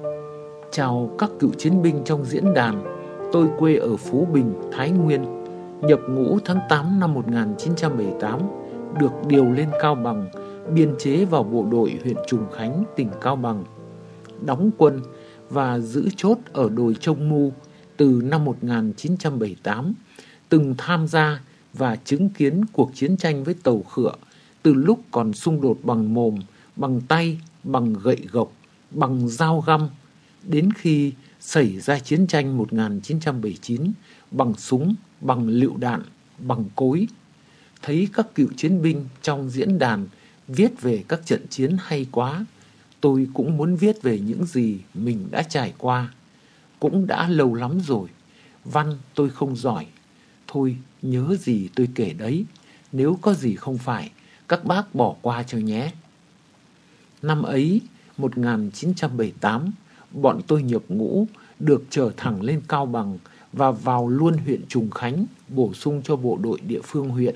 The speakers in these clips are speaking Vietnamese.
Chào các cựu chiến binh trong diễn đàn. Tôi quê ở Phú Bình, Thái Nguyên. Nhập ngũ tháng 8 năm 1978, được điều lên Cao Bằng, biên chế vào bộ đội huyện Trùng Khánh, tỉnh Cao Bằng. Đóng quân và giữ chốt ở đồi Trông Mu từ năm 1978, từng tham gia và chứng kiến cuộc chiến tranh với tàu Khựa từ lúc còn xung đột bằng mồm, bằng tay, bằng gậy gộc, bằng dao găm, đến khi xảy ra chiến tranh 1979 bằng súng, bằng lựu đạn, bằng cối. Thấy các cựu chiến binh trong diễn đàn viết về các trận chiến hay quá, tôi cũng muốn viết về những gì mình đã trải qua. Cũng đã lâu lắm rồi, văn tôi không giỏi. Thôi, nhớ gì tôi kể đấy, nếu có gì không phải, các bác bỏ qua cho nhé. Năm ấy, 1978, bọn tôi nhập ngũ, được chở thẳng lên Cao Bằng và vào luôn huyện Trùng Khánh, bổ sung cho bộ đội địa phương huyện.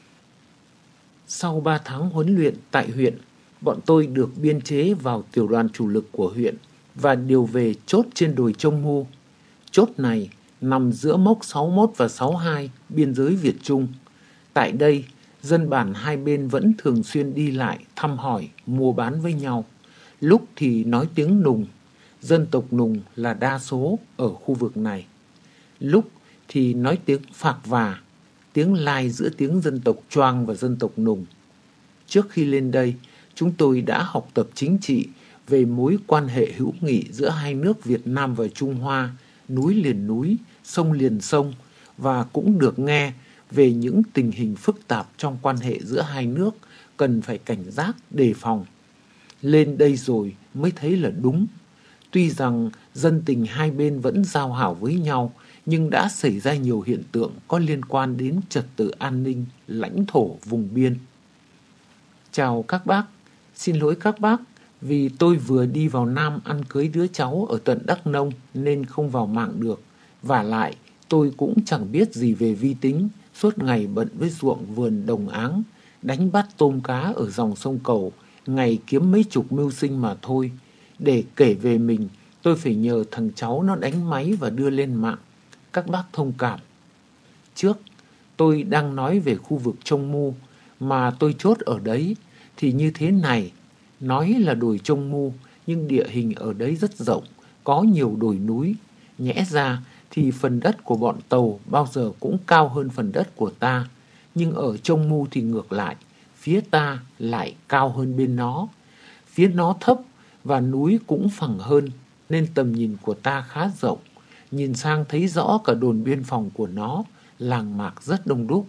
Sau 3 tháng huấn luyện tại huyện, bọn tôi được biên chế vào tiểu đoàn chủ lực của huyện và điều về chốt trên đồi Trông Mu. Chốt này nằm giữa mốc 61 và 62 biên giới Việt Trung. Tại đây, dân bản hai bên vẫn thường xuyên đi lại, thăm hỏi, mua bán với nhau. Lúc thì nói tiếng Nùng, dân tộc Nùng là đa số ở khu vực này. Lúc thì nói tiếng Phạc Và, tiếng lai giữa tiếng dân tộc Choang và dân tộc Nùng. Trước khi lên đây, chúng tôi đã học tập chính trị về mối quan hệ hữu nghị giữa hai nước Việt Nam và Trung Hoa, núi liền núi, sông liền sông, và cũng được nghe về những tình hình phức tạp trong quan hệ giữa hai nước cần phải cảnh giác đề phòng. Lên đây rồi mới thấy là đúng. Tuy rằng dân tình hai bên vẫn giao hảo với nhau, nhưng đã xảy ra nhiều hiện tượng có liên quan đến trật tự an ninh, lãnh thổ vùng biên. Chào các bác, xin lỗi các bác vì tôi vừa đi vào Nam ăn cưới đứa cháu ở tận Đắk Nông nên không vào mạng được. Vả lại, tôi cũng chẳng biết gì về vi tính, suốt ngày bận với ruộng vườn đồng áng, đánh bắt tôm cá ở dòng sông Cầu, ngày kiếm mấy chục mưu sinh mà thôi. Để kể về mình, tôi phải nhờ thằng cháu nó đánh máy và đưa lên mạng. Các bác thông cảm. Trước, tôi đang nói về khu vực Trông Mu, mà tôi chốt ở đấy thì như thế này. Nói là đồi Trông Mu, nhưng địa hình ở đấy rất rộng, có nhiều đồi núi. Nhẽ ra thì phần đất của bọn Tàu bao giờ cũng cao hơn phần đất của ta. Nhưng ở Trông Mu thì ngược lại, phía ta lại cao hơn bên nó. Phía nó thấp và núi cũng phẳng hơn, nên tầm nhìn của ta khá rộng. Nhìn sang thấy rõ cả đồn biên phòng của nó, làng mạc rất đông đúc.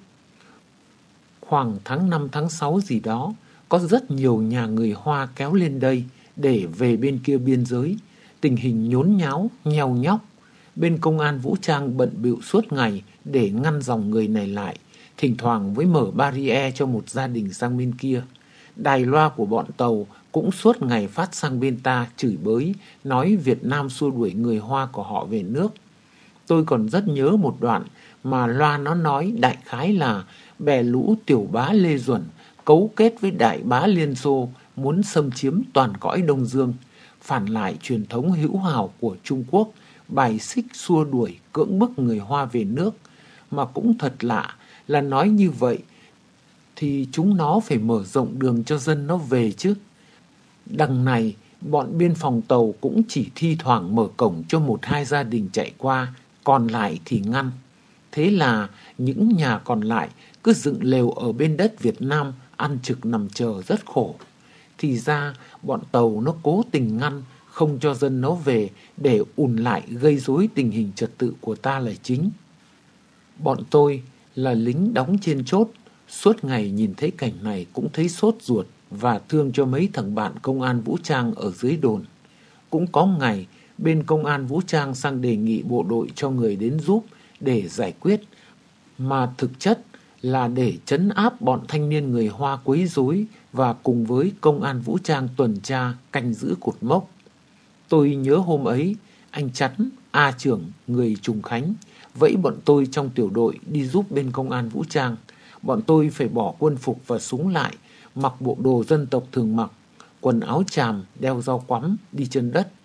Khoảng tháng 5 tháng 6 gì đó, có rất nhiều nhà người Hoa kéo lên đây để về bên kia biên giới. Tình hình nhốn nháo, nheo nhóc. Bên công an vũ trang bận bịu suốt ngày để ngăn dòng người này lại, thỉnh thoảng mới mở barrier cho một gia đình sang bên kia. Đài loa của bọn Tàu cũng suốt ngày phát sang bên ta chửi bới, nói Việt Nam xua đuổi người Hoa của họ về nước. Tôi còn rất nhớ một đoạn mà loa nó nói đại khái là bè lũ tiểu bá Lê Duẩn cấu kết với đại bá Liên Xô muốn xâm chiếm toàn cõi Đông Dương, phản lại truyền thống hữu hảo của Trung Quốc, bài xích xua đuổi cưỡng bức người Hoa về nước. Mà cũng thật lạ là nói như vậy thì chúng nó phải mở rộng đường cho dân nó về chứ. Đằng này, bọn biên phòng Tàu cũng chỉ thi thoảng mở cổng cho 1-2 gia đình chạy qua, còn lại thì ngăn. Thế là những nhà còn lại cứ dựng lều ở bên đất Việt Nam, ăn trực nằm chờ rất khổ. Thì ra bọn Tàu nó cố tình ngăn, không cho dân nó về để ùn lại gây rối tình hình trật tự của ta là chính. Bọn tôi là lính đóng trên chốt, suốt ngày nhìn thấy cảnh này cũng thấy sốt ruột và thương cho mấy thằng bạn công an vũ trang ở dưới đồn. Cũng có ngày bên công an vũ trang sang đề nghị bộ đội cho người đến giúp để giải quyết, mà thực chất là để trấn áp bọn thanh niên người Hoa quấy rối và cùng với công an vũ trang tuần tra canh giữ cột mốc. Tôi nhớ hôm ấy, anh Chắn, A trưởng, người Trùng Khánh, vẫy bọn tôi trong tiểu đội đi giúp bên công an vũ trang. Bọn tôi phải bỏ quân phục và súng lại, mặc bộ đồ dân tộc thường mặc, quần áo tràm, đeo dao quắm, đi chân đất.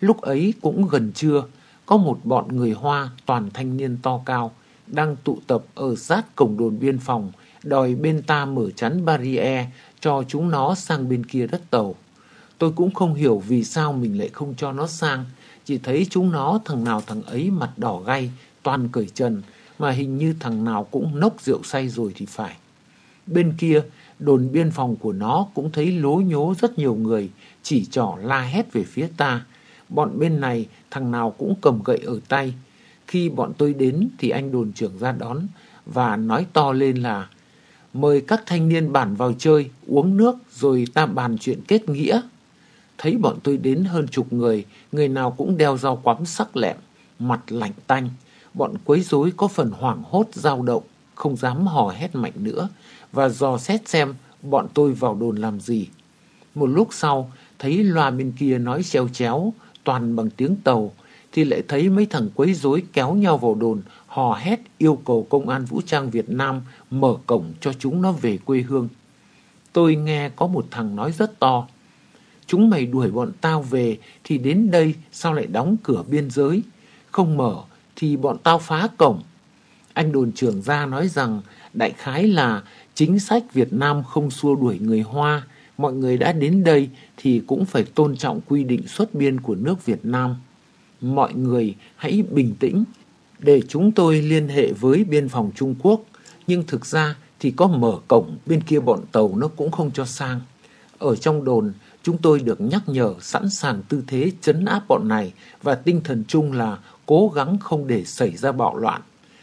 Lúc ấy cũng gần trưa, có một bọn người Hoa toàn thanh niên to cao đang tụ tập ở sát cổng đồn biên phòng, đòi bên ta mở chắn barrier cho chúng nó sang bên kia đất tàu. Tôi cũng không hiểu vì sao mình lại không cho nó sang, chỉ thấy chúng nó thằng nào thằng ấy mặt đỏ gay, toàn cởi trần, mà hình như thằng nào cũng nốc rượu say rồi thì phải. Bên kia, đồn biên phòng của nó cũng thấy lố nhố rất nhiều người, chỉ trỏ la hét về phía ta. Bọn bên này thằng nào cũng cầm gậy ở tay. Khi bọn tôi đến thì anh đồn trưởng ra đón và nói to lên là: mời các thanh niên bản vào chơi, uống nước rồi ta bàn chuyện kết nghĩa. Thấy bọn tôi đến hơn chục người, người nào cũng đeo dao quắm sắc lẹm, mặt lạnh tanh. Bọn quấy rối có phần hoảng hốt dao động, không dám hò hét mạnh nữa và dò xét xem bọn tôi vào đồn làm gì. Một lúc sau, thấy loa bên kia nói treo chéo, toàn bằng tiếng tàu, thì lại thấy mấy thằng quấy rối kéo nhau vào đồn, hò hét yêu cầu công an vũ trang Việt Nam mở cổng cho chúng nó về quê hương. Tôi nghe có một thằng nói rất to: chúng mày đuổi bọn tao về thì đến đây sao lại đóng cửa biên giới? Không mở thì bọn tao phá cổng. Anh đồn trưởng ra nói rằng đại khái là chính sách Việt Nam không xua đuổi người Hoa. Mọi người đã đến đây thì cũng phải tôn trọng quy định xuất biên của nước Việt Nam. Mọi người hãy bình tĩnh để chúng tôi liên hệ với biên phòng Trung Quốc. Nhưng thực ra thì có mở cổng bên kia bọn tàu nó cũng không cho sang. Ở trong đồn, chúng tôi được nhắc nhở sẵn sàng tư thế trấn áp bọn này và tinh thần chung là cố gắng không để xảy ra bạo loạn.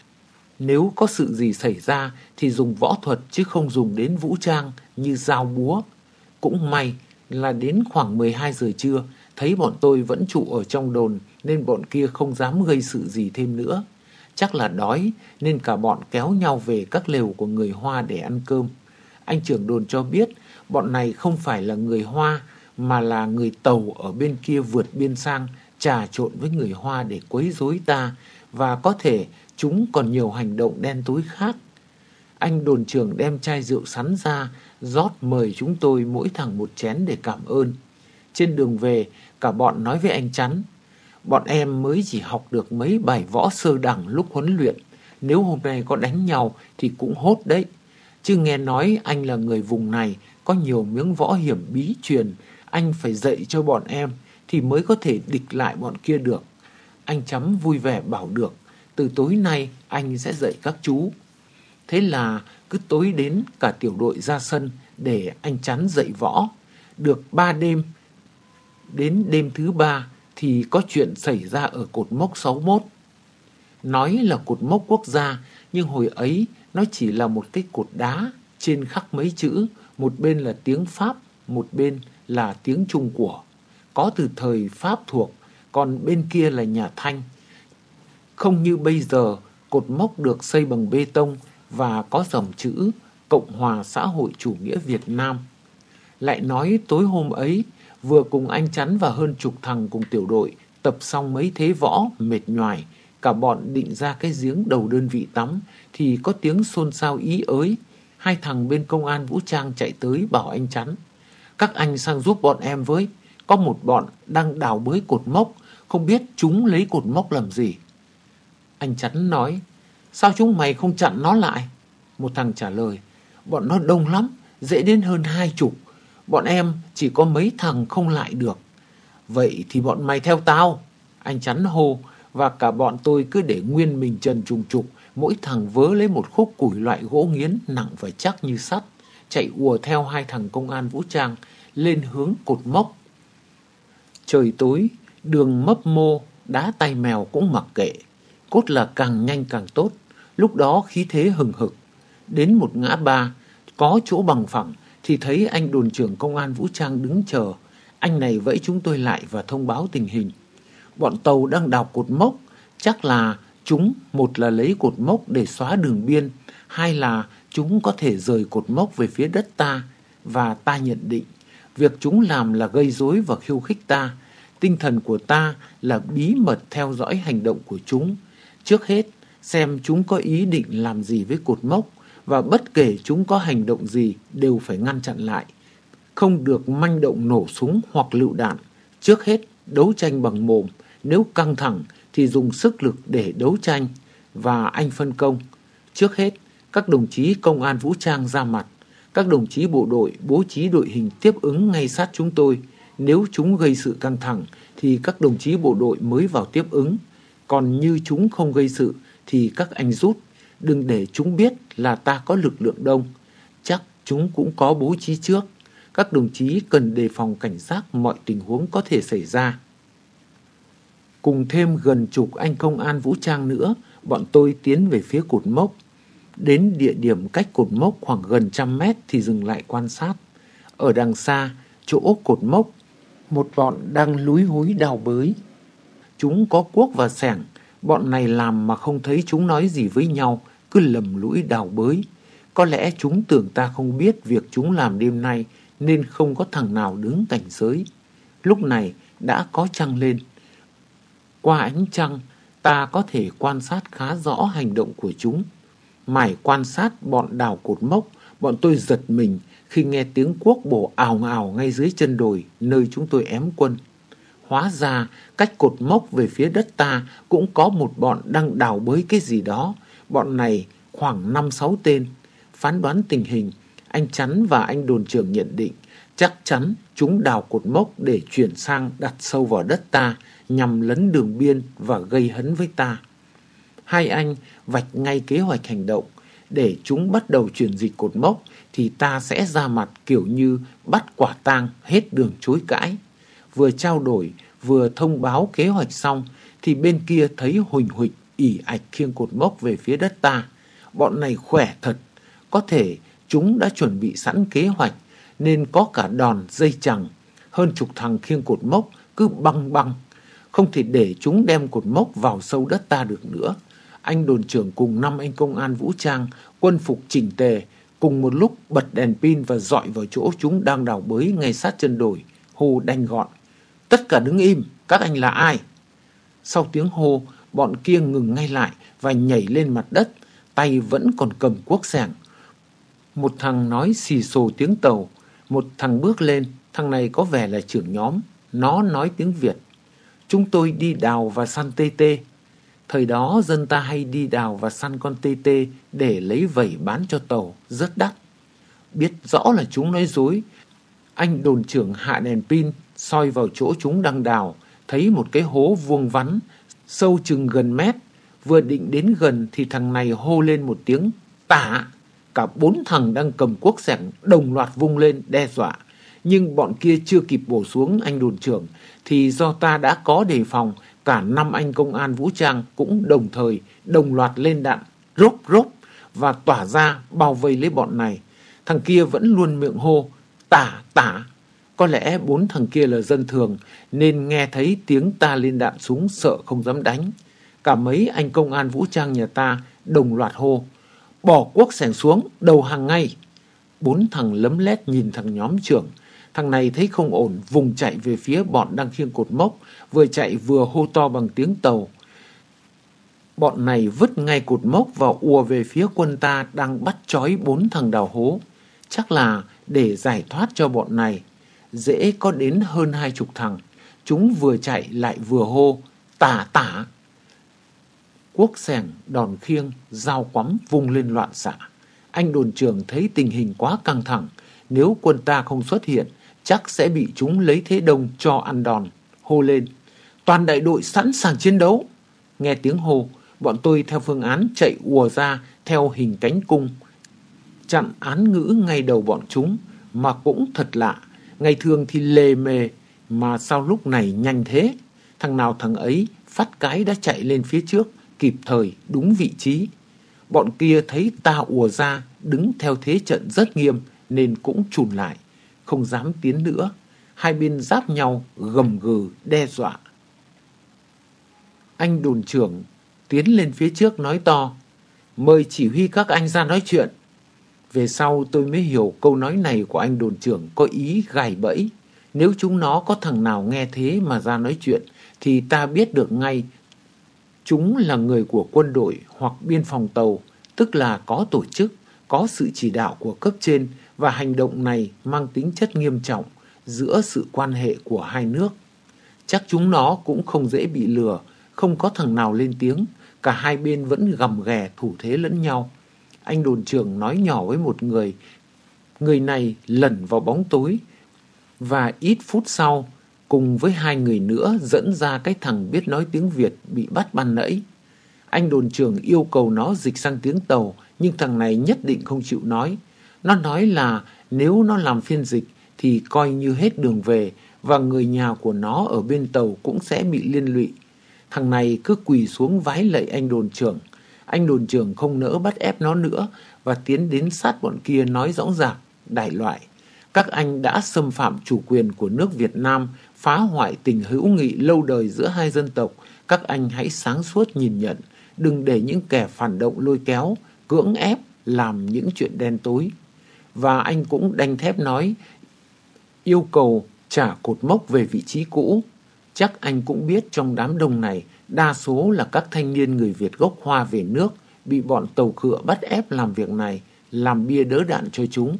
Nếu có sự gì xảy ra thì dùng võ thuật chứ không dùng đến vũ trang như dao búa. Cũng may là đến khoảng 12 giờ trưa, thấy bọn tôi vẫn trụ ở trong đồn nên bọn kia không dám gây sự gì thêm nữa. Chắc là đói nên cả bọn kéo nhau về các lều của người Hoa để ăn cơm. Anh trưởng đồn cho biết bọn này không phải là người Hoa mà là người Tàu ở bên kia vượt biên sang trà trộn với người Hoa để quấy rối ta, và có thể chúng còn nhiều hành động đen tối khác. Anh đồn trưởng đem chai rượu sắn ra, rót mời chúng tôi mỗi thằng một chén để cảm ơn. Trên đường về, cả bọn nói với anh Chắn: bọn em mới chỉ học được mấy bài võ sơ đẳng lúc huấn luyện, nếu hôm nay có đánh nhau thì cũng hốt đấy. Chứ nghe nói anh là người vùng này, có nhiều miếng võ hiểm bí truyền, anh phải dạy cho bọn em thì mới có thể địch lại bọn kia được. Anh Chắm vui vẻ bảo được, từ tối nay anh sẽ dạy các chú. Thế là cứ tối đến cả tiểu đội ra sân để anh Chắn dạy võ. Được 3 đêm, đến đêm thứ 3 thì có chuyện xảy ra ở cột mốc 61. Nói là cột mốc quốc gia, nhưng hồi ấy nó chỉ là một cái cột đá trên khắc mấy chữ, một bên là tiếng Pháp, một bên là tiếng Trung của. Có từ thời Pháp thuộc, còn bên kia là nhà Thanh. Không như bây giờ, cột mốc được xây bằng bê tông và có dòng chữ Cộng hòa xã hội chủ nghĩa Việt Nam. Lại nói tối hôm ấy, vừa cùng anh Chắn và hơn chục thằng cùng tiểu đội tập xong mấy thế võ mệt nhoài, cả bọn định ra cái giếng đầu đơn vị tắm thì có tiếng xôn xao ý ới. Hai thằng bên công an vũ trang chạy tới bảo anh Chắn: các anh sang giúp bọn em với, có một bọn đang đào bới cột mốc, không biết chúng lấy cột mốc làm gì. Anh Chắn nói: sao chúng mày không chặn nó lại? Một thằng trả lời: bọn nó đông lắm, dễ đến hơn 20, bọn em chỉ có mấy thằng không lại được. Vậy thì bọn mày theo tao, anh Chắn hô, và cả bọn tôi cứ để nguyên mình trần trùng trục, mỗi thằng vớ lấy một khúc củi loại gỗ nghiến nặng và chắc như sắt, chạy ùa theo hai thằng công an vũ trang lên hướng cột mốc. Trời tối, đường mấp mô, đá tay mèo cũng mặc kệ, cốt là càng nhanh càng tốt. Lúc đó khí thế hừng hực. Đến một ngã ba có chỗ bằng phẳng thì thấy anh đồn trưởng công an vũ trang đứng chờ. Anh này vẫy chúng tôi lại và thông báo tình hình. Bọn tàu đang đào cột mốc, chắc là chúng, một là lấy cột mốc để xóa đường biên, hai là chúng có thể rời cột mốc về phía đất ta, và ta nhận định việc chúng làm là gây rối và khiêu khích ta. Tinh thần của ta là bí mật theo dõi hành động của chúng. Trước hết, xem chúng có ý định làm gì với cột mốc, và bất kể chúng có hành động gì đều phải ngăn chặn lại. Không được manh động nổ súng hoặc lựu đạn. Trước hết, đấu tranh bằng mồm, nếu căng thẳng thì dùng sức lực để đấu tranh. Và anh phân công, trước hết các đồng chí công an vũ trang ra mặt, các đồng chí bộ đội bố trí đội hình tiếp ứng ngay sát chúng tôi. Nếu chúng gây sự căng thẳng thì các đồng chí bộ đội mới vào tiếp ứng. Còn như chúng không gây sự thì các anh rút. Đừng để chúng biết là ta có lực lượng đông. Chắc chúng cũng có bố trí trước. Các đồng chí cần đề phòng cảnh giác mọi tình huống có thể xảy ra. Cùng thêm gần chục anh công an vũ trang nữa, bọn tôi tiến về phía cột mốc. Đến địa điểm cách cột mốc khoảng gần 100 mét thì dừng lại quan sát. Ở đằng xa, chỗ cột mốc, một bọn đang lúi húi đào bới. Chúng có cuốc và xẻng. Bọn này làm mà không thấy chúng nói gì với nhau, cứ lầm lũi đào bới. Có lẽ chúng tưởng ta không biết việc chúng làm đêm nay, nên không có thằng nào đứng cảnh giới. Lúc này đã có trăng lên. Qua ánh trăng, ta có thể quan sát khá rõ hành động của chúng. Mải quan sát bọn đào cột mốc, bọn tôi giật mình khi nghe tiếng cuốc bổ ào ào ngay dưới chân đồi nơi chúng tôi ém quân. Hóa ra cách cột mốc về phía đất ta cũng có một bọn đang đào bới cái gì đó. Bọn này khoảng 5-6 tên. Phán đoán tình hình, anh Chắn và anh đồn trưởng nhận định chắc chắn chúng đào cột mốc để chuyển sang đặt sâu vào đất ta nhằm lấn đường biên và gây hấn với ta. Hai anh vạch ngay kế hoạch hành động. Để chúng bắt đầu chuyển dịch cột mốc thì ta sẽ ra mặt kiểu như bắt quả tang hết đường chối cãi. Vừa trao đổi vừa thông báo kế hoạch xong thì bên kia thấy huỳnh huỵch ỉ ạch khiêng cột mốc về phía đất ta. Bọn này khỏe thật. Có thể chúng đã chuẩn bị sẵn kế hoạch nên có cả đòn dây chằng. Hơn chục thằng khiêng cột mốc cứ băng băng. Không thể để chúng đem cột mốc vào sâu đất ta được nữa. Anh đồn trưởng cùng 5 anh công an vũ trang, quân phục chỉnh tề, cùng một lúc bật đèn pin và dọi vào chỗ chúng đang đào bới ngay sát chân đồi, hô đanh gọn. Tất cả đứng im, các anh là ai? Sau tiếng hô, bọn kia ngừng ngay lại và nhảy lên mặt đất, tay vẫn còn cầm cuốc xẻng. Một thằng nói xì xồ tiếng Tàu, một thằng bước lên, thằng này có vẻ là trưởng nhóm, nó nói tiếng Việt. Chúng tôi đi đào và săn tê tê. Thời đó dân ta hay đi đào và săn con tê tê để lấy vẩy bán cho Tàu, rất đắt. Biết rõ là chúng nói dối, anh đồn trưởng hạ đèn pin soi vào chỗ chúng đang đào, thấy một cái hố vuông vắn, sâu chừng gần mét. Vừa định đến gần thì thằng này hô lên một tiếng tả. Cả 4 thằng đang cầm cuốc xẻng đồng loạt vung lên đe dọa. Nhưng bọn kia chưa kịp bổ xuống anh đồn trưởng thì do ta đã có đề phòng, cả 5 anh công an vũ trang cũng đồng thời đồng loạt lên đạn rốp rốp và tỏa ra bao vây lấy bọn này. Thằng kia vẫn luôn miệng hô tả tả. Có lẽ 4 thằng kia là dân thường nên nghe thấy tiếng ta lên đạn súng sợ không dám đánh. Cả mấy anh công an vũ trang nhà ta đồng loạt hô bỏ cuốc xẻng xuống, đầu hàng ngay. 4 thằng lấm lét nhìn thằng nhóm trưởng. Thằng này thấy không ổn, vùng chạy về phía bọn đang khiêng cột mốc, vừa chạy vừa hô to bằng tiếng Tàu. Bọn này vứt ngay cột mốc và ùa về phía quân ta đang bắt trói 4 thằng đào hố. Chắc là để giải thoát cho bọn này. Dễ có đến hơn 20 thằng. Chúng vừa chạy lại vừa hô tả tả. Cuốc xẻng, đòn khiêng, dao quắm vung lên loạn xạ. Anh đồn trưởng thấy tình hình quá căng thẳng. Nếu quân ta không xuất hiện, chắc sẽ bị chúng lấy thế đông cho ăn đòn. Hô lên, toàn đại đội sẵn sàng chiến đấu. Nghe tiếng hô, bọn tôi theo phương án chạy ùa ra theo hình cánh cung, chặn án ngữ ngay đầu bọn chúng. Mà cũng thật lạ, ngày thường thì lề mề, mà sao lúc này nhanh thế? Thằng nào thằng ấy phát cái đã chạy lên phía trước, kịp thời, đúng vị trí. Bọn kia thấy ta ùa ra, đứng theo thế trận rất nghiêm, nên cũng chùn lại, không dám tiến nữa. Hai bên giáp nhau, gầm gừ, đe dọa. Anh đồn trưởng tiến lên phía trước nói to, mời chỉ huy các anh ra nói chuyện. Về sau tôi mới hiểu câu nói này của anh đồn trưởng có ý gài bẫy. Nếu chúng nó có thằng nào nghe thế mà ra nói chuyện, thì ta biết được ngay chúng là người của quân đội hoặc biên phòng Tàu, tức là có tổ chức, có sự chỉ đạo của cấp trên, và hành động này mang tính chất nghiêm trọng giữa sự quan hệ của hai nước. Chắc chúng nó cũng không dễ bị lừa, không có thằng nào lên tiếng, cả hai bên vẫn gầm ghè thủ thế lẫn nhau. Anh đồn trưởng nói nhỏ với một người, người này lẩn vào bóng tối, và ít phút sau, cùng với hai người nữa dẫn ra cái thằng biết nói tiếng Việt bị bắt ban nãy. Anh đồn trưởng yêu cầu nó dịch sang tiếng Tàu, nhưng thằng này nhất định không chịu nói. Nó nói là nếu nó làm phiên dịch thì coi như hết đường về, và người nhà của nó ở bên Tàu cũng sẽ bị liên lụy. Thằng này cứ quỳ xuống vái lạy anh đồn trưởng. Anh đồn trưởng không nỡ bắt ép nó nữa và tiến đến sát bọn kia nói dõng dạc, đại loại: các anh đã xâm phạm chủ quyền của nước Việt Nam, phá hoại tình hữu nghị lâu đời giữa hai dân tộc. Các anh hãy sáng suốt nhìn nhận, đừng để những kẻ phản động lôi kéo, cưỡng ép làm những chuyện đen tối. Và anh cũng đanh thép nói, yêu cầu trả cột mốc về vị trí cũ. Chắc anh cũng biết trong đám đông này, đa số là các thanh niên người Việt gốc Hoa về nước, bị bọn tàu khựa bắt ép làm việc này, làm bia đỡ đạn cho chúng.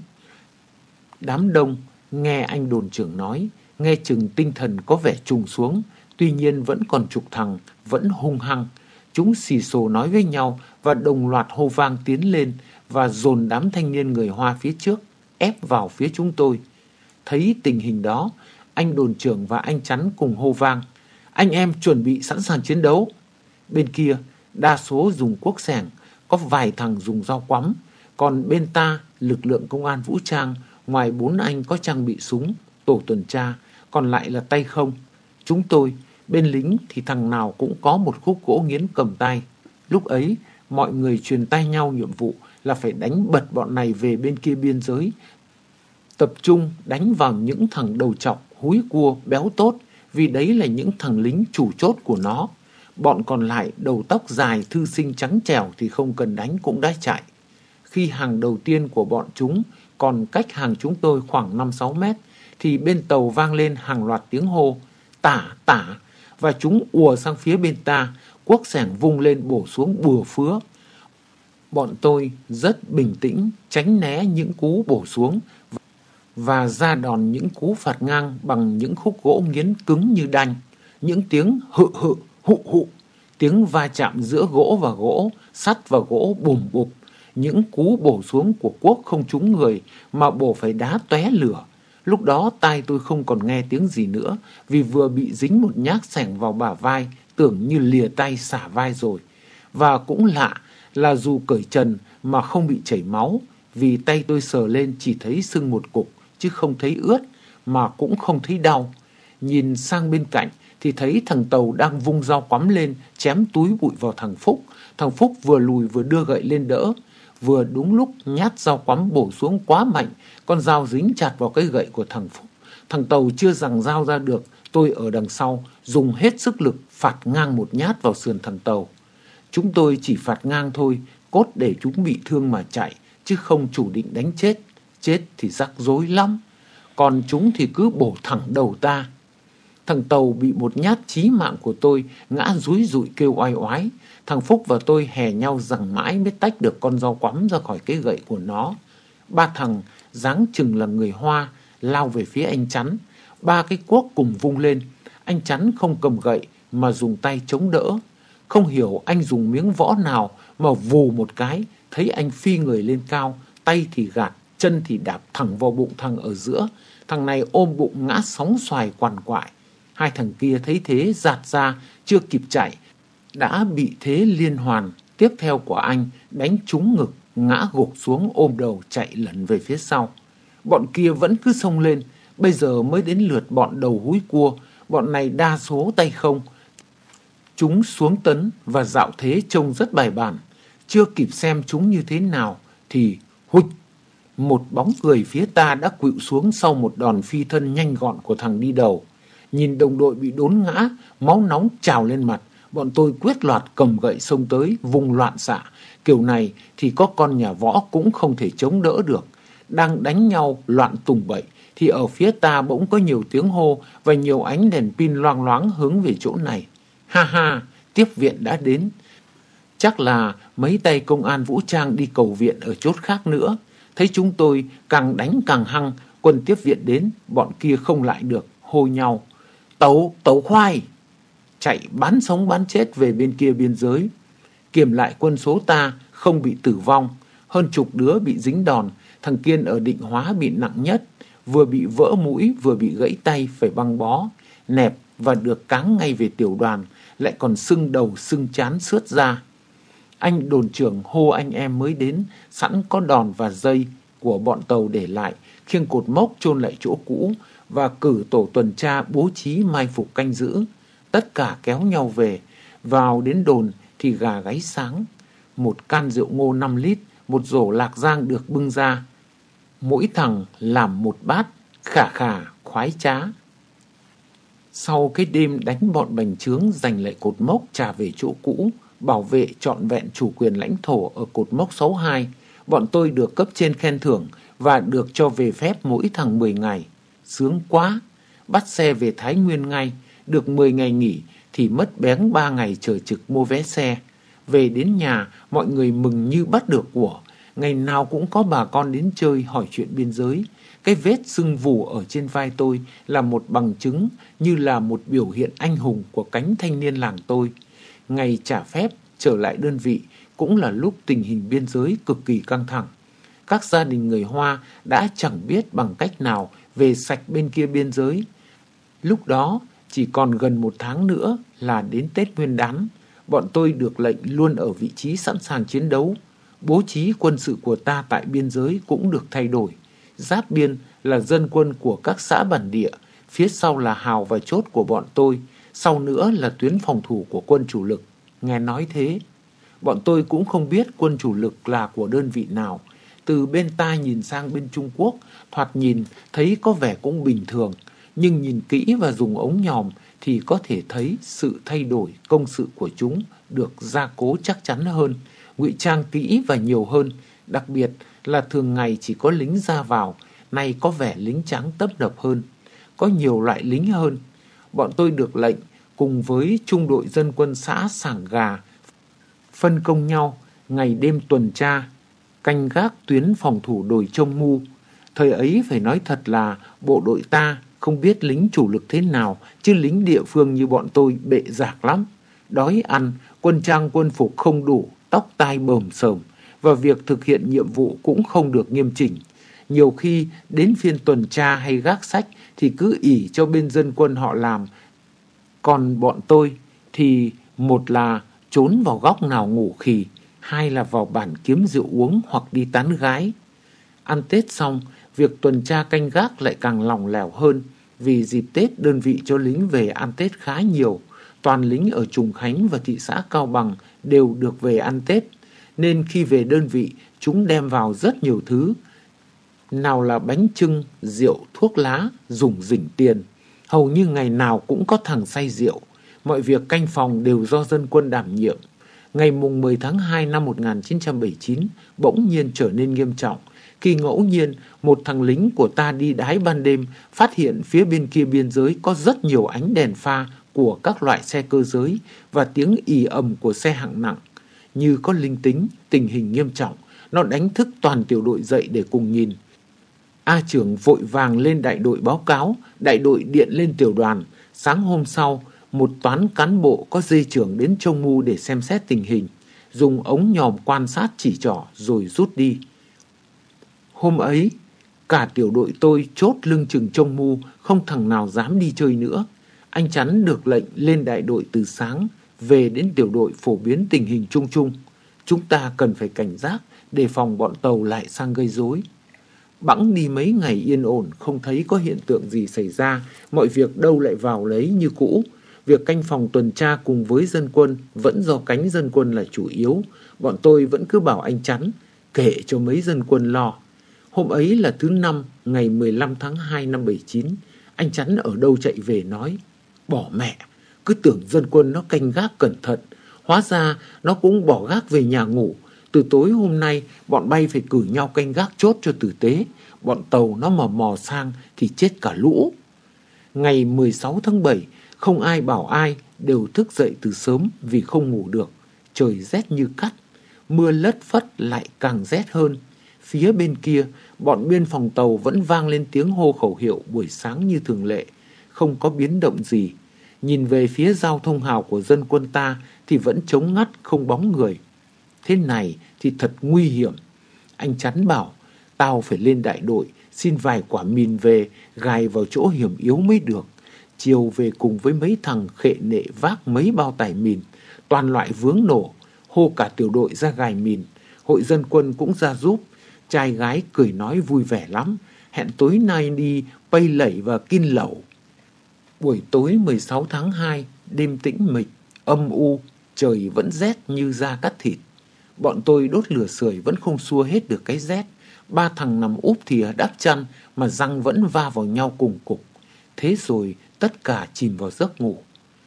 Đám đông nghe anh đồn trưởng nói, nghe chừng tinh thần có vẻ trùng xuống, tuy nhiên vẫn còn chục thằng, vẫn hung hăng. Chúng xì xồ nói với nhau và đồng loạt hô vang tiến lên và dồn đám thanh niên người Hoa phía trước, ép vào phía chúng tôi. Thấy tình hình đó, anh đồn trưởng và anh Chắn cùng hô vang, anh em chuẩn bị sẵn sàng chiến đấu. Bên kia, đa số dùng cuốc xẻng, có vài thằng dùng dao quắm, còn bên ta, lực lượng công an vũ trang, ngoài 4 anh có trang bị súng, tổ tuần tra, còn lại là tay không. Chúng tôi, bên lính thì thằng nào cũng có một khúc gỗ nghiến cầm tay. Lúc ấy, mọi người truyền tay nhau nhiệm vụ là phải đánh bật bọn này về bên kia biên giới, tập trung đánh vào những thằng đầu trọc, húi cua, béo tốt, vì đấy là những thằng lính chủ chốt của nó. Bọn còn lại đầu tóc dài, thư sinh trắng trẻo thì không cần đánh cũng đã chạy. Khi hàng đầu tiên của bọn chúng còn cách hàng chúng tôi khoảng 5-6 mét, thì bên Tàu vang lên hàng loạt tiếng hô, tả, tả, và chúng ùa sang phía bên ta, cuốc xẻng vung lên bổ xuống bừa phứa. Bọn tôi rất bình tĩnh, tránh né những cú bổ xuống, và ra đòn những cú phạt ngang bằng những khúc gỗ nghiến cứng như đanh, những tiếng hự hự, hụ hụ, tiếng va chạm giữa gỗ và gỗ, sắt và gỗ bùm bụp, những cú bổ xuống của cuốc không trúng người mà bổ phải đá tóe lửa. Lúc đó tai tôi không còn nghe tiếng gì nữa, vì vừa bị dính một nhát xẻng vào bả vai, tưởng như lìa tay xả vai rồi. Và cũng lạ là dù cởi trần mà không bị chảy máu, vì tay tôi sờ lên chỉ thấy sưng một cục, chứ không thấy ướt, mà cũng không thấy đau. Nhìn sang bên cạnh thì thấy thằng Tàu đang vung dao quắm lên, chém túi bụi vào thằng Phúc. Thằng Phúc vừa lùi vừa đưa gậy lên đỡ. Vừa đúng lúc nhát dao quắm bổ xuống quá mạnh, con dao dính chặt vào cái gậy của thằng Phúc. Thằng Tàu chưa giằng dao ra được, tôi ở đằng sau dùng hết sức lực phạt ngang một nhát vào sườn thằng Tàu. Chúng tôi chỉ phạt ngang thôi, cốt để chúng bị thương mà chạy, chứ không chủ định đánh chết. Chết thì rắc rối lắm, còn chúng thì cứ bổ thẳng đầu ta. Thằng Tàu bị một nhát chí mạng của tôi, ngã rúi rụi kêu oai oái. Thằng Phúc và tôi hè nhau giằng mãi mới tách được con dao quắm ra khỏi cái gậy của nó. 3 thằng dáng chừng là người Hoa lao về phía anh Chắn. 3 cái cuốc cùng vung lên. Anh Chắn không cầm gậy mà dùng tay chống đỡ. Không hiểu anh dùng miếng võ nào mà vù một cái, thấy anh phi người lên cao, tay thì gạt, chân thì đạp thẳng vào bụng thằng ở giữa. Thằng này ôm bụng ngã sóng xoài quằn quại. 2 thằng kia thấy thế giạt ra, chưa kịp chạy, đã bị thế liên hoàn tiếp theo của anh đánh trúng ngực, ngã gục xuống ôm đầu chạy lẩn về phía sau. Bọn kia vẫn cứ xông lên, bây giờ mới đến lượt bọn đầu húi cua. Bọn này đa số tay không. Chúng xuống tấn và dạo thế trông rất bài bản. Chưa kịp xem chúng như thế nào thì hụt, một bóng người phía ta đã khuỵu xuống sau một đòn phi thân nhanh gọn của thằng đi đầu. Nhìn đồng đội bị đốn ngã, máu nóng trào lên mặt, bọn tôi quyết loạt cầm gậy xông tới, vùng loạn xạ. Kiểu này thì có con nhà võ cũng không thể chống đỡ được. Đang đánh nhau loạn tùng bậy thì ở phía ta bỗng có nhiều tiếng hô và nhiều ánh đèn pin loang loáng hướng về chỗ này. Ha ha, tiếp viện đã đến. Chắc là mấy tay công an vũ trang đi cầu viện ở chốt khác nữa. Thấy chúng tôi càng đánh càng hăng, quân tiếp viện đến, bọn kia không lại được, hô nhau. Tàu khoai! Chạy bán sống bán chết về bên kia biên giới. Kiểm lại quân số ta không bị tử vong, hơn chục đứa bị dính đòn. Thằng Kiên ở Định Hóa bị nặng nhất, vừa bị vỡ mũi vừa bị gãy tay phải băng bó, nẹp và được cáng ngay về tiểu đoàn, lại còn sưng đầu sưng trán xướt ra. Anh đồn trưởng hô anh em mới đến, sẵn có đòn và dây của bọn tàu để lại, khiêng cột mốc chôn lại chỗ cũ và cử tổ tuần tra bố trí mai phục canh giữ. Tất cả kéo nhau về, vào đến đồn thì gà gáy sáng. Một can rượu ngô 5 lít, một rổ lạc giang được bưng ra. Mỗi thằng làm một bát, khả khả, khoái trá. Sau cái đêm đánh bọn bành trướng giành lại cột mốc trả về chỗ cũ, bảo vệ trọn vẹn chủ quyền lãnh thổ ở cột mốc 62, bọn tôi được cấp trên khen thưởng và được cho về phép mỗi thằng 10 ngày. Sướng quá! Bắt xe về Thái Nguyên ngay, được 10 ngày nghỉ thì mất béng 3 ngày chờ trực mua vé xe. Về đến nhà, mọi người mừng như bắt được của. Ngày nào cũng có bà con đến chơi hỏi chuyện biên giới. Cái vết sưng vù ở trên vai tôi là một bằng chứng, như là một biểu hiện anh hùng của cánh thanh niên làng tôi. Ngày trả phép trở lại đơn vị cũng là lúc tình hình biên giới cực kỳ căng thẳng. Các gia đình người Hoa đã chẳng biết bằng cách nào về sạch bên kia biên giới. Lúc đó chỉ còn gần 1 tháng nữa là đến Tết Nguyên đán. Bọn tôi được lệnh luôn ở vị trí sẵn sàng chiến đấu. Bố trí quân sự của ta tại biên giới cũng được thay đổi. Giáp biên là dân quân của các xã bản địa, phía sau là hào và chốt của bọn tôi, sau nữa là tuyến phòng thủ của quân chủ lực. Nghe nói thế, bọn tôi cũng không biết quân chủ lực là của đơn vị nào. Từ bên ta nhìn sang bên Trung Quốc, thoạt nhìn thấy có vẻ cũng bình thường, nhưng nhìn kỹ và dùng ống nhòm thì có thể thấy sự thay đổi công sự của chúng được gia cố chắc chắn hơn, ngụy trang kỹ và nhiều hơn, đặc biệt là thường ngày chỉ có lính ra vào, nay có vẻ lính trắng tấp nập hơn, có nhiều loại lính hơn. Bọn tôi được lệnh cùng với trung đội dân quân xã Sảng Gà phân công nhau ngày đêm tuần tra, canh gác tuyến phòng thủ đồi Trông Mu. Thời ấy phải nói thật là bộ đội ta không biết lính chủ lực thế nào, chứ lính địa phương như bọn tôi bệ rạc lắm. Đói ăn, quân trang quân phục không đủ, tóc tai bờm sờm, và việc thực hiện nhiệm vụ cũng không được nghiêm chỉnh. Nhiều khi đến phiên tuần tra hay gác sách thì cứ ỷ cho bên dân quân họ làm. Còn bọn tôi thì một là trốn vào góc nào ngủ khì, hai là vào bản kiếm rượu uống hoặc đi tán gái. Ăn Tết xong, việc tuần tra canh gác lại càng lỏng lẻo hơn, vì dịp Tết đơn vị cho lính về ăn Tết khá nhiều. Toàn lính ở Trùng Khánh và thị xã Cao Bằng đều được về ăn Tết, nên khi về đơn vị chúng đem vào rất nhiều thứ. Nào là bánh chưng, rượu, thuốc lá, rủng rỉnh tiền. Hầu như ngày nào cũng có thằng say rượu. Mọi việc canh phòng đều do dân quân đảm nhiệm. Ngày mùng 10 tháng 2 năm 1979 bỗng nhiên trở nên nghiêm trọng, khi ngẫu nhiên một thằng lính của ta đi đái ban đêm phát hiện phía bên kia biên giới có rất nhiều ánh đèn pha của các loại xe cơ giới và tiếng ì ầm của xe hạng nặng. Như có linh tính, tình hình nghiêm trọng, nó đánh thức toàn tiểu đội dậy để cùng nhìn. A trưởng vội vàng lên đại đội báo cáo, đại đội điện lên tiểu đoàn. Sáng hôm sau, một toán cán bộ có dây trưởng đến Trông Mu để xem xét tình hình, dùng ống nhòm quan sát chỉ trỏ rồi rút đi. Hôm ấy, cả tiểu đội tôi chốt lưng chừng Trông Mu, không thằng nào dám đi chơi nữa. Anh Chắn được lệnh lên đại đội từ sáng, về đến tiểu đội phổ biến tình hình chung chung. Chúng ta cần phải cảnh giác, đề phòng bọn tàu lại sang gây rối. Bẵng đi mấy ngày yên ổn, không thấy có hiện tượng gì xảy ra, mọi việc đâu lại vào lấy như cũ. Việc canh phòng tuần tra cùng với dân quân vẫn do cánh dân quân là chủ yếu. Bọn tôi vẫn cứ bảo anh Chắn, kể cho mấy dân quân lo. Hôm ấy là thứ Năm, ngày 15 tháng 2 năm 79. Anh Chắn ở đâu chạy về nói, bỏ mẹ, cứ tưởng dân quân nó canh gác cẩn thận. Hóa ra nó cũng bỏ gác về nhà ngủ. Từ tối hôm nay, bọn bay phải cử nhau canh gác chốt cho tử tế. Bọn tàu nó mà mò sang thì chết cả lũ. Ngày 16 tháng 7, không ai bảo ai, đều thức dậy từ sớm vì không ngủ được. Trời rét như cắt, mưa lất phất lại càng rét hơn. Phía bên kia, bọn biên phòng tàu vẫn vang lên tiếng hô khẩu hiệu buổi sáng như thường lệ. không có biến động gì. Nhìn về phía giao thông hào của dân quân ta thì vẫn trống ngắt không bóng người. Thế này thì thật nguy hiểm. Anh Chắn bảo, tao phải lên đại đội, xin vài quả mìn về, gài vào chỗ hiểm yếu mới được. Chiều về cùng với mấy thằng khệ nệ vác mấy bao tải mìn, toàn loại vướng nổ, hô cả tiểu đội ra gài mìn. Hội dân quân cũng ra giúp, trai gái cười nói vui vẻ lắm, hẹn tối nay đi pây lẩy và kin lẩu. Buổi tối 16 tháng 2, đêm tĩnh mịch, âm u, trời vẫn rét như da cắt thịt. Bọn tôi đốt lửa sưởi vẫn không xua hết được cái rét. Ba thằng nằm úp thìa đắp chăn mà răng vẫn va vào nhau cùng cục. Thế rồi tất cả chìm vào giấc ngủ.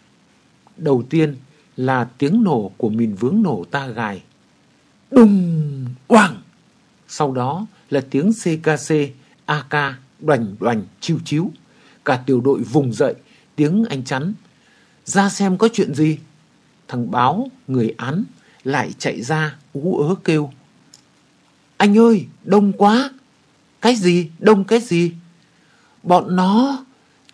Đầu tiên là tiếng nổ của mìn vướng nổ ta gài. Đùng, oang. Sau đó là tiếng CKC, AK, đoành đoành, chiu chiu. Cả tiểu đội vùng dậy, tiếng anh Chắn. Ra xem có chuyện gì. Thằng Báo, người án, lại chạy ra ú ớ kêu. Anh ơi, đông quá. Cái gì? Đông cái gì? Bọn nó...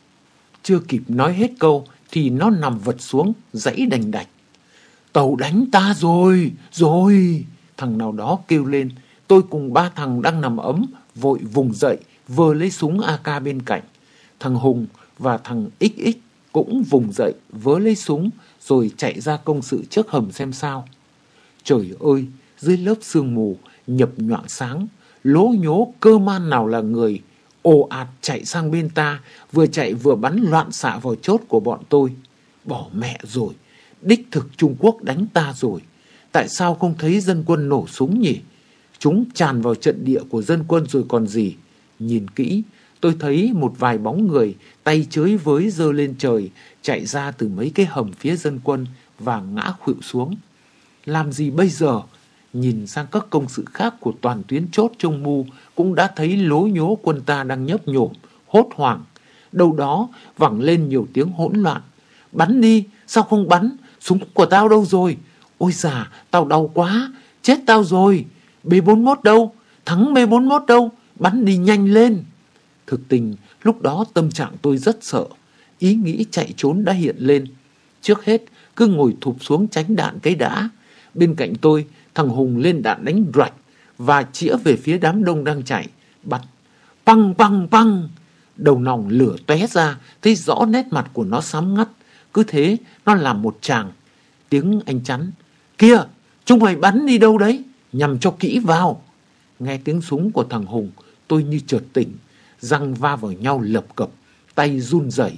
Chưa kịp nói hết câu thì nó nằm vật xuống, giãy đành đạch. Tàu đánh ta rồi, rồi. Thằng nào đó kêu lên. Tôi cùng ba thằng đang nằm ấm, vội vùng dậy, vơ lấy súng AK bên cạnh. Thằng Hùng và thằng XX cũng vùng dậy, vớ lấy súng, rồi chạy ra công sự trước hầm xem sao. Trời ơi, dưới lớp sương mù, nhập nhoạng sáng, lố nhố cơ man nào là người, ồ ạt chạy sang bên ta, vừa chạy vừa bắn loạn xạ vào chốt của bọn tôi. Bỏ mẹ rồi, đích thực Trung Quốc đánh ta rồi. Tại sao không thấy dân quân nổ súng nhỉ? Chúng tràn vào trận địa của dân quân rồi còn gì. Nhìn kỹ, tôi thấy một vài bóng người, tay chới với giơ lên trời, chạy ra từ mấy cái hầm phía dân quân và ngã khuỵu xuống. Làm gì bây giờ? Nhìn sang các công sự khác của toàn tuyến chốt trong mưu cũng đã thấy lố nhố quân ta đang nhấp nhổm, hốt hoảng. Đâu đó vẳng lên nhiều tiếng hỗn loạn. Bắn đi, sao không bắn? Súng của tao đâu rồi? Ôi già, tao đau quá, chết tao rồi. B41 đâu? Thắng B41 đâu? Bắn đi nhanh lên. Thực tình, lúc đó tâm trạng tôi rất sợ. Ý nghĩ chạy trốn đã hiện lên. Trước hết, cứ ngồi thụp xuống tránh đạn cái đã. Bên cạnh tôi, thằng Hùng lên đạn đánh rạch và chĩa về phía đám đông đang chạy. Bắn, păng păng păng. Đầu nòng lửa tóe ra, thấy rõ nét mặt của nó xám ngắt. Cứ thế, nó làm một tràng. Tiếng anh Chắn. Kìa, chúng mày bắn đi đâu đấy? Nhằm cho kỹ vào. Nghe tiếng súng của thằng Hùng, tôi như chợt tỉnh. Răng va vào nhau lập cập, tay run rẩy.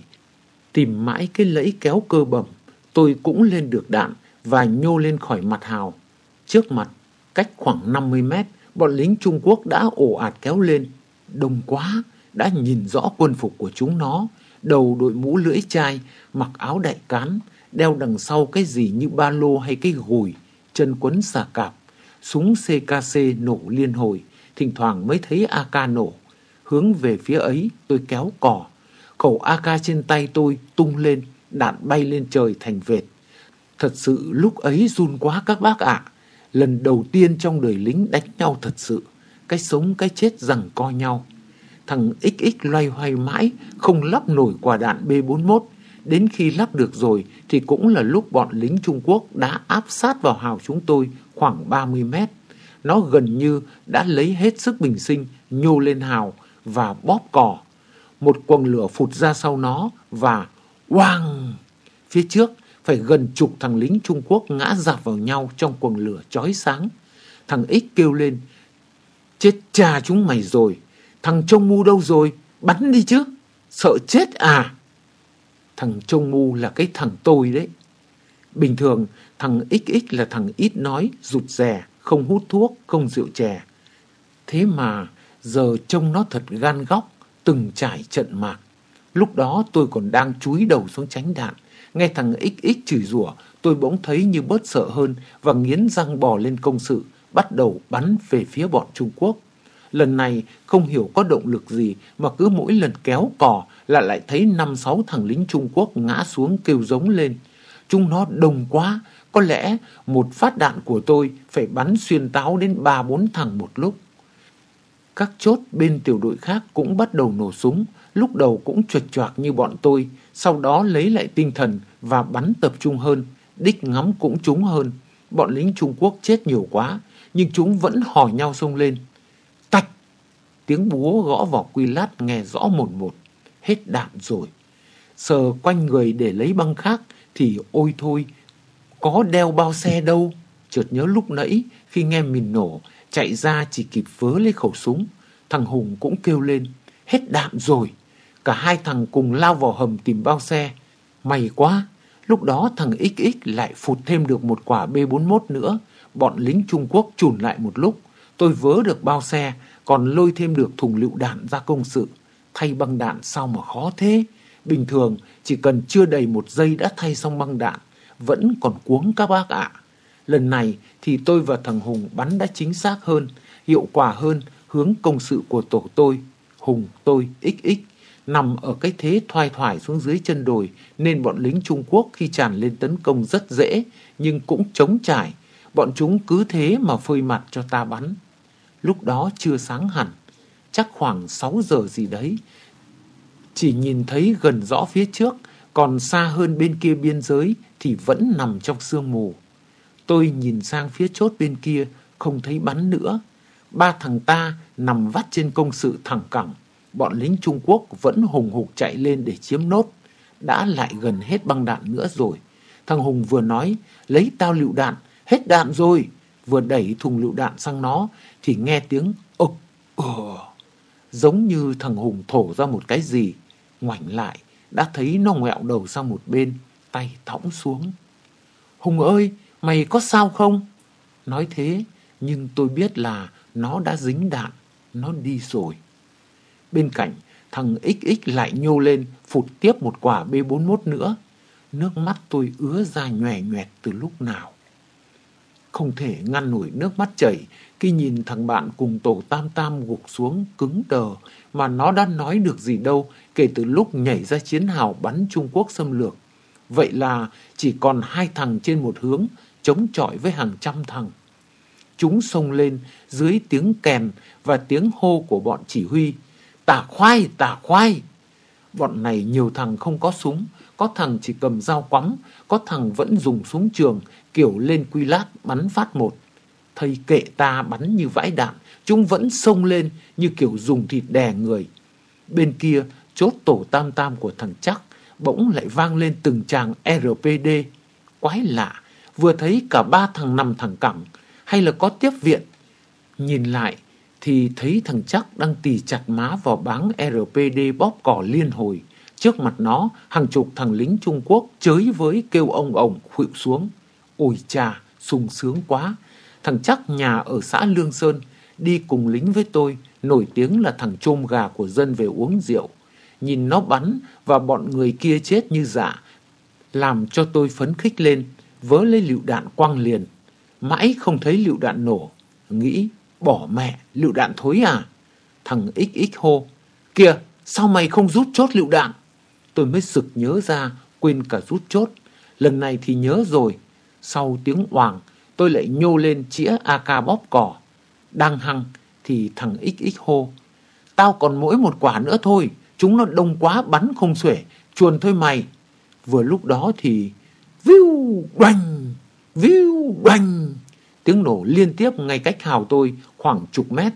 Tìm mãi cái lẫy kéo cơ bẩm, tôi cũng lên được đạn và nhô lên khỏi mặt hào. Trước mặt, cách khoảng 50 mét, bọn lính Trung Quốc đã ồ ạt kéo lên. Đông quá, đã nhìn rõ quân phục của chúng nó. Đầu đội mũ lưỡi chai, mặc áo đại cán, đeo đằng sau cái gì như ba lô hay cái gùi, chân quấn xà cạp. Súng CKC nổ liên hồi, thỉnh thoảng mới thấy AK nổ. Hướng về phía ấy, tôi kéo cò. Khẩu AK trên tay tôi tung lên, đạn bay lên trời thành vệt. Thật sự lúc ấy run quá các bác ạ. Lần đầu tiên trong đời lính đánh nhau thật sự. Cái sống cái chết giằng co nhau. Thằng XX loay hoay mãi, không lắp nổi quả đạn B41. Đến khi lắp được rồi thì cũng là lúc bọn lính Trung Quốc đã áp sát vào hào chúng tôi khoảng 30 mét. Nó gần như đã lấy hết sức bình sinh, nhô lên hào và bóp cò. Một quầng lửa phụt ra sau nó và oang! Phía trước phải gần chục thằng lính Trung Quốc ngã rạp vào nhau trong quầng lửa chói sáng. Thằng X kêu lên. Chết cha chúng mày rồi. Thằng Trông Mu đâu rồi? Bắn đi chứ. Sợ chết à? Thằng Trông Mu là cái thằng tôi đấy. Bình thường thằng XX là thằng ít nói, rụt rè, không hút thuốc, không rượu chè. Thế mà giờ trông nó thật gan góc, từng trải trận mạc. Lúc đó tôi còn đang chúi đầu xuống tránh đạn. Nghe thằng XX chửi rủa, tôi bỗng thấy như bớt sợ hơn và nghiến răng bò lên công sự, bắt đầu bắn về phía bọn Trung Quốc. Lần này không hiểu có động lực gì mà cứ mỗi lần kéo cò là lại thấy 5-6 thằng lính Trung Quốc ngã xuống kêu giống lên. Chúng nó đông quá, có lẽ một phát đạn của tôi phải bắn xuyên táo đến 3-4 thằng một lúc. Các chốt bên tiểu đội khác cũng bắt đầu nổ súng, lúc đầu cũng chuệch choạc như bọn tôi, sau đó lấy lại tinh thần và bắn tập trung hơn, đích ngắm cũng trúng hơn. Bọn lính Trung Quốc chết nhiều quá, nhưng chúng vẫn hò nhau xông lên. Tạch! Tiếng búa gõ vào quy lát nghe rõ mồn một. Hết đạn rồi. Sờ quanh người để lấy băng khác thì ôi thôi, có đeo bao xe đâu. Chợt nhớ lúc nãy khi nghe mìn nổ, chạy ra chỉ kịp vớ lấy khẩu súng. Thằng Hùng cũng kêu lên, hết đạn rồi. Cả hai thằng cùng lao vào hầm tìm bao xe. May quá, lúc đó thằng XX lại phụt thêm được một quả B41 nữa. Bọn lính Trung Quốc chùn lại một lúc. Tôi vớ được bao xe, còn lôi thêm được thùng lựu đạn ra công sự. Thay băng đạn sao mà khó thế? Bình thường chỉ cần chưa đầy 1 giây đã thay xong băng đạn. Vẫn còn cuống các bác ạ. Lần này thì tôi và thằng Hùng bắn đã chính xác hơn, hiệu quả hơn hướng công sự của tổ tôi. Hùng, tôi, XX nằm ở cái thế thoai thoải xuống dưới chân đồi, nên bọn lính Trung Quốc khi tràn lên tấn công rất dễ, nhưng cũng trống trải. Bọn chúng cứ thế mà phơi mặt cho ta bắn. Lúc đó chưa sáng hẳn, chắc khoảng 6 giờ gì đấy. Chỉ nhìn thấy gần rõ phía trước, còn xa hơn bên kia biên giới thì vẫn nằm trong sương mù. Tôi nhìn sang phía chốt bên kia, không thấy bắn nữa. 3 thằng ta nằm vắt trên công sự thẳng cẳng. Bọn lính Trung Quốc vẫn hùng hục chạy lên để chiếm nốt. Đã lại gần hết băng đạn nữa rồi. Thằng Hùng vừa nói, lấy tao lựu đạn, hết đạn rồi. Vừa đẩy thùng lựu đạn sang nó, thì nghe tiếng ực, giống như thằng Hùng thổ ra một cái gì. Ngoảnh lại, đã thấy nó ngoẹo đầu sang một bên, tay thõng xuống. Hùng ơi, mày có sao không? Nói thế, nhưng tôi biết là nó đã dính đạn, nó đi rồi. Bên cạnh, thằng XX lại nhô lên, phụt tiếp một quả B41 nữa. Nước mắt tôi ứa ra nhòe nhoẹt từ lúc nào. Không thể ngăn nổi nước mắt chảy khi nhìn thằng bạn cùng tổ Tam Tam gục xuống cứng đờ, mà nó đã nói được gì đâu kể từ lúc nhảy ra chiến hào bắn Trung Quốc xâm lược. Vậy là chỉ còn 2 thằng trên một hướng, chống chọi với hàng trăm thằng. Chúng xông lên dưới tiếng kèn và tiếng hô của bọn chỉ huy. Tả khoai, tả khoai! Bọn này nhiều thằng không có súng, có thằng chỉ cầm dao quắm, có thằng vẫn dùng súng trường, kiểu lên quy lát bắn phát một. Thầy kệ ta bắn như vãi đạn, chúng vẫn xông lên như kiểu dùng thịt đè người. Bên kia, chốt tổ Tam Tam của thằng Chắc bỗng lại vang lên từng tràng RPD. Quái lạ, vừa thấy cả 3 thằng nằm thẳng cẳng, hay là có tiếp viện? Nhìn lại thì thấy thằng Chắc đang tì chặt má vào báng RPD bóp cò liên hồi. Trước mặt nó, hàng chục thằng lính Trung Quốc chới với kêu ông ổng khuỵu xuống. Ôi chà, sung sướng quá. Thằng Chắc nhà ở xã Lương Sơn, đi cùng lính với tôi, nổi tiếng là thằng chôm gà của dân về uống rượu. Nhìn nó bắn và bọn người kia chết như dạ, làm cho tôi phấn khích lên, vớ lấy lựu đạn quăng liền. Mãi không thấy lựu đạn nổ, nghĩ bỏ mẹ, lựu đạn thối à? Thằng XX hô, kìa, sao mày không rút chốt lựu đạn? Tôi mới sực nhớ ra, quên cả rút chốt. Lần này thì nhớ rồi. Sau tiếng oàng, tôi lại nhô lên chĩa AK bóp cò. Đang hăng thì thằng XX hô, tao còn mỗi một quả nữa thôi, chúng nó đông quá bắn không xuể, chuồn thôi mày. Vừa lúc đó thì viu đoành, viu đoành, tiếng nổ liên tiếp ngay cách hào tôi khoảng chục mét.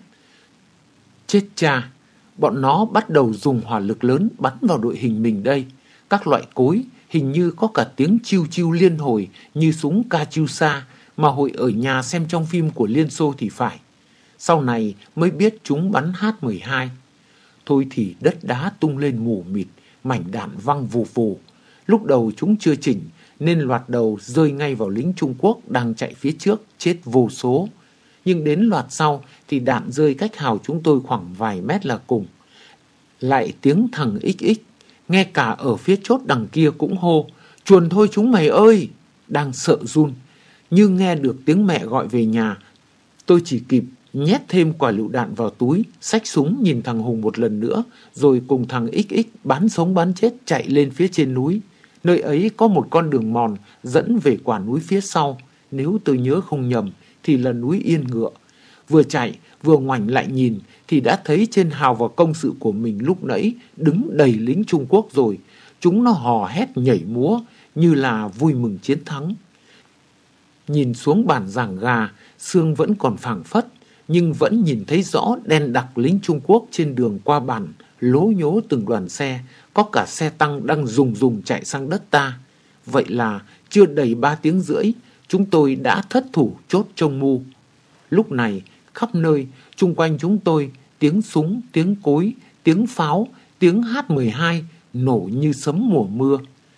Chết cha, bọn nó bắt đầu dùng hỏa lực lớn bắn vào đội hình mình đây. Các loại cối, hình như có cả tiếng chiu chiu liên hồi như súng Katyusha mà hồi ở nhà xem trong phim của Liên Xô thì phải. Sau này mới biết chúng bắn H-12. Thôi thì đất đá tung lên mù mịt, mảnh đạn văng vù vù. Lúc đầu chúng chưa chỉnh nên loạt đầu rơi ngay vào lính Trung Quốc đang chạy phía trước, chết vô số. Nhưng đến loạt sau thì đạn rơi cách hào chúng tôi khoảng vài mét là cùng. Lại tiếng thằng XX, nghe cả ở phía chốt đằng kia cũng hô, chuồn thôi chúng mày ơi, đang sợ run. Như nghe được tiếng mẹ gọi về nhà, tôi chỉ kịp nhét thêm quả lựu đạn vào túi, xách súng nhìn thằng Hùng một lần nữa, rồi cùng thằng XX bán sống bán chết chạy lên phía trên núi. Nơi ấy có một con đường mòn dẫn về quả núi phía sau, nếu tôi nhớ không nhầm thì là núi Yên Ngựa. Vừa chạy, vừa ngoảnh lại nhìn thì đã thấy trên hào và công sự của mình lúc nãy đứng đầy lính Trung Quốc rồi. Chúng nó hò hét nhảy múa như là vui mừng chiến thắng. Nhìn xuống bản giảng gà, sương vẫn còn phảng phất, nhưng vẫn nhìn thấy rõ đen đặc lính Trung Quốc trên đường qua bản, lố nhố từng đoàn xe, có cả xe tăng đang rùng chạy sang đất ta. Vậy là chưa đầy 3 tiếng rưỡi, chúng tôi đã thất thủ chốt Trông Mu. Lúc này, khắp nơi, chung quanh chúng tôi, tiếng súng, tiếng cối, tiếng pháo, tiếng H-12 nổ như sấm mùa mưa.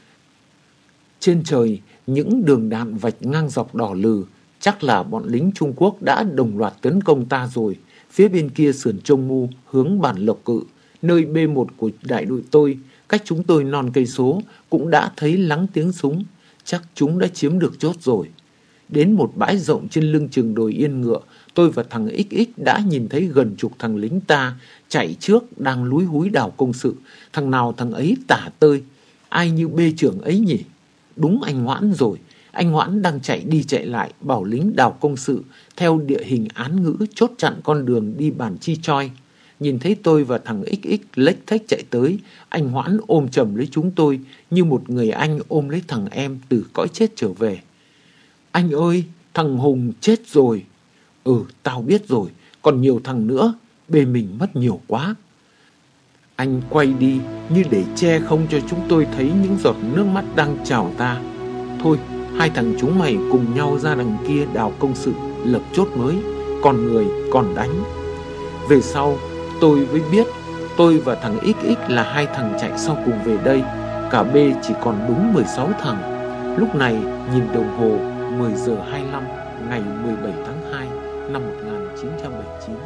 Trên trời, những đường đạn vạch ngang dọc đỏ lừ, chắc là bọn lính Trung Quốc đã đồng loạt tấn công ta rồi. Phía bên kia sườn Trông Mu, hướng bản Lộc Cự, nơi B1 của đại đội tôi, cách chúng tôi non cây số, cũng đã thấy lắng tiếng súng. Chắc chúng đã chiếm được chốt rồi. Đến một bãi rộng trên lưng chừng đồi Yên Ngựa, tôi và thằng XX đã nhìn thấy gần chục thằng lính ta chạy trước đang lúi húi đào công sự. Thằng nào thằng ấy tả tơi. Ai như bê trưởng ấy nhỉ? Đúng anh Hoãn rồi. Anh Hoãn đang chạy đi chạy lại bảo lính đào công sự theo địa hình án ngữ chốt chặn con đường đi bản Chi Choi. Nhìn thấy tôi và thằng XX lếch thếch chạy tới, anh Hoãn ôm chầm lấy chúng tôi như một người anh ôm lấy thằng em từ cõi chết trở về. Anh ơi, thằng Hùng chết rồi. Ừ, tao biết rồi, còn nhiều thằng nữa, bê mình mất nhiều quá. Anh quay đi như để che không cho chúng tôi thấy những giọt nước mắt đang trào ta. Thôi, hai thằng chúng mày cùng nhau ra đằng kia đào công sự, lập chốt mới, còn người còn đánh. Về sau, tôi mới biết tôi và thằng XX là hai thằng chạy sau cùng về đây. Cả B chỉ còn đúng 16 thằng. Lúc này nhìn đồng hồ 10 giờ 25 ngày 17 tháng 2 năm 1979.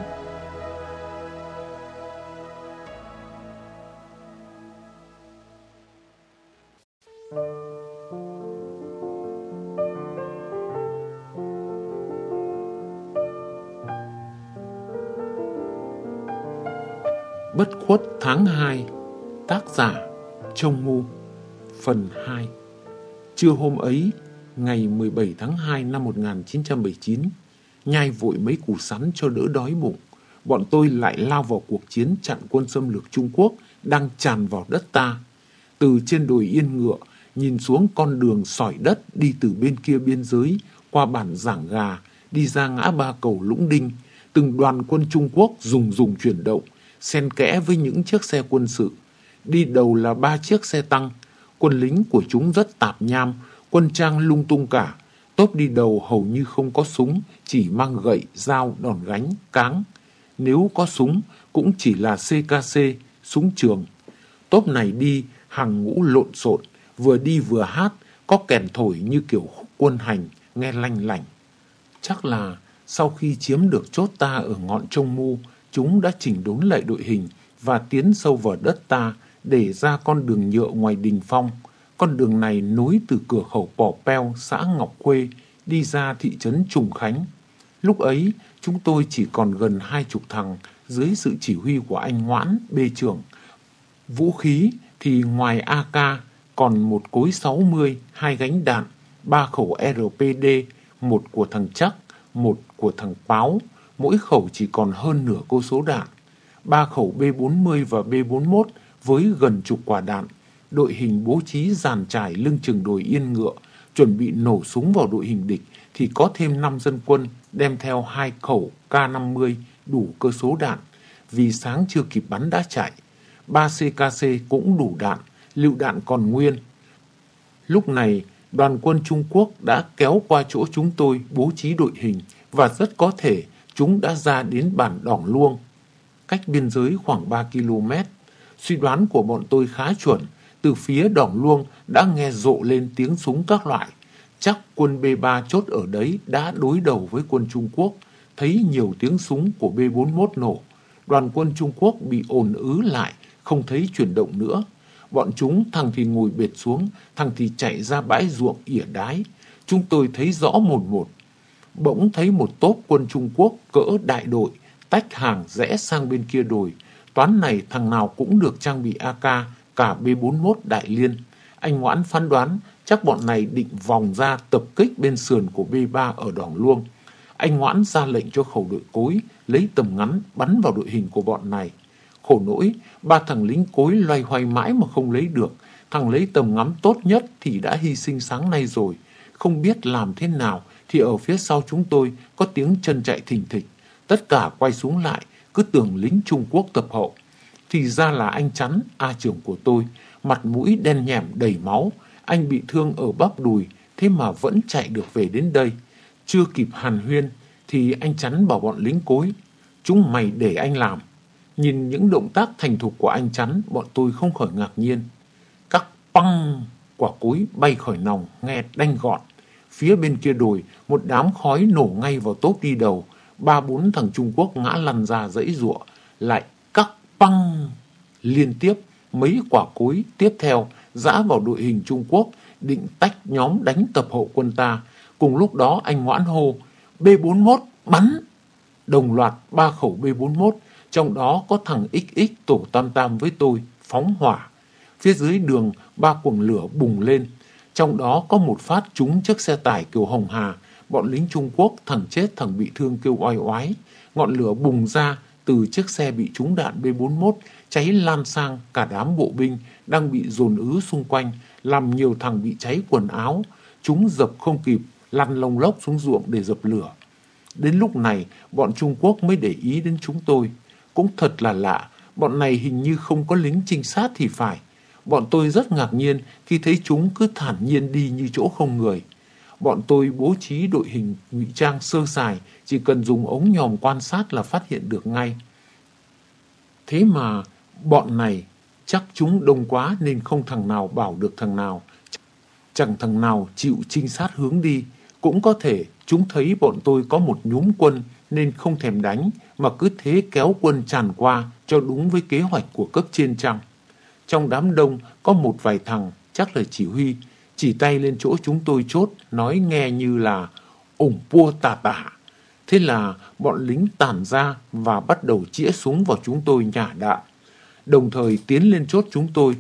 Bất khuất tháng 2. Tác giả Trông Mu. Phần 2. Trưa hôm ấy, ngày 17 tháng 2 năm 1979, nhai vội mấy củ sắn cho đỡ đói bụng, bọn tôi lại lao vào cuộc chiến chặn quân xâm lược Trung Quốc đang tràn vào đất ta. Từ trên đồi Yên Ngựa, nhìn xuống con đường sỏi đất đi từ bên kia biên giới, qua bản Giảng Gà, đi ra ngã ba cầu Lũng Đinh, từng đoàn quân Trung Quốc rùng chuyển động, xen kẽ với những chiếc xe quân sự. Đi đầu là 3 chiếc xe tăng. Quân lính của chúng rất tạp nham, quân trang lung tung cả. Tốp đi đầu hầu như không có súng, chỉ mang gậy, dao, đòn gánh, cáng. Nếu có súng, cũng chỉ là CKC, súng trường. Tốp này đi hàng ngũ lộn xộn, vừa đi vừa hát, có kèn thổi như kiểu khúc quân hành, nghe lanh lảnh. Chắc là sau khi chiếm được chốt ta ở ngọn Trông Mu, chúng đã chỉnh đốn lại đội hình và tiến sâu vào đất ta để ra con đường nhựa ngoài Đình Phong. Con đường này nối từ cửa khẩu Pò Peo, xã Ngọc Khuê, đi ra thị trấn Trùng Khánh. Lúc ấy, chúng tôi chỉ còn gần 20 thằng dưới sự chỉ huy của anh Hoãn, bê trưởng. Vũ khí thì ngoài AK còn một cối 60, 2 gánh đạn, 3 khẩu RPD, một của thằng Chắc, một của thằng Páo. Mỗi khẩu chỉ còn hơn nửa cô số đạn. 3 khẩu B40 và B41 với gần chục quả đạn. Đội hình bố trí dàn trải lưng chừng đồi Yên Ngựa, chuẩn bị nổ súng vào đội hình địch thì có thêm 5 dân quân đem theo 2 khẩu K50 đủ cơ số đạn. Vì sáng chưa kịp bắn đã chạy. 3 CKC cũng đủ đạn, lựu đạn còn nguyên. Lúc này, đoàn quân Trung Quốc đã kéo qua chỗ chúng tôi bố trí đội hình và rất có thể chúng đã ra đến bản Đỏng Luông, cách biên giới khoảng 3 km. Suy đoán của bọn tôi khá chuẩn, từ phía Đỏng Luông đã nghe rộ lên tiếng súng các loại. Chắc quân B3 chốt ở đấy đã đối đầu với quân Trung Quốc, thấy nhiều tiếng súng của B41 nổ. Đoàn quân Trung Quốc bị ồn ứ lại, không thấy chuyển động nữa. Bọn chúng thằng thì ngồi bệt xuống, thằng thì chạy ra bãi ruộng ỉa đái. Chúng tôi thấy rõ một. Bỗng thấy một tốp quân Trung Quốc cỡ đại đội tách hàng rẽ sang bên kia đồi. Toán này thằng nào cũng được trang bị AK, cả B41 đại liên. Anh Ngoãn phán đoán chắc bọn này định vòng ra tập kích bên sườn của B3 ở Đỏng Luông. Anh Ngoãn ra lệnh cho khẩu đội cối lấy tầm ngắn bắn vào đội hình của bọn này. Khổ nỗi, 3 thằng lính cối loay hoay mãi mà không lấy được. Thằng lấy tầm ngắm tốt nhất thì đã hy sinh sáng nay rồi. Không biết làm thế nào thì ở phía sau chúng tôi có tiếng chân chạy thình thịch. Tất cả quay xuống lại, cứ tưởng lính Trung Quốc tập hậu. Thì ra là anh Chắn, A trưởng của tôi, mặt mũi đen nhẻm đầy máu. Anh bị thương ở bắp đùi, thế mà vẫn chạy được về đến đây. Chưa kịp hàn huyên thì anh Chắn bảo bọn lính cối: chúng mày để anh làm. Nhìn những động tác thành thục của anh Chắn, bọn tôi không khỏi ngạc nhiên. Các păng, quả cối bay khỏi nòng nghe đanh gọn. Phía bên kia đồi, một đám khói nổ ngay vào tốp đi đầu. 3-4 thằng Trung Quốc ngã lăn ra giãy giụa. Lại các păng liên tiếp, mấy quả cối tiếp theo giã vào đội hình Trung Quốc, định tách nhóm đánh tập hậu quân ta. Cùng lúc đó anh Ngoãn hô: B41 bắn! Đồng loạt 3 khẩu B41, trong đó có thằng XX tổ tam tam với tôi, phóng hỏa. Phía dưới đường 3 quầng lửa bùng lên, trong đó có một phát trúng chiếc xe tải kiểu Hồng Hà. Bọn lính Trung Quốc thằng chết thằng bị thương kêu oai oái. Ngọn lửa bùng ra từ chiếc xe bị trúng đạn B41, cháy lan sang cả đám bộ binh đang bị dồn ứ xung quanh, làm nhiều thằng bị cháy quần áo. Chúng dập không kịp, lăn lông lốc xuống ruộng để dập lửa. Đến lúc này, bọn Trung Quốc mới để ý đến chúng tôi. Cũng thật là lạ, bọn này hình như không có lính trinh sát thì phải. Bọn tôi rất ngạc nhiên khi thấy chúng cứ thản nhiên đi như chỗ không người. Bọn tôi bố trí đội hình ngụy trang sơ sài, chỉ cần dùng ống nhòm quan sát là phát hiện được ngay. Thế mà bọn này chắc chúng đông quá nên không thằng nào bảo được thằng nào. Chẳng thằng nào chịu trinh sát hướng đi. Cũng có thể chúng thấy bọn tôi có một nhúm quân nên không thèm đánh mà cứ thế kéo quân tràn qua cho đúng với kế hoạch của cấp trên chăng. Trong đám đông có một vài thằng chắc là chỉ huy, chỉ tay lên chỗ chúng tôi chốt, nói nghe như là ủng pua tà tả. Thế là bọn lính tản ra và bắt đầu chĩa súng vào chúng tôi nhả đạn. Đồng thời tiến lên chốt chúng tôi.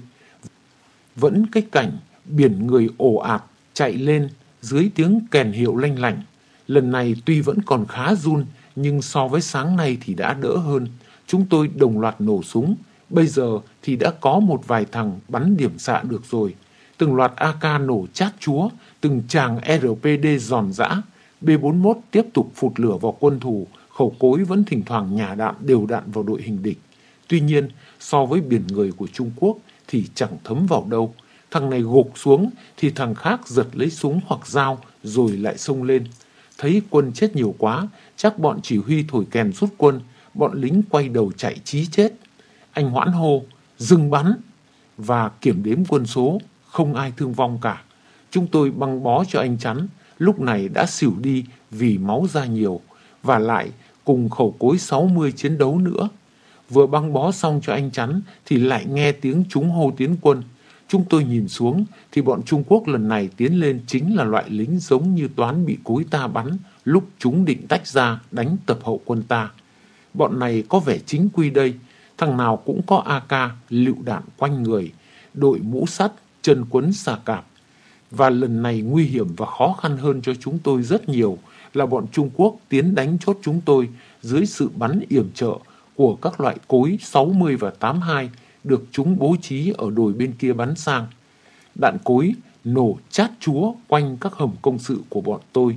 Vẫn cái cảnh biển người ồ ạt chạy lên dưới tiếng kèn hiệu lanh lảnh. Lần này tuy vẫn còn khá run, nhưng so với sáng nay thì đã đỡ hơn. Chúng tôi đồng loạt nổ súng. Bây giờ thì đã có một vài thằng bắn điểm xạ được rồi. Từng loạt AK nổ chát chúa, từng tràng RPD giòn giã. B41 tiếp tục phụt lửa vào quân thù, khẩu cối vẫn thỉnh thoảng nhả đạn đều đạn vào đội hình địch. Tuy nhiên, so với biển người của Trung Quốc thì chẳng thấm vào đâu. Thằng này gục xuống thì thằng khác giật lấy súng hoặc dao rồi lại xông lên. Thấy quân chết nhiều quá, chắc bọn chỉ huy thổi kèn rút quân, bọn lính quay đầu chạy chí chết. Anh Hoãn hô: dừng bắn! Và kiểm đếm quân số, không ai thương vong cả. Chúng tôi băng bó cho anh Chắn, lúc này đã xỉu đi vì máu ra nhiều, và lại cùng khẩu cối 60 chiến đấu nữa. Vừa băng bó xong cho anh Chắn thì lại nghe tiếng chúng hô tiến quân. Chúng tôi nhìn xuống thì bọn Trung Quốc lần này tiến lên chính là loại lính giống như Toán bị cối ta bắn lúc chúng định tách ra đánh tập hậu quân ta. Bọn này có vẻ chính quy đây, thằng nào cũng có AK, lựu đạn quanh người, đội mũ sắt, chân quấn xà cạp. Và lần này nguy hiểm và khó khăn hơn cho chúng tôi rất nhiều là bọn Trung Quốc tiến đánh chốt chúng tôi dưới sự bắn yểm trợ của các loại cối 60 và 82 được chúng bố trí ở đồi bên kia bắn sang. Đạn cối nổ chát chúa quanh các hầm công sự của bọn tôi.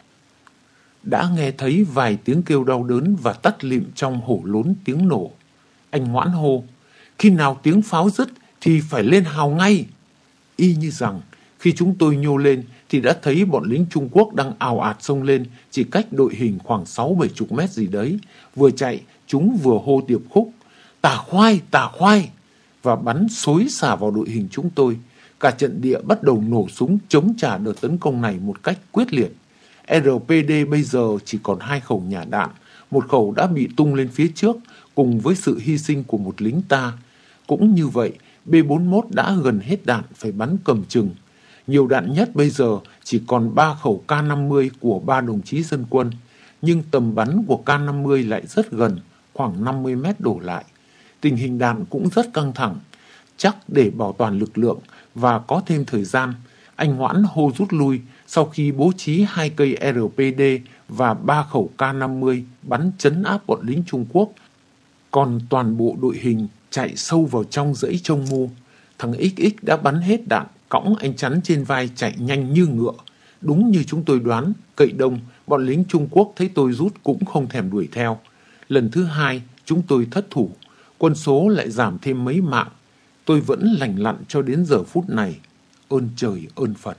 Đã nghe thấy vài tiếng kêu đau đớn và tắt lịm trong hổ lốn tiếng nổ. Anh Hoãn hô: khi nào tiếng pháo dứt thì phải lên hào ngay. Y như rằng khi chúng tôi nhô lên thì đã thấy bọn lính Trung Quốc đang ào ạt xông lên, chỉ cách đội hình khoảng 60-70 mét gì đấy. Vừa chạy, chúng vừa hô điệp khúc: tả khoai, và bắn xối xả vào đội hình chúng tôi. Cả trận địa bắt đầu nổ súng chống trả đợt tấn công này một cách quyết liệt. RPD bây giờ chỉ còn 2 khẩu nhả đạn, một khẩu đã bị tung lên phía trước cùng với sự hy sinh của một lính ta. Cũng như vậy, B41 đã gần hết đạn phải bắn cầm chừng. Nhiều đạn nhất bây giờ chỉ còn 3 khẩu K50 của 3 đồng chí dân quân, nhưng tầm bắn của K50 lại rất gần, khoảng 50 mét đổ lại. Tình hình đạn cũng rất căng thẳng. Chắc để bảo toàn lực lượng và có thêm thời gian, anh Hoãn hô rút lui, Sau khi bố trí 2 cây RPD và 3 khẩu K50 bắn trấn áp bọn lính Trung Quốc, còn toàn bộ đội hình chạy sâu vào trong dãy trông mu. Thằng XX đã bắn hết đạn, cõng anh Chắn trên vai chạy nhanh như ngựa. Đúng như chúng tôi đoán, cậy đông, bọn lính Trung Quốc thấy tôi rút cũng không thèm đuổi theo. Lần thứ 2, chúng tôi thất thủ, quân số lại giảm thêm mấy mạng. Tôi vẫn lành lặn cho đến giờ phút này. Ơn trời ơn Phật.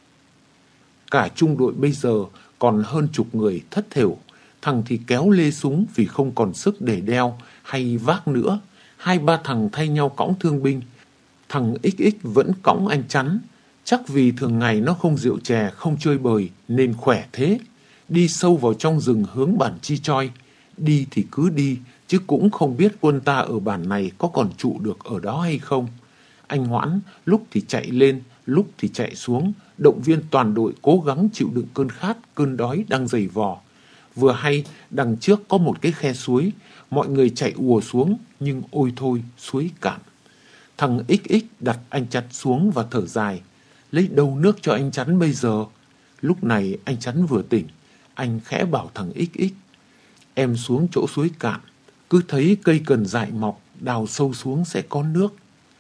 Cả trung đội bây giờ còn hơn chục người thất thểu. Thằng thì kéo lê súng vì không còn sức để đeo hay vác nữa. 2-3 thằng thay nhau cõng thương binh. Thằng XX vẫn cõng anh Chắn. Chắc vì thường ngày nó không rượu chè, không chơi bời nên khỏe thế. Đi sâu vào trong rừng hướng bản Chi Choi. Đi thì cứ đi, chứ cũng không biết quân ta ở bản này có còn trụ được ở đó hay không. Anh Hoãn lúc thì chạy lên, lúc thì chạy xuống, động viên toàn đội cố gắng chịu đựng cơn khát, cơn đói đang dày vò. Vừa hay đằng trước có một cái khe suối, mọi người chạy ùa xuống, nhưng ôi thôi, suối cạn. Thằng XX đặt anh Chắn xuống và thở dài. Lấy đâu nước cho anh Chắn bây giờ? Lúc này anh Chắn vừa tỉnh, anh khẽ bảo thằng XX. Em xuống chỗ suối cạn, cứ thấy cây cần dại mọc, đào sâu xuống sẽ có nước.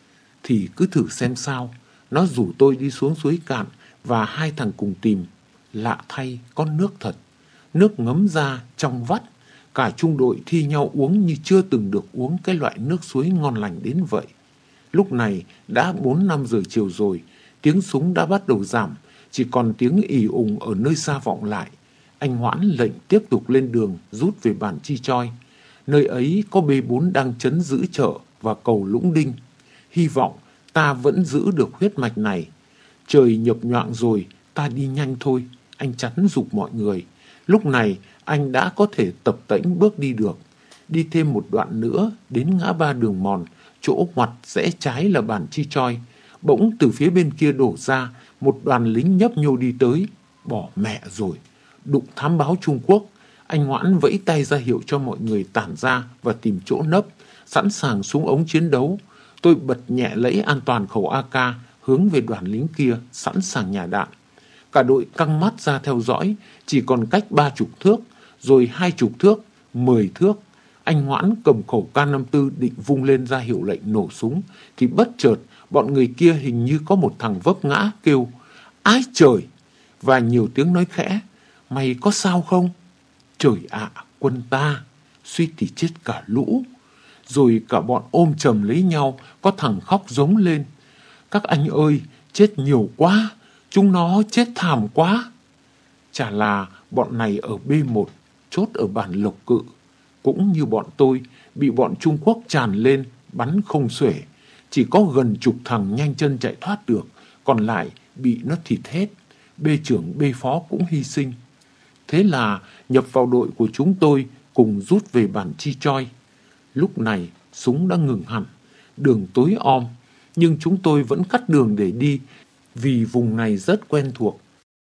Thì cứ thử xem sao. Nó rủ tôi đi xuống suối cạn và 2 thằng cùng tìm. Lạ thay, có nước thật. Nước ngấm ra, trong vắt. Cả trung đội thi nhau uống như chưa từng được uống cái loại nước suối ngon lành đến vậy. Lúc này đã 4-5 giờ chiều rồi, tiếng súng đã bắt đầu giảm, chỉ còn tiếng ì ùng ở nơi xa vọng lại. Anh Hoãn lệnh tiếp tục lên đường rút về bản Chi Choi. Nơi ấy có B4 đang trấn giữ chợ và cầu Lũng Đinh. Hy vọng ta vẫn giữ được huyết mạch này. Trời nhập nhoạng rồi, ta đi nhanh thôi, anh Chắn giục mọi người. Lúc này anh đã có thể tập tễnh bước đi được. Đi thêm một đoạn nữa đến ngã ba đường mòn, chỗ ngoặt rẽ trái là bản Chi Choi. Bỗng từ phía bên kia đổ ra, một đoàn lính nhấp nhô đi tới. Bỏ mẹ rồi, đụng thám báo Trung Quốc. Anh Hoãn vẫy tay ra hiệu cho mọi người tản ra và tìm chỗ nấp, sẵn sàng súng ống chiến đấu. Tôi bật nhẹ lẫy an toàn khẩu AK hướng về đoàn lính kia, sẵn sàng nhả đạn. Cả đội căng mắt ra theo dõi, chỉ còn cách 30 thước, rồi 20 thước, 10 thước. Anh Hoãn cầm khẩu K54 định vung lên ra hiệu lệnh nổ súng, thì bất chợt bọn người kia hình như có một thằng vấp ngã kêu ái trời, và nhiều tiếng nói khẽ, mày có sao không? Trời ạ, quân ta, suýt thì chết cả lũ. Rồi cả bọn ôm chầm lấy nhau, có thằng khóc giống lên. Các anh ơi, chết nhiều quá, chúng nó chết thảm quá. Chả là bọn này ở B1, chốt ở bản Lộc Cự. Cũng như bọn tôi, bị bọn Trung Quốc tràn lên, bắn không xuể. Chỉ có gần chục thằng nhanh chân chạy thoát được, còn lại bị nó thịt hết. B trưởng B phó cũng hy sinh. Thế là nhập vào đội của chúng tôi cùng rút về bản Chi Choi. Lúc này súng đã ngừng hẳn, đường tối om, nhưng chúng tôi vẫn cắt đường để đi vì vùng này rất quen thuộc.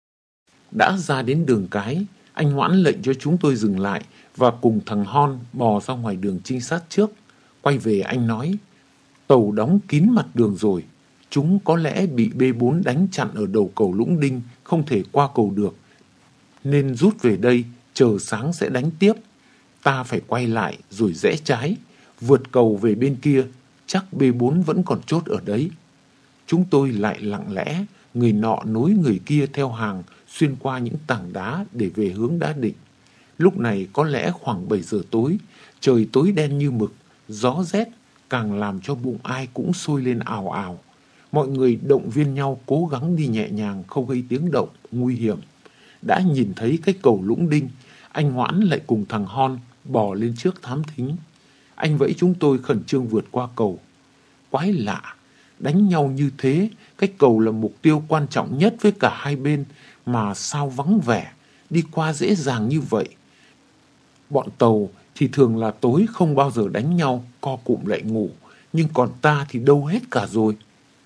Đã ra đến đường cái, anh Hoãn lệnh cho chúng tôi dừng lại và cùng thằng Hon bò ra ngoài đường trinh sát trước. Quay về anh nói, tàu đóng kín mặt đường rồi, chúng có lẽ bị B4 đánh chặn ở đầu cầu Lũng Đinh, không thể qua cầu được. Nên rút về đây, chờ sáng sẽ đánh tiếp. Ta phải quay lại rồi rẽ trái, vượt cầu về bên kia, chắc B4 vẫn còn chốt ở đấy. Chúng tôi lại lặng lẽ, người nọ nối người kia theo hàng, xuyên qua những tảng đá để về hướng Đá Định. Lúc này có lẽ khoảng 7 giờ tối, trời tối đen như mực, gió rét càng làm cho bụng ai cũng sôi lên ào ào. Mọi người động viên nhau cố gắng đi nhẹ nhàng, không gây tiếng động, nguy hiểm. Đã nhìn thấy cái cầu Lũng Đinh, anh Hoãn lại cùng thằng Hon bò lên trước thám thính. Anh vẫy chúng tôi khẩn trương vượt qua cầu. Quái lạ, đánh nhau như thế, cái cầu là mục tiêu quan trọng nhất với cả hai bên, mà sao vắng vẻ, đi qua dễ dàng như vậy. Bọn tàu thì thường là tối không bao giờ đánh nhau, co cụm lại ngủ, nhưng còn ta thì đâu hết cả rồi.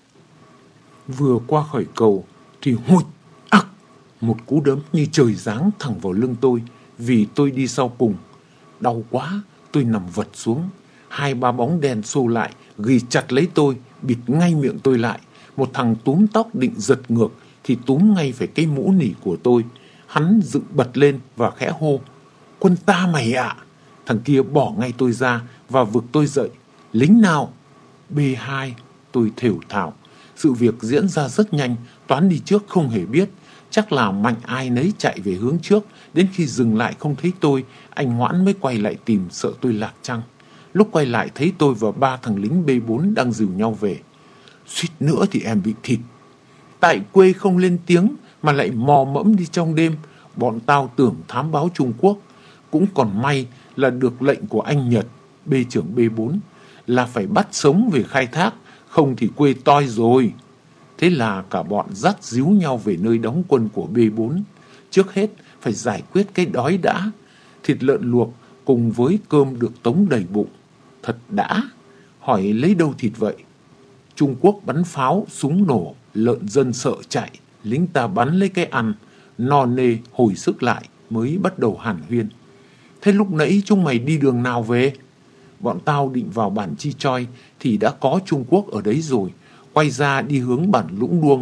Vừa qua khỏi cầu thì hụt, ắc, một cú đấm như trời giáng thẳng vào lưng tôi, vì tôi đi sau cùng. Đau quá, tôi nằm vật xuống. 2-3 bóng đen xô lại, ghì chặt lấy tôi, bịt ngay miệng tôi lại. Một thằng túm tóc định giật ngược thì túm ngay phải cái mũ nỉ của tôi. Hắn dựng bật lên và khẽ hô: "Quân ta mày ạ!" Thằng kia bỏ ngay tôi ra và vực tôi dậy. "Lính nào?" "B2", tôi thều thào. Sự việc diễn ra rất nhanh, Toán đi trước không hề biết. Chắc là mạnh ai nấy chạy về hướng trước. Đến khi dừng lại không thấy tôi, anh Hoãn mới quay lại tìm, sợ tôi lạc chăng. Lúc quay lại thấy tôi và 3 thằng lính B4 đang dìu nhau về. "Suýt nữa thì em bị thịt." Tại quê không lên tiếng mà lại mò mẫm đi trong đêm. Bọn tao tưởng thám báo Trung Quốc. Cũng còn may là được lệnh của anh Nhật, trưởng B4, là phải bắt sống về khai thác, không thì quê toi rồi. Thế là cả bọn dắt díu nhau về nơi đóng quân của B4. Trước hết phải giải quyết cái đói đã. Thịt lợn luộc cùng với cơm được tống đầy bụng. Thật đã. Hỏi lấy đâu thịt vậy? Trung Quốc bắn pháo, súng nổ, lợn dân sợ chạy. Lính ta bắn lấy cái ăn, no nê hồi sức lại mới bắt đầu hàn huyên. "Thế lúc nãy chúng mày đi đường nào về?" "Bọn tao định vào bản Chi Choi thì đã có Trung Quốc ở đấy rồi. Quay ra đi hướng bản Lũng Đuông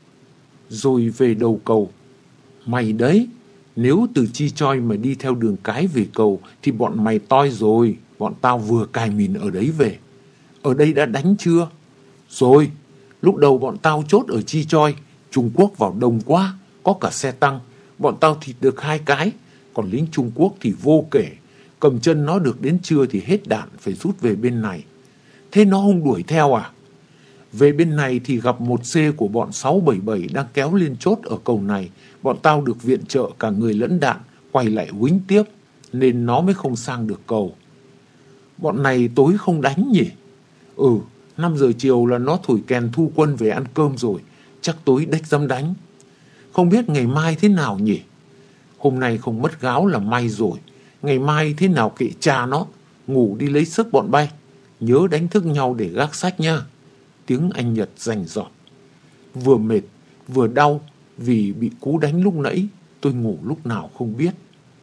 rồi về đầu cầu." "Mày đấy, nếu từ Chi Choi mà đi theo đường cái về cầu thì bọn mày toi rồi. Bọn tao vừa cài mìn ở đấy về." "Ở đây đã đánh chưa?" "Rồi, lúc đầu bọn tao chốt ở Chi Choi. Trung Quốc vào đông quá, có cả xe tăng. Bọn tao thịt được 2 cái, còn lính Trung Quốc thì vô kể. Cầm chân nó được đến trưa thì hết đạn, phải rút về bên này." "Thế nó không đuổi theo à?" "Về bên này thì gặp một C của bọn 677 đang kéo lên chốt ở cầu này. Bọn tao được viện trợ cả người lẫn đạn, quay lại huính tiếp, nên nó mới không sang được cầu." "Bọn này tối không đánh nhỉ?" "Ừ, 5 giờ chiều là nó thổi kèn thu quân về ăn cơm rồi. Chắc tối đếch dám đánh." "Không biết ngày mai thế nào nhỉ?" "Hôm nay không mất gáo là may rồi. Ngày mai thế nào kệ cha nó. Ngủ đi lấy sức bọn bay. Nhớ đánh thức nhau để gác sách nha." Tiếng anh Nhật rành rọt. Vừa mệt, vừa đau vì bị cú đánh lúc nãy. Tôi ngủ lúc nào không biết.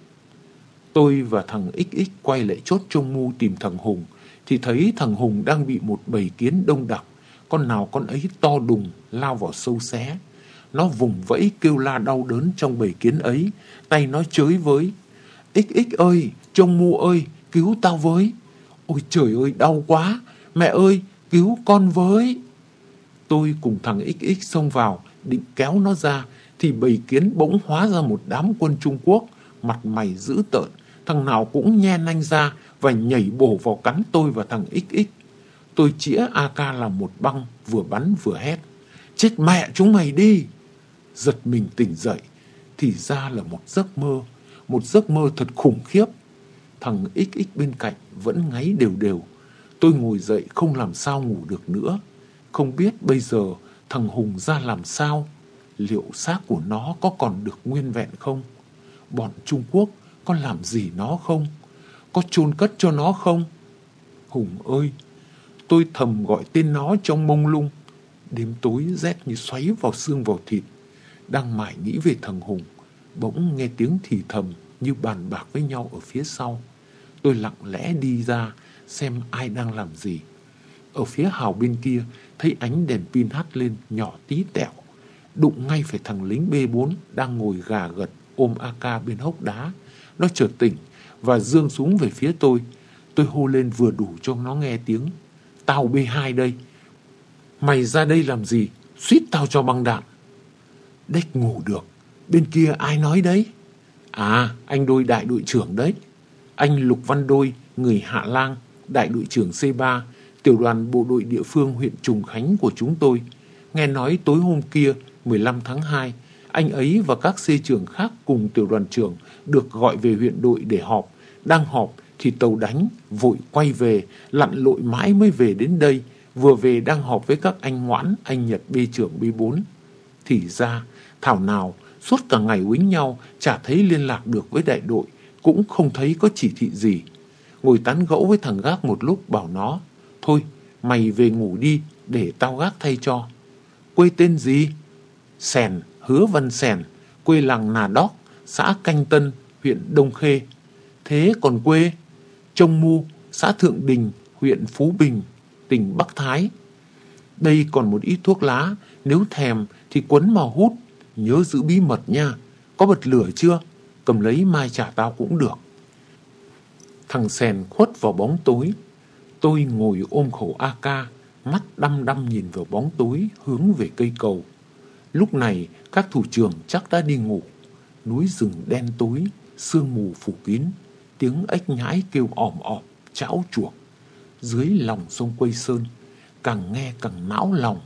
Tôi và thằng XX quay lại chốt trông mu tìm thằng Hùng. Thì thấy thằng Hùng đang bị một bầy kiến đông đặc. Con nào con ấy to đùng, lao vào sâu xé. Nó vùng vẫy kêu la đau đớn trong bầy kiến ấy. Tay nó chới với: "XX ơi, trông mu ơi, cứu tao với." "Ôi trời ơi, đau quá. Mẹ ơi, cứu con với." Tôi cùng thằng XX xông vào, định kéo nó ra, thì bầy kiến bỗng hóa ra một đám quân Trung Quốc, mặt mày dữ tợn. Thằng nào cũng nhe nanh ra và nhảy bổ vào cắn tôi và thằng XX. Tôi chĩa AK làm một băng, vừa bắn vừa hét: "Chết mẹ chúng mày đi!" Giật mình tỉnh dậy, thì ra là một giấc mơ thật khủng khiếp. Thằng XX bên cạnh vẫn ngáy đều đều. Tôi ngồi dậy không làm sao ngủ được nữa. Không biết bây giờ thằng Hùng ra làm sao? Liệu xác của nó có còn được nguyên vẹn không? Bọn Trung Quốc có làm gì nó không? Có chôn cất cho nó không? Hùng ơi! Tôi thầm gọi tên nó trong mông lung. Đêm tối rét như xoáy vào xương vào thịt. Đang mải nghĩ về thằng Hùng, bỗng nghe tiếng thì thầm như bàn bạc với nhau ở phía sau. Tôi lặng lẽ đi ra xem ai đang làm gì. Ở phía hào bên kia thấy ánh đèn pin hắt lên nhỏ tí tẹo, đụng ngay phải thằng lính B4 đang ngồi gà gật ôm AK bên hốc đá. Nó chợt tỉnh và giương súng về phía tôi. Tôi hô lên vừa đủ cho nó nghe tiếng: "Tao B2 đây. Mày ra đây làm gì? Suýt tao cho băng đạn." Đếch ngủ được. Bên kia ai nói đấy? À, anh Đôi đại đội trưởng đấy. Anh Lục Văn Đôi, người Hạ Lang, đại đội trưởng C3, tiểu đoàn bộ đội địa phương huyện Trùng Khánh của chúng tôi. Nghe nói tối hôm kia, 15 tháng 2, anh ấy và các C trưởng khác cùng tiểu đoàn trưởng được gọi về huyện đội để họp. Đang họp thì tàu đánh, vội quay về, lặn lội mãi mới về đến đây. Vừa về đang họp với các anh Ngoãn, anh Nhật B trưởng B4. Thì ra, thảo nào, suốt cả ngày uýnh nhau, chả thấy liên lạc được với đại đội, cũng không thấy có chỉ thị gì. Ngồi tán gẫu với thằng gác một lúc bảo nó: "Thôi, mày về ngủ đi, để tao gác thay cho." "Quê tên gì?" "Sèn, Hứa Văn Sèn, quê làng Nà Đóc, xã Canh Tân, huyện Đông Khê." "Thế còn quê?" "Trông Mu, xã Thượng Đình, huyện Phú Bình, tỉnh Bắc Thái." "Đây còn một ít thuốc lá, nếu thèm thì quấn mà hút." Nhớ giữ bí mật nha. Có bật lửa chưa? Cầm lấy mai trả tao cũng được. Thằng Sèn khuất vào bóng tối. Tôi ngồi ôm khẩu AK, mắt đăm đăm nhìn vào bóng tối hướng về cây cầu. Lúc này các thủ trưởng chắc đã đi ngủ. Núi rừng đen tối, sương mù phủ kín, tiếng ếch nhái kêu òm òm, chảo chuộc. Dưới lòng sông Quây Sơn, càng nghe càng não lòng.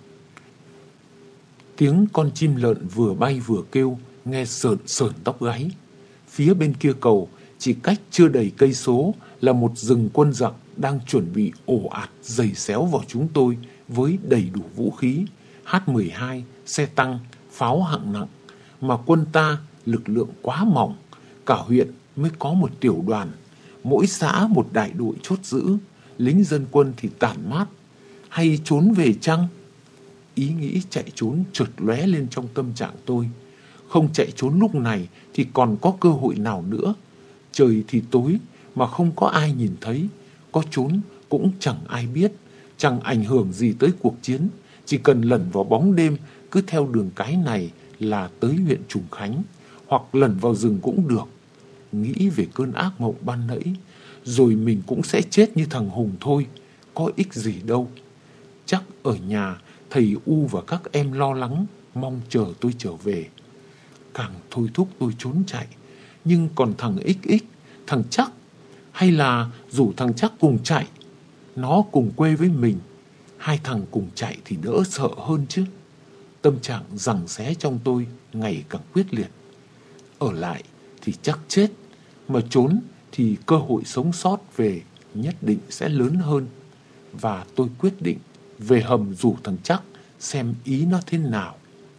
Tiếng con chim lợn vừa bay vừa kêu, nghe sởn sởn tóc gáy. Phía bên kia cầu, chỉ cách chưa đầy cây số là một rừng quân giặc đang chuẩn bị ồ ạt giày xéo vào chúng tôi với đầy đủ vũ khí, H-12, xe tăng, pháo hạng nặng. Mà quân ta lực lượng quá mỏng, cả huyện mới có một tiểu đoàn, mỗi xã một đại đội chốt giữ, lính dân quân thì tản mát. Hay trốn về chăng? Ý nghĩ chạy trốn chợt lóe lên trong tâm trạng tôi. Không chạy trốn lúc này thì còn có cơ hội nào nữa. Trời thì tối mà không có ai nhìn thấy, có trốn cũng chẳng ai biết, chẳng ảnh hưởng gì tới cuộc chiến. Chỉ cần lẩn vào bóng đêm, cứ theo đường cái này là tới huyện Trùng Khánh, hoặc lẩn vào rừng cũng được. Nghĩ về cơn ác mộng ban nãy, rồi mình cũng sẽ chết như thằng Hùng thôi, có ích gì đâu. Chắc ở nhà thầy U và các em lo lắng, mong chờ tôi trở về. Càng thôi thúc tôi trốn chạy. Nhưng còn thằng XX, thằng Chắc, hay là rủ thằng Chắc cùng chạy, nó cùng quê với mình, hai thằng cùng chạy thì đỡ sợ hơn chứ. Tâm trạng giằng xé trong tôi ngày càng quyết liệt. Ở lại thì chắc chết, mà trốn thì cơ hội sống sót về nhất định sẽ lớn hơn. Và tôi quyết định về hầm rủ thằng Chắc xem ý nó thế nào.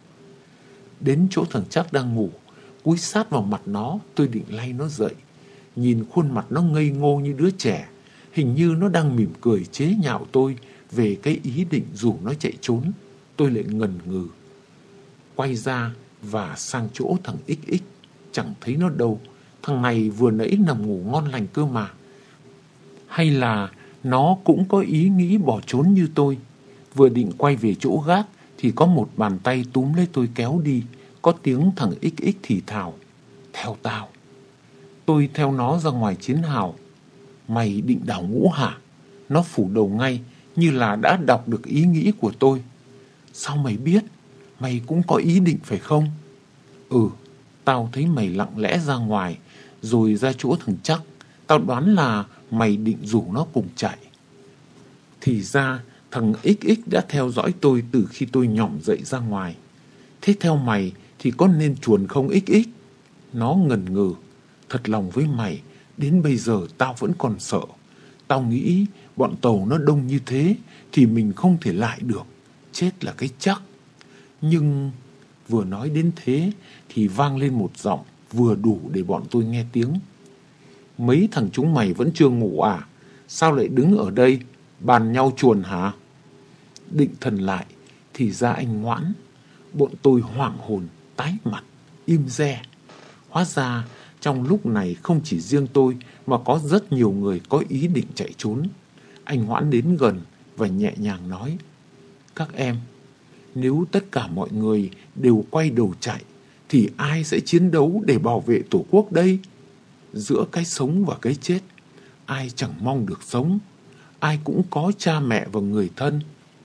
Đến chỗ thằng Chắc đang ngủ, cúi sát vào mặt nó, tôi định lay nó dậy. Nhìn khuôn mặt nó ngây ngô như đứa trẻ, hình như nó đang mỉm cười chế nhạo tôi về cái ý định rủ nó chạy trốn. Tôi lại ngần ngừ, quay ra và sang chỗ thằng XX. Chẳng thấy nó đâu. Thằng này vừa nãy nằm ngủ ngon lành cơ mà. Hay là nó cũng có ý nghĩ bỏ trốn như tôi. Vừa định quay về chỗ gác thì có một bàn tay túm lấy tôi kéo đi. Có tiếng thằng XX thì thào: "Theo tao." Tôi theo nó ra ngoài chiến hào. "Mày định đào ngũ hả?" Nó phủ đầu ngay, như là đã đọc được ý nghĩ của tôi. "Sao mày biết? Mày cũng có ý định phải không?" "Ừ, tao thấy mày lặng lẽ ra ngoài, rồi ra chỗ thằng Chắc. Tao đoán là mày định rủ nó cùng chạy." Thì ra thằng XX đã theo dõi tôi từ khi tôi nhỏm dậy ra ngoài. "Thế theo mày thì có nên chuồn không XX?" Nó ngần ngừ. "Thật lòng với mày, đến bây giờ tao vẫn còn sợ. Tao nghĩ bọn tàu nó đông như thế thì mình không thể lại được. Chết là cái chắc." Nhưng vừa nói đến thế thì vang lên một giọng vừa đủ để bọn tôi nghe tiếng. "Mấy thằng chúng mày vẫn chưa ngủ à? Sao lại đứng ở đây bàn nhau chuồn hả?" Định thần lại thì ra anh Ngoãn. Bọn tôi hoảng hồn, tái mặt, im re. Hóa ra trong lúc này không chỉ riêng tôi mà có rất nhiều người có ý định chạy trốn. Anh Ngoãn đến gần và nhẹ nhàng nói: "Các em, nếu tất cả mọi người đều quay đầu chạy thì ai sẽ chiến đấu để bảo vệ Tổ quốc đây? Giữa cái sống và cái chết, ai chẳng mong được sống. Ai cũng có cha mẹ và người thân."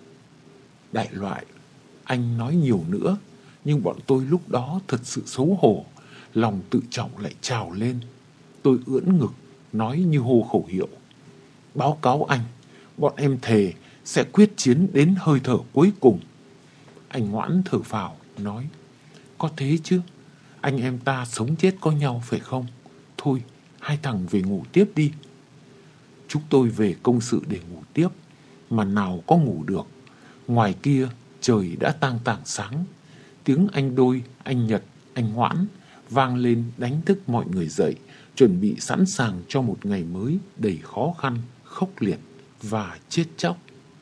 Đại loại, anh nói nhiều nữa, nhưng bọn tôi lúc đó thật sự xấu hổ, lòng tự trọng lại trào lên. Tôi ưỡn ngực, nói như hô khẩu hiệu: "Báo cáo anh, bọn em thề sẽ quyết chiến đến hơi thở cuối cùng." Anh Ngoãn thở phào, nói: "Có thế chứ, anh em ta sống chết có nhau phải không? Thôi, hai thằng về ngủ tiếp đi." Chúng tôi về công sự để ngủ tiếp, mà nào có ngủ được. Ngoài kia trời đã tang tảng sáng. Tiếng anh Đôi, anh Nhật, anh Hoãn vang lên đánh thức mọi người dậy, chuẩn bị sẵn sàng cho một ngày mới đầy khó khăn, khốc liệt và chết chóc.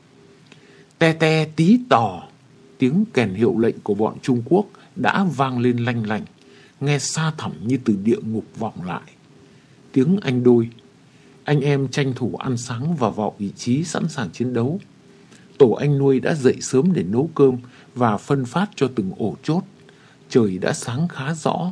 Te te tí tò, tiếng kèn hiệu lệnh của bọn Trung Quốc đã vang lên lanh lành, nghe xa thẳm như từ địa ngục vọng lại. Tiếng anh Đôi: "Anh em tranh thủ ăn sáng và vào vị trí sẵn sàng chiến đấu." Tổ anh nuôi đã dậy sớm để nấu cơm và phân phát cho từng ổ chốt. trời đã sáng khá rõ.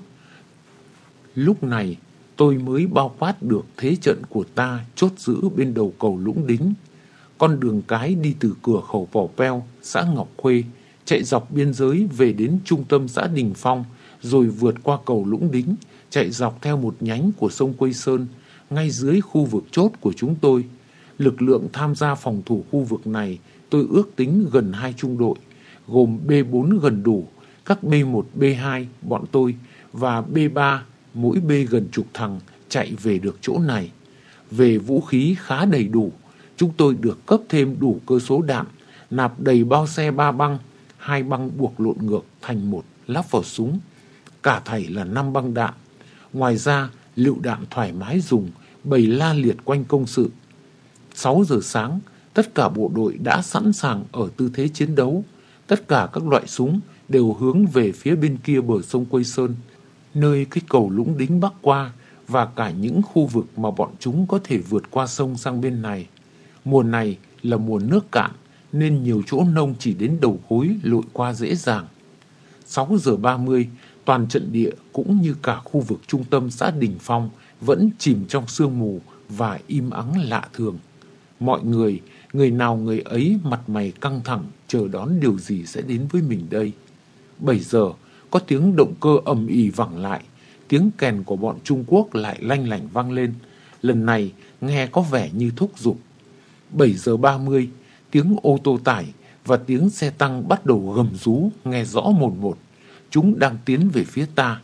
Lúc này tôi mới bao quát được thế trận của ta chốt giữ bên đầu cầu Lũng Đính. Con đường cái đi từ cửa khẩu Pò Peo, xã Ngọc Khuê, chạy dọc biên giới về đến trung tâm xã Đình Phong, rồi vượt qua cầu Lũng Đính, chạy dọc theo một nhánh của sông Quây Sơn, ngay dưới khu vực chốt của chúng tôi. Lực lượng tham gia phòng thủ khu vực này tôi ước tính gần 2 trung đội, gồm B4 gần đủ, các B1, B2 bọn tôi và B3 mỗi B gần chục thằng chạy về được chỗ này. Về vũ khí khá đầy đủ, chúng tôi được cấp thêm đủ cơ số đạn, nạp đầy bao xe 3 băng, 2 băng buộc lộn ngược thành một lắp vào súng, cả thảy là 5 băng đạn. Ngoài ra, lựu đạn thoải mái dùng, bày la liệt quanh công sự. 6 giờ sáng, tất cả bộ đội đã sẵn sàng ở tư thế chiến đấu. Tất cả các loại súng đều hướng về phía bên kia bờ sông Quây Sơn, nơi cái cầu Lũng Đính bắc qua, và cả những khu vực mà bọn chúng có thể vượt qua sông sang bên này. Mùa này là mùa nước cạn, nên nhiều chỗ nông chỉ đến đầu gối lội qua dễ dàng. 6 giờ 30, toàn trận địa cũng như cả khu vực trung tâm xã Đình Phong vẫn chìm trong sương mù và im ắng lạ thường. Mọi người, người nào người ấy mặt mày căng thẳng chờ đón điều gì sẽ đến với mình đây. 7 giờ, có tiếng động cơ ầm ĩ vẳng lại, tiếng kèn của bọn Trung Quốc lại lanh lảnh vang lên. Lần này nghe có vẻ như thúc giục. 7 giờ 30, tiếng ô tô tải và tiếng xe tăng bắt đầu gầm rú nghe rõ mồn một. Chúng đang tiến về phía ta.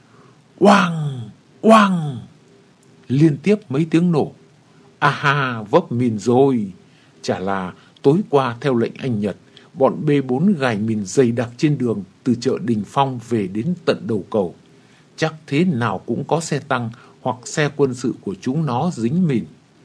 Oang! Oang! Liên tiếp mấy tiếng nổ. Ha, vấp mìn rồi. Chả là tối qua theo lệnh anh Nhật, bọn B4 gài mìn dày đặc trên đường từ chợ Đình Phong về đến tận đầu cầu. Chắc thế nào cũng có xe tăng hoặc xe quân sự của chúng nó dính mìn.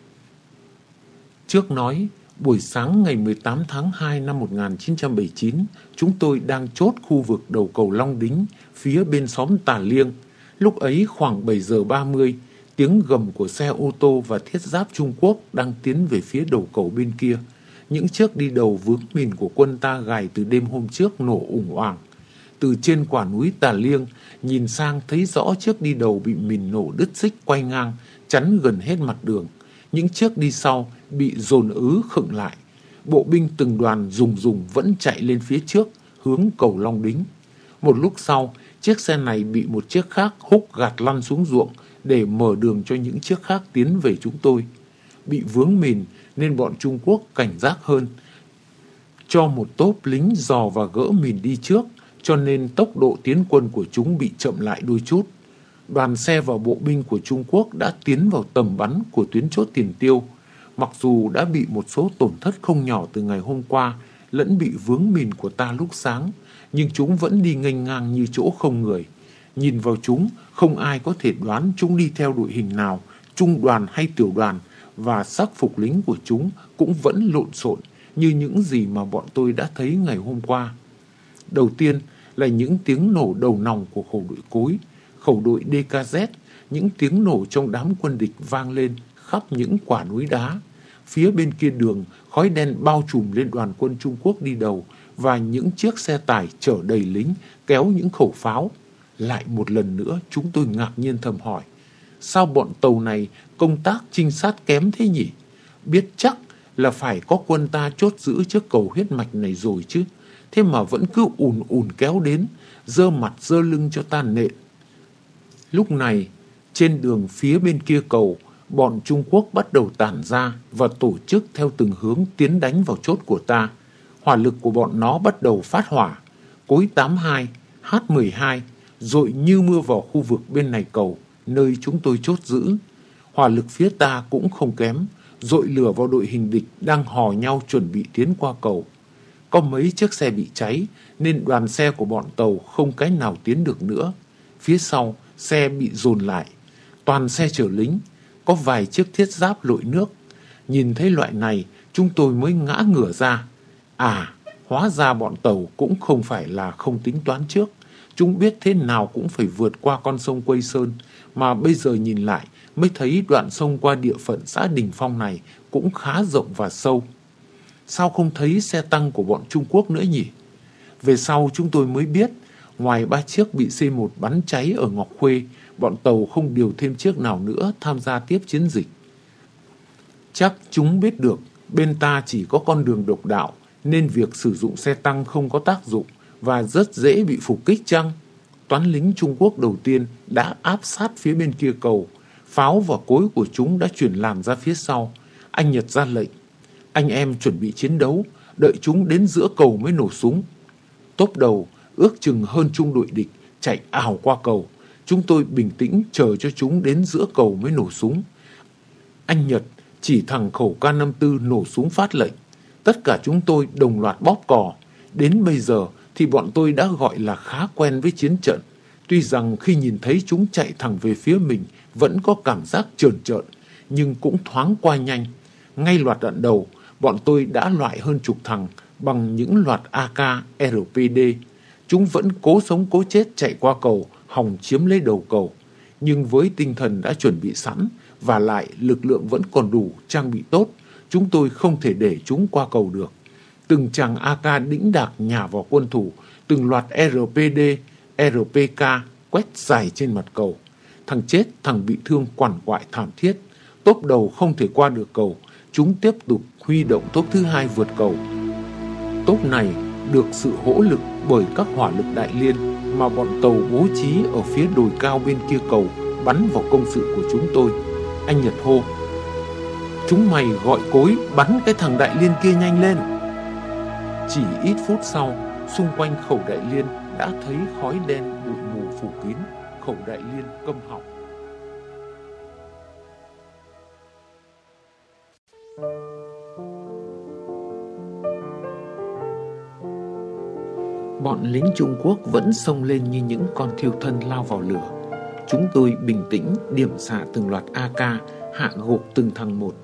Trước nói, buổi sáng ngày 18 tháng 2 năm 1979, chúng tôi đang chốt khu vực đầu cầu Long Đính, phía bên xóm Tà Liêng. Lúc ấy khoảng 7 giờ 30, tiếng gầm của xe ô tô và thiết giáp Trung Quốc đang tiến về phía đầu cầu bên kia. Những chiếc đi đầu vướng mìn của quân ta gài từ đêm hôm trước nổ ủng oảng. Từ trên quả núi Tà Liêng, nhìn sang thấy rõ chiếc đi đầu bị mìn nổ đứt xích quay ngang, chắn gần hết mặt đường. Những chiếc đi sau bị dồn ứ khựng lại. Bộ binh từng đoàn rùng vẫn chạy lên phía trước, hướng cầu Long Đính. Một lúc sau, chiếc xe này bị một chiếc khác húc gạt lăn xuống ruộng để mở đường cho những chiếc khác tiến về chúng tôi. Bị vướng mìn nên bọn Trung Quốc cảnh giác hơn, cho một tốp lính dò và gỡ mìn đi trước, cho nên tốc độ tiến quân của chúng bị chậm lại đôi chút. Đoàn xe và bộ binh của Trung Quốc đã tiến vào tầm bắn của tuyến chốt Tiền Tiêu. Mặc dù đã bị một số tổn thất không nhỏ từ ngày hôm qua, lẫn bị vướng mìn của ta lúc sáng, nhưng chúng vẫn đi nghênh ngang như chỗ không người. Nhìn vào chúng, không ai có thể đoán chúng đi theo đội hình nào, trung đoàn hay tiểu đoàn, và sắc phục lính của chúng cũng vẫn lộn xộn như những gì mà bọn tôi đã thấy ngày hôm qua. Đầu tiên là những tiếng nổ đầu nòng của khẩu đội Cối, khẩu đội DKZ, những tiếng nổ trong đám quân địch vang lên khắp những quả núi đá. Phía bên kia đường, khói đen bao trùm lên đoàn quân Trung Quốc đi đầu và những chiếc xe tải chở đầy lính kéo những khẩu pháo. Lại một lần nữa chúng tôi ngạc nhiên thầm hỏi, sao bọn tàu này công tác trinh sát kém thế nhỉ? Biết chắc là phải có quân ta chốt giữ trước cầu huyết mạch này rồi chứ, thế mà vẫn cứ ùn ùn kéo đến, giơ mặt giơ lưng cho ta nện. Lúc này, trên đường phía bên kia cầu, bọn Trung Quốc bắt đầu tản ra và tổ chức theo từng hướng tiến đánh vào chốt của ta. Hỏa lực của bọn nó bắt đầu phát hỏa. Cối 82, H12 dội như mưa vào khu vực bên này cầu, nơi chúng tôi chốt giữ. Hỏa lực phía ta cũng không kém, dội lửa vào đội hình địch đang hò nhau chuẩn bị tiến qua cầu. Có mấy chiếc xe bị cháy nên đoàn xe của bọn tàu không cái nào tiến được nữa. Phía sau, xe bị dồn lại. Toàn xe chở lính, có vài chiếc thiết giáp lội nước. Nhìn thấy loại này, chúng tôi mới ngã ngửa ra. Hóa ra bọn tàu cũng không phải là không tính toán trước. Chúng biết thế nào cũng phải vượt qua con sông Quây Sơn, mà bây giờ nhìn lại mới thấy đoạn sông qua địa phận xã Đình Phong này cũng khá rộng và sâu. Sao không thấy xe tăng của bọn Trung Quốc nữa nhỉ? Về sau chúng tôi mới biết, Ngoài 3 chiếc bị C1 bắn cháy ở Ngọc Khuê, bọn tàu không điều thêm chiếc nào nữa tham gia tiếp chiến dịch. Chắc chúng biết được bên ta chỉ có con đường độc đạo, nên việc sử dụng xe tăng không có tác dụng và rất dễ bị phục kích chăng? Toán lính Trung Quốc đầu tiên đã áp sát phía bên kia cầu. Pháo và cối của chúng đã chuyển làn ra phía sau. Anh Nhật ra lệnh: anh em chuẩn bị chiến đấu, đợi chúng đến giữa cầu mới nổ súng. Tốp đầu ước chừng hơn trung đội địch chạy ào qua cầu. Chúng tôi bình tĩnh chờ cho chúng đến giữa cầu mới nổ súng. Anh Nhật chỉ thẳng khẩu K54 nổ súng phát lệnh. Tất cả chúng tôi đồng loạt bóp cò. Đến bây giờ thì bọn tôi đã gọi là khá quen với chiến trận. Tuy rằng khi nhìn thấy chúng chạy thẳng về phía mình vẫn có cảm giác trờn trợn, nhưng cũng thoáng qua nhanh. Ngay loạt đạn đầu, bọn tôi đã loại hơn chục thằng bằng những loạt AK, RPD. Chúng vẫn cố sống cố chết chạy qua cầu, hòng chiếm lấy đầu cầu. Nhưng với tinh thần đã chuẩn bị sẵn, và lại lực lượng vẫn còn đủ, trang bị tốt, chúng tôi không thể để chúng qua cầu được. Từng chàng AK đĩnh đạc nhả vào quân thủ, từng loạt RPD, RPK quét dài trên mặt cầu. Thằng chết, thằng bị thương quằn quại thảm thiết. Tốp đầu không thể qua được cầu, chúng tiếp tục huy động tốp thứ hai vượt cầu. Tốp này được sự hỗ lực bởi các hỏa lực đại liên mà bọn tàu bố trí ở phía đồi cao bên kia cầu bắn vào công sự của chúng tôi. Anh Nhật hô: chúng mày gọi cối bắn cái thằng đại liên kia nhanh lên. Chỉ ít phút sau, xung quanh khẩu đại liên đã thấy khói đen bụi mù phủ kín. Khẩu đại liên câm họng. Bọn lính Trung Quốc vẫn xông lên như những con thiêu thân lao vào lửa. Chúng tôi bình tĩnh điểm xạ từng loạt AK, hạ gục từng thằng một.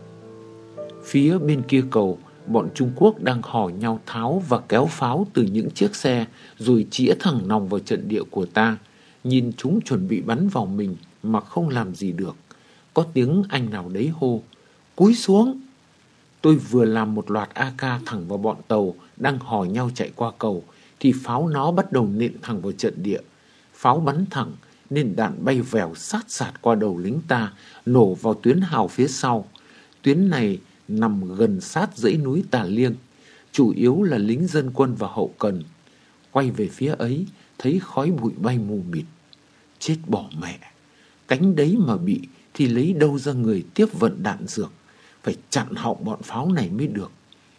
Phía bên kia cầu, bọn Trung Quốc đang hò nhau tháo và kéo pháo từ những chiếc xe rồi chĩa thẳng nòng vào trận địa của ta. Nhìn chúng chuẩn bị bắn vào mình mà không làm gì được. Có tiếng anh nào đấy hô: cúi xuống. Tôi vừa làm một loạt AK thẳng vào bọn tàu đang hò nhau chạy qua cầu thì pháo nó bắt đầu nện thẳng vào trận địa. Pháo bắn thẳng nên đạn bay vèo sát sạt qua đầu lính ta, nổ vào tuyến hào phía sau. Tuyến này nằm gần sát dãy núi Tà Liêng, chủ yếu là lính dân quân và hậu cần. Quay về phía ấy, thấy khói bụi bay mù mịt. Chết bỏ mẹ! Cánh đấy mà bị thì lấy đâu ra người tiếp vận đạn dược. Phải chặn họng bọn pháo này mới được.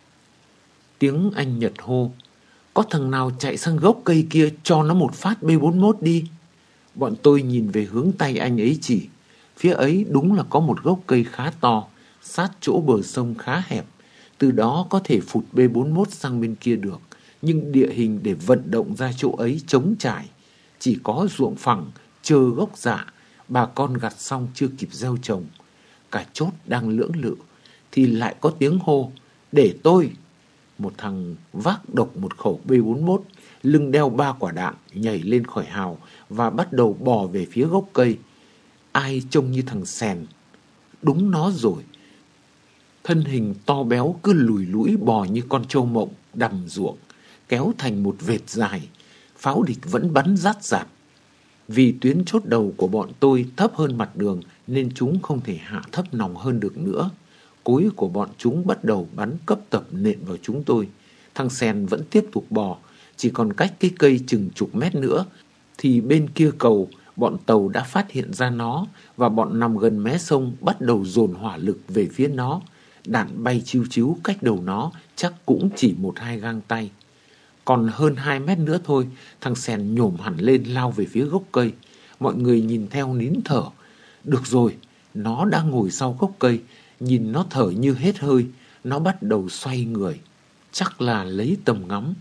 Tiếng anh Nhật hô: có thằng nào chạy sang gốc cây kia cho nó một phát B41 đi. Bọn tôi nhìn về hướng tay anh ấy chỉ. Phía ấy đúng là có một gốc cây khá to, sát chỗ bờ sông khá hẹp. Từ đó có thể phụt B41 sang bên kia được. Nhưng địa hình để vận động ra chỗ ấy trống trải. Chỉ có ruộng phẳng, chờ gốc dạ, bà con gặt xong chưa kịp gieo trồng. Cả chốt đang lưỡng lự thì lại có tiếng hô: để tôi. Một thằng vác độc một khẩu B41, lưng đeo 3 quả đạn, nhảy lên khỏi hào và bắt đầu bò về phía gốc cây. Ai trông như thằng Sèn? Đúng nó rồi. Thân hình to béo cứ lùi lũi bò như con trâu mộng đầm ruộng, kéo thành một vệt dài. Pháo địch vẫn bắn rát rạt. Vì tuyến chốt đầu của bọn tôi thấp hơn mặt đường nên chúng không thể hạ thấp nòng hơn được nữa. Cối của bọn chúng bắt đầu bắn cấp tập nện vào chúng tôi. Thằng Sèn vẫn tiếp tục bò. Chỉ còn cách cái cây chừng chục mét nữa thì bên kia cầu bọn tàu đã phát hiện ra nó và bọn nằm gần mé sông bắt đầu dồn hỏa lực về phía nó. Đạn bay chiu chiu cách đầu nó chắc cũng chỉ 1-2 gang tay. Còn hơn 2 mét nữa thôi, thằng Sèn nhổm hẳn lên lao về phía gốc cây. Mọi người nhìn theo nín thở. Được rồi, nó đã ngồi sau gốc cây. Nhìn nó thở như hết hơi, nó bắt đầu xoay người. Chắc là lấy tầm ngắm.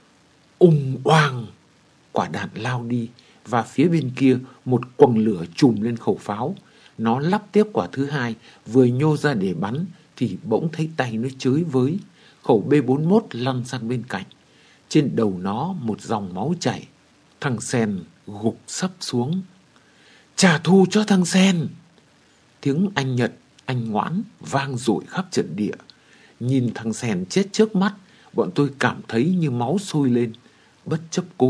Oang! Quả đạn lao đi và phía bên kia một quầng lửa trùm lên khẩu pháo. Nó lắp tiếp quả thứ hai, vừa nhô ra để bắn thì bỗng thấy tay nó chới với. Khẩu B41 lăn sang bên cạnh. Trên đầu nó một dòng máu chảy. Thằng Sèn gục sấp xuống. Trả thù cho thằng Sèn! Tiếng anh Nhật, anh Ngoãn vang dội khắp trận địa. Nhìn thằng Sèn chết trước mắt, bọn tôi cảm thấy như máu sôi lên. Bất chấp cối,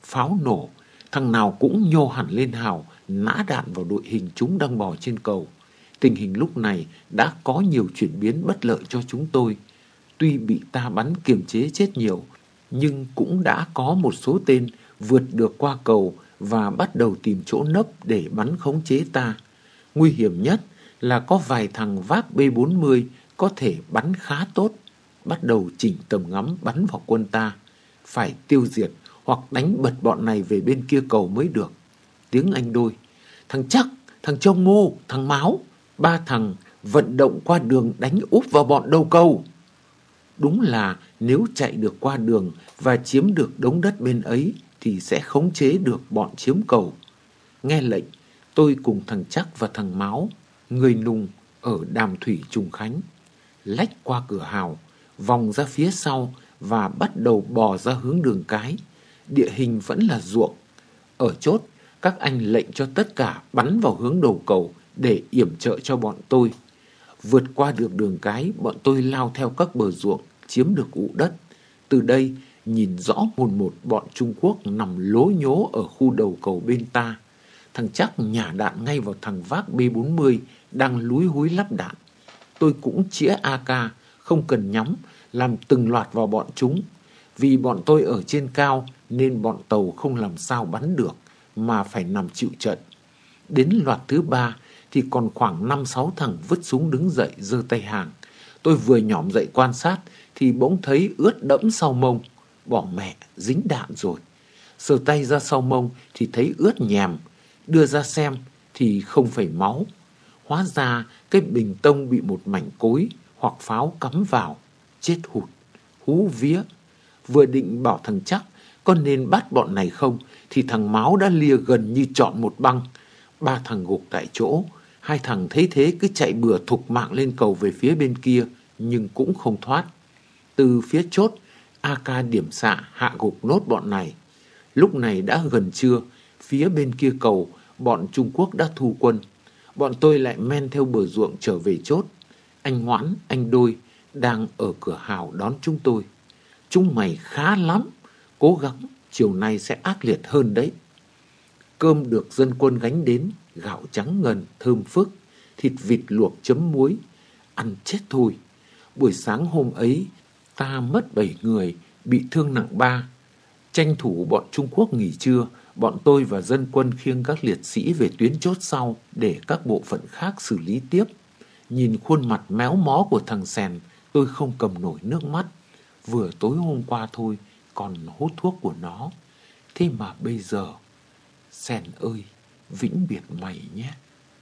pháo nổ, thằng nào cũng nhô hẳn lên hào, nã đạn vào đội hình chúng đang bò trên cầu. Tình hình lúc này đã có nhiều chuyển biến bất lợi cho chúng tôi. Tuy bị ta bắn kiềm chế chết nhiều, nhưng cũng đã có một số tên vượt được qua cầu và bắt đầu tìm chỗ nấp để bắn khống chế ta. Nguy hiểm nhất là có vài thằng vác B40 có thể bắn khá tốt, bắt đầu chỉnh tầm ngắm bắn vào quân ta. Phải tiêu diệt hoặc đánh bật bọn này về bên kia cầu mới được. Tiếng anh Đôi: thằng Chắc, thằng Trông Ngô, thằng Máu, ba thằng vận động qua đường đánh úp vào bọn đầu cầu. Đúng là nếu chạy được qua đường và chiếm được đống đất bên ấy thì sẽ khống chế được bọn chiếm cầu. Nghe lệnh, tôi cùng thằng Chắc và thằng Máu, người nùng ở Đàm Thủy Trùng Khánh, lách qua cửa hào, vòng ra phía sau và bắt đầu bò ra hướng đường cái. Địa hình vẫn là ruộng. Ở chốt, các anh lệnh cho tất cả bắn vào hướng đầu cầu để yểm trợ cho bọn tôi. Vượt qua được đường cái, bọn tôi lao theo các bờ ruộng, chiếm được ụ đất. Từ đây, nhìn rõ mồn một bọn Trung Quốc nằm lố nhố ở khu đầu cầu bên ta. Thằng Chắc nhả đạn ngay vào thằng vác B40 đang lúi húi lắp đạn. Tôi cũng chĩa AK, không cần nhắm, làm từng loạt vào bọn chúng. Vì bọn tôi ở trên cao nên bọn tàu không làm sao bắn được, mà phải nằm chịu trận. Đến loạt thứ 3 thì còn khoảng 5-6 thằng vứt súng đứng dậy giơ tay hàng. Tôi vừa nhỏm dậy quan sát thì bỗng thấy ướt đẫm sau mông. Bỏ mẹ, dính đạn rồi. Sờ tay ra sau mông thì thấy ướt nhèm. Đưa ra xem thì không phải máu. Hóa ra cái bình tông bị một mảnh cối hoặc pháo cắm vào. Chết hụt, hú vía. Vừa định bảo thằng Chắc có nên bắt bọn này không thì thằng Máu đã lia gần như chọn một băng. 3 thằng gục tại chỗ. 2 thằng thấy thế cứ chạy bừa thục mạng lên cầu về phía bên kia, nhưng cũng không thoát. Từ phía chốt, AK điểm xạ hạ gục nốt bọn này. Lúc này đã gần trưa, phía bên kia cầu, bọn Trung Quốc đã thu quân. Bọn tôi lại men theo bờ ruộng trở về chốt. Anh Hoãn, anh Đôi đang ở cửa hào đón chúng tôi. Chúng mày khá lắm, cố gắng, chiều nay sẽ ác liệt hơn đấy. Cơm được dân quân gánh đến, gạo trắng ngần, thơm phức, thịt vịt luộc chấm muối, ăn chết thôi. Buổi sáng hôm ấy, ta mất 7 người, bị thương nặng 3. Tranh thủ bọn Trung Quốc nghỉ trưa, bọn tôi và dân quân khiêng các liệt sĩ về tuyến chốt sau để các bộ phận khác xử lý tiếp. Nhìn khuôn mặt méo mó của thằng Sèn, tôi không cầm nổi nước mắt. Vừa tối hôm qua thôi, còn hút thuốc của nó. Thế mà bây giờ, Sèn ơi, vĩnh biệt mày nhé.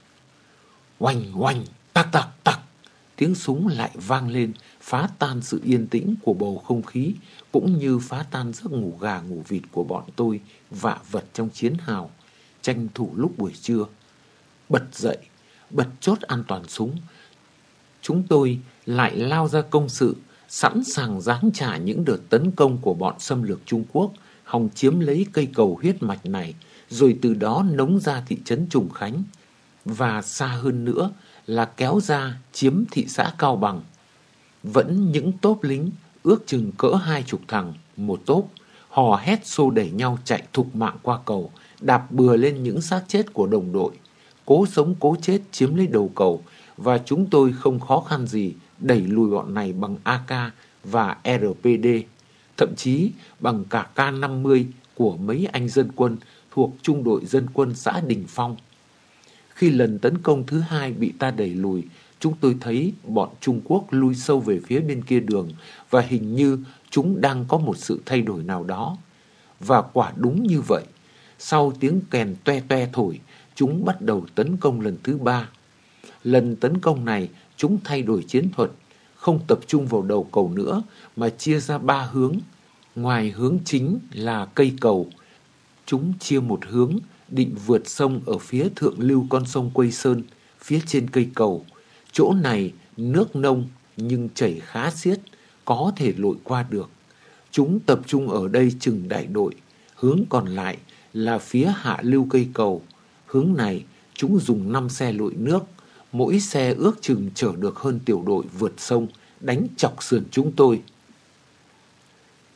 Oanh oanh, tắc tắc tắc. Tiếng súng lại vang lên, phá tan sự yên tĩnh của bầu không khí, cũng như phá tan giấc ngủ gà ngủ vịt của bọn tôi vạ vật trong chiến hào. Tranh thủ lúc buổi trưa, bật dậy, bật chốt an toàn súng. Chúng tôi lại lao ra công sự, sẵn sàng giáng trả những đợt tấn công của bọn xâm lược Trung Quốc, hòng chiếm lấy cây cầu huyết mạch này, rồi từ đó nống ra thị trấn Trùng Khánh, và xa hơn nữa là kéo ra chiếm thị xã Cao Bằng. Vẫn những tốp lính ước chừng cỡ 20 thằng một tốp, hò hét xô đẩy nhau chạy thục mạng qua cầu, đạp bừa lên những xác chết của đồng đội, cố sống cố chết chiếm lấy đầu cầu, và chúng tôi không khó khăn gì đẩy lùi bọn này bằng AK và RPD, thậm chí bằng cả K50 của mấy anh dân quân thuộc trung đội dân quân xã Đình Phong. Khi lần tấn công thứ 2 bị ta đẩy lùi, chúng tôi thấy bọn Trung Quốc lui sâu về phía bên kia đường, và hình như chúng đang có một sự thay đổi nào đó. Và quả đúng như vậy, sau tiếng kèn toe toe thổi, chúng bắt đầu tấn công lần thứ 3. Lần tấn công này, chúng thay đổi chiến thuật, không tập trung vào đầu cầu nữa, mà chia ra 3 hướng. Ngoài hướng chính là cây cầu, chúng chia một hướng định vượt sông ở phía thượng lưu con sông Quây Sơn, phía trên cây cầu. Chỗ này nước nông nhưng chảy khá xiết, có thể lội qua được. Chúng tập trung ở đây chừng đại đội. Hướng còn lại là phía hạ lưu cây cầu. Hướng này chúng dùng 5 xe lội nước, mỗi xe ước chừng chở được hơn tiểu đội vượt sông, đánh chọc sườn chúng tôi.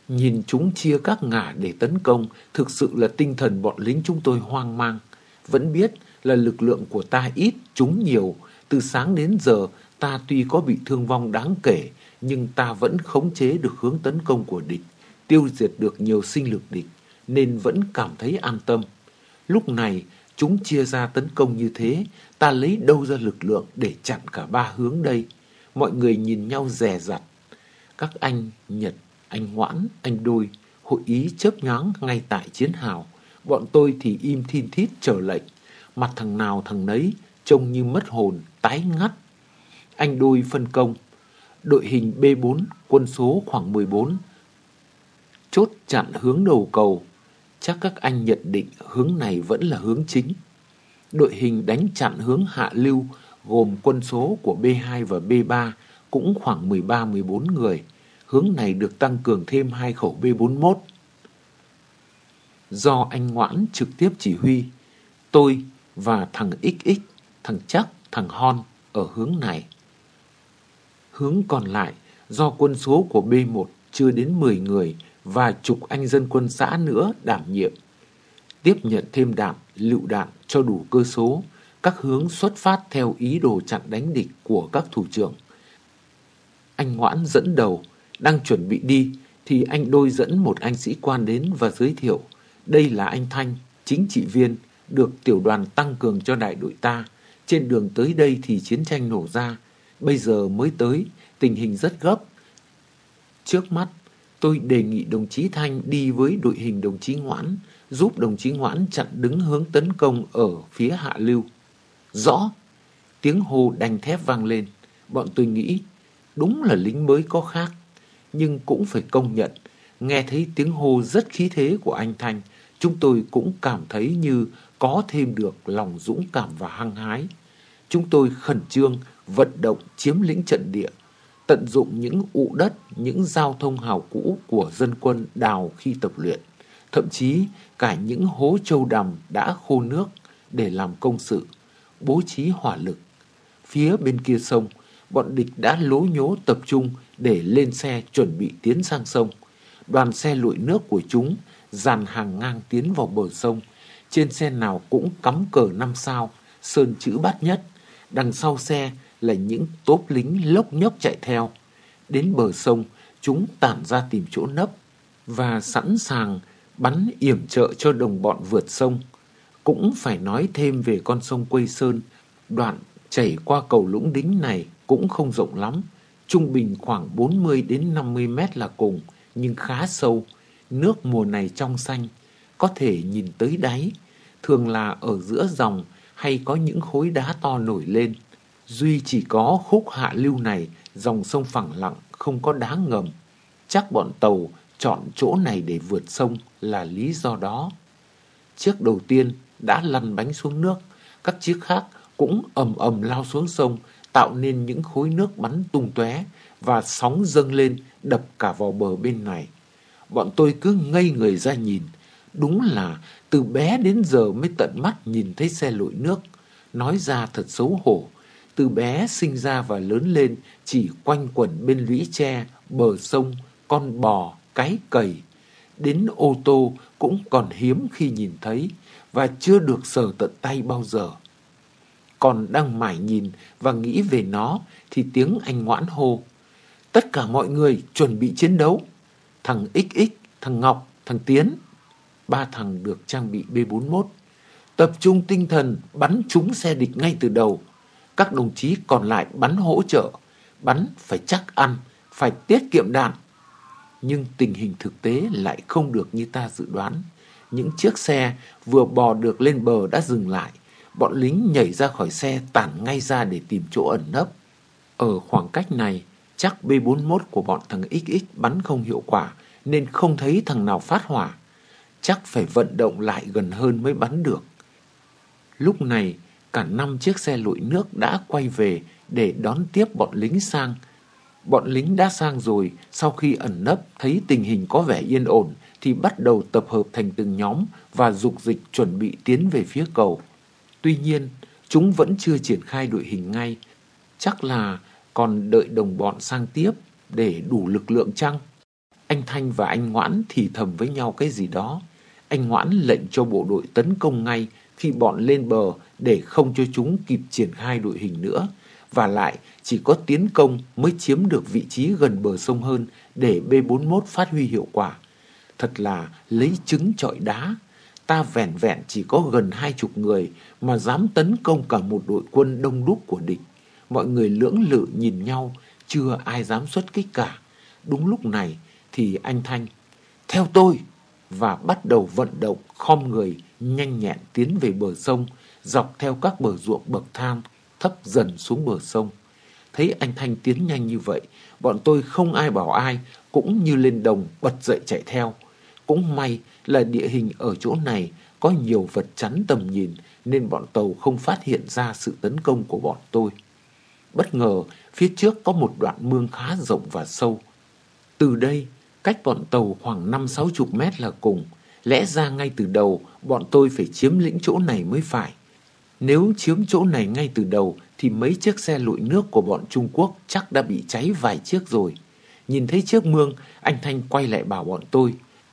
Nhìn chúng chia các ngả để tấn công, thực sự là tinh thần bọn lính chúng tôi hoang mang. Vẫn biết là lực lượng của ta ít, chúng nhiều. Từ sáng đến giờ, ta tuy có bị thương vong đáng kể, nhưng ta vẫn khống chế được hướng tấn công của địch, tiêu diệt được nhiều sinh lực địch, nên vẫn cảm thấy an tâm. Lúc này, chúng chia ra tấn công như thế, ta lấy đâu ra lực lượng để chặn cả ba hướng đây? Mọi người nhìn nhau dè dặt. Các anh Nhật, anh Ngoãn, anh Đôi hội ý chớp nhoáng ngay tại chiến hào. Bọn tôi thì im thin thít chờ lệnh. Mặt thằng nào thằng nấy trông như mất hồn, tái ngắt. Anh Đôi phân công: đội hình B4, quân số khoảng 14, chốt chặn hướng đầu cầu. Chắc các anh nhận định hướng này vẫn là hướng chính. Đội hình đánh chặn hướng hạ lưu gồm quân số của B2 và B3 cũng khoảng 13-14 người. Hướng này được tăng cường thêm 2 khẩu B41. Do anh Ngoãn trực tiếp chỉ huy, tôi và thằng XX, thằng Chắc, thằng Hon ở hướng này. Hướng còn lại do quân số của B1 chưa đến 10 người và chục anh dân quân xã nữa đảm nhiệm. Tiếp nhận thêm đạn, lựu đạn cho đủ cơ số, các hướng xuất phát theo ý đồ chặn đánh địch của các thủ trưởng. Anh Ngoãn dẫn đầu, đang chuẩn bị đi thì anh Đôi dẫn một anh sĩ quan đến và giới thiệu: đây là anh Thanh, chính trị viên, được tiểu đoàn tăng cường cho đại đội ta. Trên đường tới đây thì chiến tranh nổ ra, bây giờ mới tới, tình hình rất gấp. Trước mắt, tôi đề nghị đồng chí Thanh đi với đội hình đồng chí Ngoãn, giúp đồng chí Ngoãn chặn đứng hướng tấn công ở phía hạ lưu. Rõ! Tiếng hô đanh thép vang lên. Bọn tôi nghĩ, đúng là lính mới có khác. Nhưng cũng phải công nhận, nghe thấy tiếng hô rất khí thế của anh Thanh, chúng tôi cũng cảm thấy như có thêm được lòng dũng cảm và hăng hái. Chúng tôi khẩn trương vận động chiếm lĩnh trận địa, tận dụng những ụ đất, những giao thông hào cũ của dân quân đào khi tập luyện, thậm chí cả những hố trâu đầm đã khô nước để làm công sự, bố trí hỏa lực. Phía bên kia sông, bọn địch đã lố nhố tập trung để lên xe chuẩn bị tiến sang sông. Đoàn xe lội nước của chúng dàn hàng ngang tiến vào bờ sông. Trên xe nào cũng cắm cờ 5 sao, sơn chữ bát nhất. Đằng sau xe là những tốp lính lốc nhốc chạy theo. Đến bờ sông, chúng tản ra tìm chỗ nấp và sẵn sàng bắn yểm trợ cho đồng bọn vượt sông. Cũng phải nói thêm về con sông Quây Sơn. Đoạn chảy qua cầu Lũng Đính này cũng không rộng lắm, trung bình khoảng 40 đến 50 mét là cùng, nhưng khá sâu. Nước mùa này trong xanh, có thể nhìn tới đáy, thường là ở giữa dòng hay có những khối đá to nổi lên. Duy chỉ có khúc hạ lưu này, dòng sông phẳng lặng, không có đá ngầm. Chắc bọn tàu chọn chỗ này để vượt sông là lý do đó. Chiếc đầu tiên đã lăn bánh xuống nước, các chiếc khác cũng ầm ầm lao xuống sông, tạo nên những khối nước bắn tung tóe và sóng dâng lên đập cả vào bờ bên này. Bọn tôi cứ ngây người ra nhìn. Đúng là từ bé đến giờ mới tận mắt nhìn thấy xe lội nước. Nói ra thật xấu hổ. Từ bé sinh ra và lớn lên chỉ quanh quẩn bên lũy tre, bờ sông, con bò, cái cầy. Đến ô tô cũng còn hiếm khi nhìn thấy và chưa được sờ tận tay bao giờ. Còn đang mải nhìn và nghĩ về nó thì tiếng anh Ngoãn hô: tất cả mọi người chuẩn bị chiến đấu. Thằng XX, thằng Ngọc, thằng Tiến, 3 thằng được trang bị B41, tập trung tinh thần bắn trúng xe địch ngay từ đầu. Các đồng chí còn lại bắn hỗ trợ, bắn phải chắc ăn, phải tiết kiệm đạn. Nhưng tình hình thực tế lại không được như ta dự đoán. Những chiếc xe vừa bò được lên bờ đã dừng lại. Bọn lính nhảy ra khỏi xe tản ngay ra để tìm chỗ ẩn nấp. Ở khoảng cách này, chắc B41 của bọn thằng XX bắn không hiệu quả nên không thấy thằng nào phát hỏa. Chắc phải vận động lại gần hơn mới bắn được. Lúc này, cả 5 chiếc xe lội nước đã quay về để đón tiếp bọn lính sang. Bọn lính đã sang rồi, sau khi ẩn nấp thấy tình hình có vẻ yên ổn thì bắt đầu tập hợp thành từng nhóm và dục dịch chuẩn bị tiến về phía cầu. Tuy nhiên, chúng vẫn chưa triển khai đội hình ngay. Chắc là còn đợi đồng bọn sang tiếp để đủ lực lượng chăng? Anh Thanh và anh Ngoãn thì thầm với nhau cái gì đó. Anh Ngoãn lệnh cho bộ đội tấn công ngay khi bọn lên bờ để không cho chúng kịp triển khai đội hình nữa. Và lại chỉ có tiến công mới chiếm được vị trí gần bờ sông hơn để B-41 phát huy hiệu quả. Thật là lấy trứng trọi đá. Ta vẻn vẹn chỉ có gần 20 người mà dám tấn công cả một đội quân đông đúc của địch. Mọi người lưỡng lự nhìn nhau, chưa ai dám xuất kích cả. Đúng lúc này thì anh Thanh theo tôi và bắt đầu vận động khom người nhanh nhẹn tiến về bờ sông, dọc theo các bờ ruộng bậc thang thấp dần xuống bờ sông. Thấy anh Thanh tiến nhanh như vậy, bọn tôi không ai bảo ai, cũng như lên đồng bật dậy chạy theo. Cũng may là địa hình ở chỗ này có nhiều vật chắn tầm nhìn nên bọn tàu không phát hiện ra sự tấn công của bọn tôi. Bất ngờ, phía trước có một đoạn mương khá rộng và sâu. Từ đây, cách bọn tàu khoảng 50-60 mét là cùng. Lẽ ra ngay từ đầu, bọn tôi phải chiếm lĩnh chỗ này mới phải. Nếu chiếm chỗ này ngay từ đầu thì mấy chiếc xe lội nước của bọn Trung Quốc chắc đã bị cháy vài chiếc rồi. Nhìn thấy chiếc mương, anh Thanh quay lại bảo bọn tôi: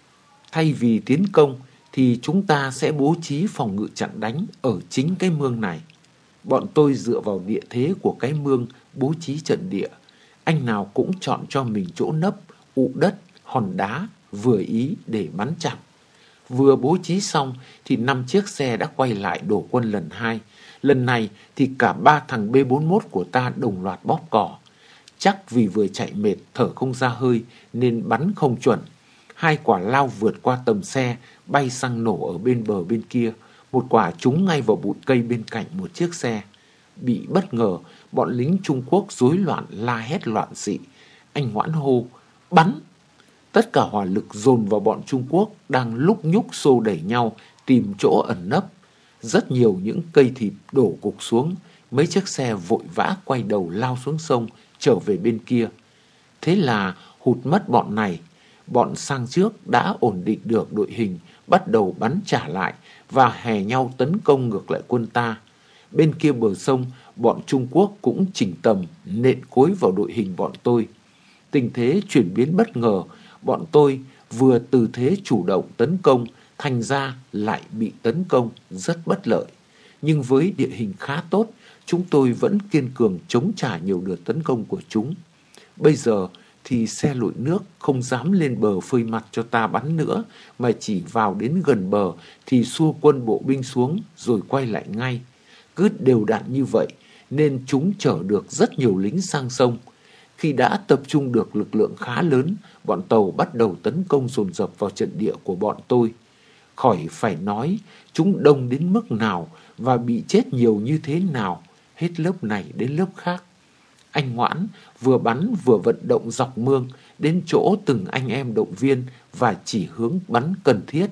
thay vì tiến công thì chúng ta sẽ bố trí phòng ngự chặn đánh ở chính cái mương này. Bọn tôi dựa vào địa thế của cái mương bố trí trận địa. Anh nào cũng chọn cho mình chỗ nấp, ụ đất, hòn đá vừa ý để bắn chặn. Vừa bố trí xong thì 5 chiếc xe đã quay lại đổ quân lần 2. Lần này thì cả 3 thằng B-41 của ta đồng loạt bóp cò. Chắc vì vừa chạy mệt thở không ra hơi nên bắn không chuẩn. 2 quả lao vượt qua tầm xe, bay sang nổ ở bên bờ bên kia. 1 quả trúng ngay vào bụi cây bên cạnh một chiếc xe. Bị bất ngờ, bọn lính Trung Quốc rối loạn la hét loạn xị. Anh Ngoãn hô: bắn! Tất cả hỏa lực dồn vào bọn Trung Quốc đang lúc nhúc xô đẩy nhau tìm chỗ ẩn nấp. Rất nhiều những cây thịt đổ gục xuống. Mấy chiếc xe vội vã quay đầu lao xuống sông trở về bên kia. Thế là hụt mất bọn này. Bọn sang trước đã ổn định được đội hình, bắt đầu bắn trả lại và hè nhau tấn công ngược lại quân ta. Bên kia bờ sông, bọn Trung Quốc cũng chỉnh tầm nện cối vào đội hình bọn tôi. Tình thế chuyển biến bất ngờ, bọn tôi vừa từ thế chủ động tấn công, thành ra lại bị tấn công rất bất lợi. Nhưng với địa hình khá tốt, chúng tôi vẫn kiên cường chống trả nhiều đợt tấn công của chúng. Bây giờ thì xe lội nước không dám lên bờ phơi mặt cho ta bắn nữa, mà chỉ vào đến gần bờ thì xua quân bộ binh xuống rồi quay lại ngay. Cứ đều đặn như vậy nên chúng chở được rất nhiều lính sang sông. Khi đã tập trung được lực lượng khá lớn, bọn tàu bắt đầu tấn công dồn dập vào trận địa của bọn tôi. Khỏi phải nói chúng đông đến mức nào và bị chết nhiều như thế nào, hết lớp này đến lớp khác. Anh Ngoãn vừa bắn vừa vận động dọc mương đến chỗ từng anh em động viên và chỉ hướng bắn cần thiết.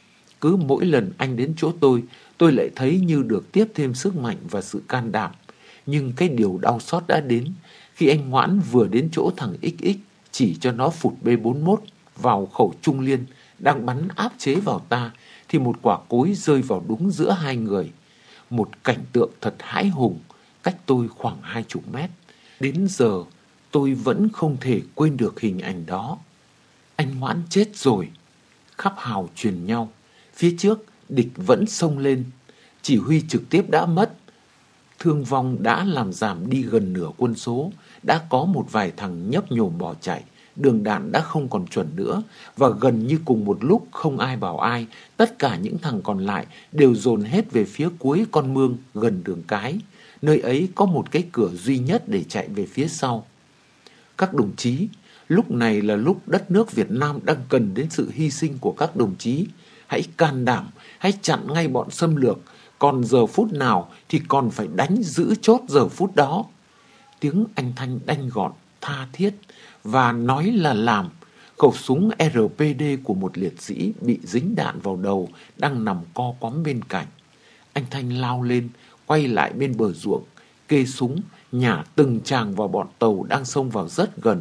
Cứ mỗi lần anh đến chỗ tôi lại thấy như được tiếp thêm sức mạnh và sự can đảm. Nhưng cái điều đau xót đã đến khi anh Ngoãn vừa đến chỗ thằng XX chỉ cho nó phụt B-41 vào khẩu trung liên đang bắn áp chế vào ta, thì một quả cối rơi vào đúng giữa hai người. Một cảnh tượng thật hãi hùng, cách tôi khoảng 20 mét. Đến giờ tôi vẫn không thể quên được hình ảnh đó. Anh Ngoãn chết rồi. Khắp hào truyền nhau. Phía trước địch vẫn xông lên. Chỉ huy trực tiếp đã mất. Thương vong đã làm giảm đi gần nửa quân số. Đã có một vài thằng nhấp nhổm bỏ chạy. Đường đạn đã không còn chuẩn nữa. Và gần như cùng một lúc không ai bảo ai, tất cả những thằng còn lại đều dồn hết về phía cuối con mương gần đường cái. Nơi ấy có một cái cửa duy nhất để chạy về phía sau. Các đồng chí, lúc này là lúc đất nước Việt Nam đang cần đến sự hy sinh của các đồng chí. Hãy can đảm, hãy chặn ngay bọn xâm lược. Còn giờ phút nào thì còn phải đánh giữ chốt giờ phút đó. Tiếng anh Thanh đanh gọn, tha thiết và nói là làm. Khẩu súng RPD của một liệt sĩ bị dính đạn vào đầu đang nằm co quắm bên cạnh. Anh Thanh lao lên, quay lại bên bờ ruộng, kê súng, nhả từng tràng vào bọn tàu đang xông vào rất gần.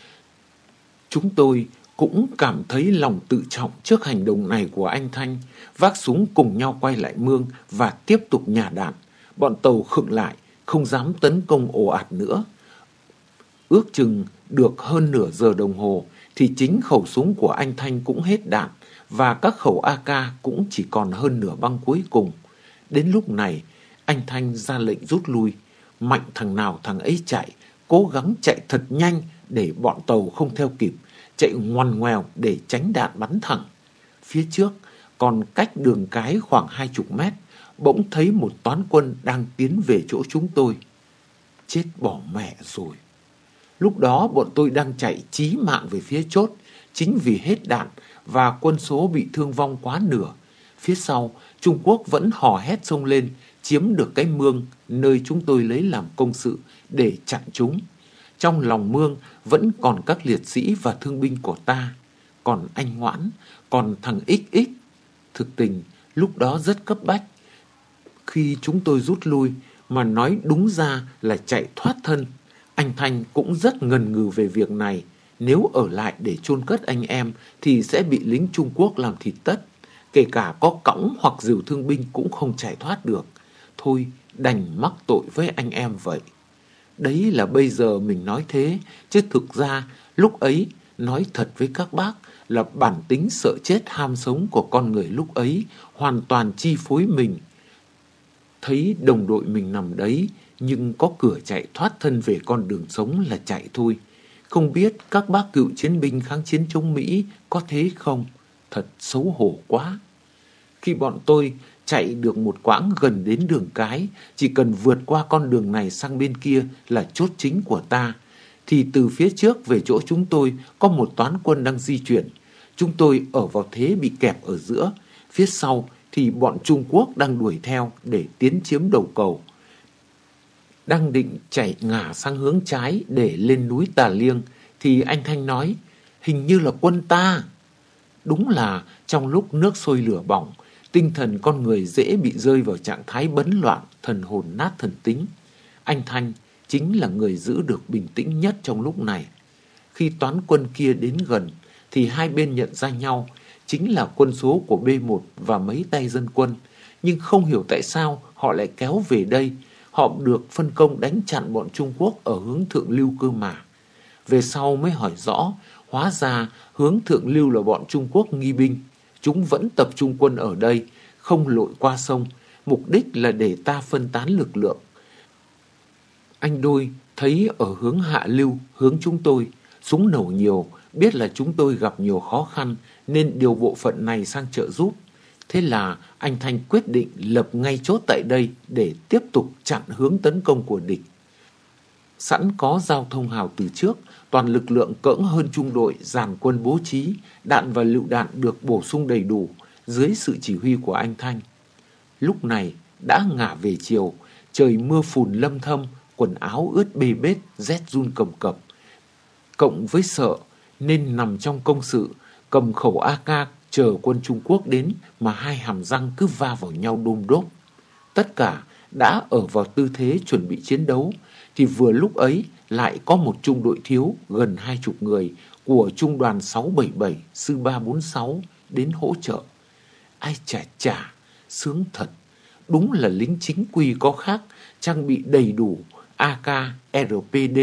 Chúng tôi cũng cảm thấy lòng tự trọng trước hành động này của anh Thanh, vác súng cùng nhau quay lại mương và tiếp tục nhả đạn. Bọn tàu khựng lại, không dám tấn công ồ ạt nữa. Ước chừng được hơn nửa giờ đồng hồ thì chính khẩu súng của anh Thanh cũng hết đạn và các khẩu AK cũng chỉ còn hơn nửa băng cuối cùng. Đến lúc này, anh Thanh ra lệnh rút lui. Mạnh thằng nào thằng ấy chạy, cố gắng chạy thật nhanh để bọn tàu không theo kịp, chạy ngoằn ngoèo để tránh đạn bắn thẳng. Phía trước, còn cách đường cái khoảng 20 mét, bỗng thấy một toán quân đang tiến về chỗ chúng tôi. Chết bỏ mẹ rồi. Lúc đó bọn tôi đang chạy chí mạng về phía chốt, chính vì hết đạn và quân số bị thương vong quá nửa. Phía sau, Trung Quốc vẫn hò hét xông lên, chiếm được cái mương nơi chúng tôi lấy làm công sự để chặn chúng. Trong lòng mương vẫn còn các liệt sĩ và thương binh của ta, còn anh Ngoãn, còn thằng XX. Thực tình, lúc đó rất cấp bách. Khi chúng tôi rút lui, mà nói đúng ra là chạy thoát thân, anh Thanh cũng rất ngần ngừ về việc này. Nếu ở lại để chôn cất anh em thì sẽ bị lính Trung Quốc làm thịt tất. Kể cả có cõng hoặc dìu thương binh cũng không chạy thoát được. Thôi, đành mắc tội với anh em vậy. Đấy là bây giờ mình nói thế, chứ thực ra lúc ấy, nói thật với các bác, là bản tính sợ chết ham sống của con người lúc ấy hoàn toàn chi phối mình. Thấy đồng đội mình nằm đấy, nhưng có cửa chạy thoát thân về con đường sống là chạy thôi. Không biết các bác cựu chiến binh kháng chiến chống Mỹ có thế không? Thật xấu hổ quá. Khi bọn tôi chạy được một quãng gần đến đường cái, chỉ cần vượt qua con đường này sang bên kia là chốt chính của ta, thì từ phía trước về chỗ chúng tôi có một toán quân đang di chuyển. Chúng tôi ở vào thế bị kẹp ở giữa. Phía sau thì bọn Trung Quốc đang đuổi theo để tiến chiếm đầu cầu. Đang định chạy ngả sang hướng trái để lên núi Tà Liêng thì anh Thanh nói, hình như là quân ta. Đúng là trong lúc nước sôi lửa bỏng, tinh thần con người dễ bị rơi vào trạng thái bấn loạn, thần hồn nát thần tính. Anh Thanh chính là người giữ được bình tĩnh nhất trong lúc này. Khi toán quân kia đến gần thì hai bên nhận ra nhau, chính là quân số của B1 và mấy tay dân quân. Nhưng không hiểu tại sao họ lại kéo về đây. Họ được phân công đánh chặn bọn Trung Quốc ở hướng Thượng Lưu cơ mà. Về sau mới hỏi rõ, hóa ra hướng Thượng Lưu là bọn Trung Quốc nghi binh. Chúng vẫn tập trung quân ở đây, không lội qua sông, mục đích là để ta phân tán lực lượng. Anh Đôi thấy ở hướng Hạ Lưu, hướng chúng tôi, súng nổ nhiều, biết là chúng tôi gặp nhiều khó khăn nên điều bộ phận này sang trợ giúp. Thế là anh Thanh quyết định lập ngay chốt tại đây để tiếp tục chặn hướng tấn công của địch. Sẵn có giao thông hào từ trước, toàn lực lượng cỡng hơn trung đội dàn quân bố trí, đạn và lựu đạn được bổ sung đầy đủ dưới sự chỉ huy của anh Thanh. Lúc này đã ngả về chiều, trời mưa phùn lâm thâm, quần áo ướt bê bết, rét run cầm cập. Cộng với sợ nên nằm trong công sự, cầm khẩu AK chờ quân Trung Quốc đến mà hai hàm răng cứ va vào nhau đôm đốp. Tất cả đã ở vào tư thế chuẩn bị chiến đấu, thì vừa lúc ấy lại có một trung đội thiếu gần 20 người của trung đoàn 677 sư 346 đến hỗ trợ. Ai chà chà, sướng thật. Đúng là lính chính quy có khác, trang bị đầy đủ AK, RPD,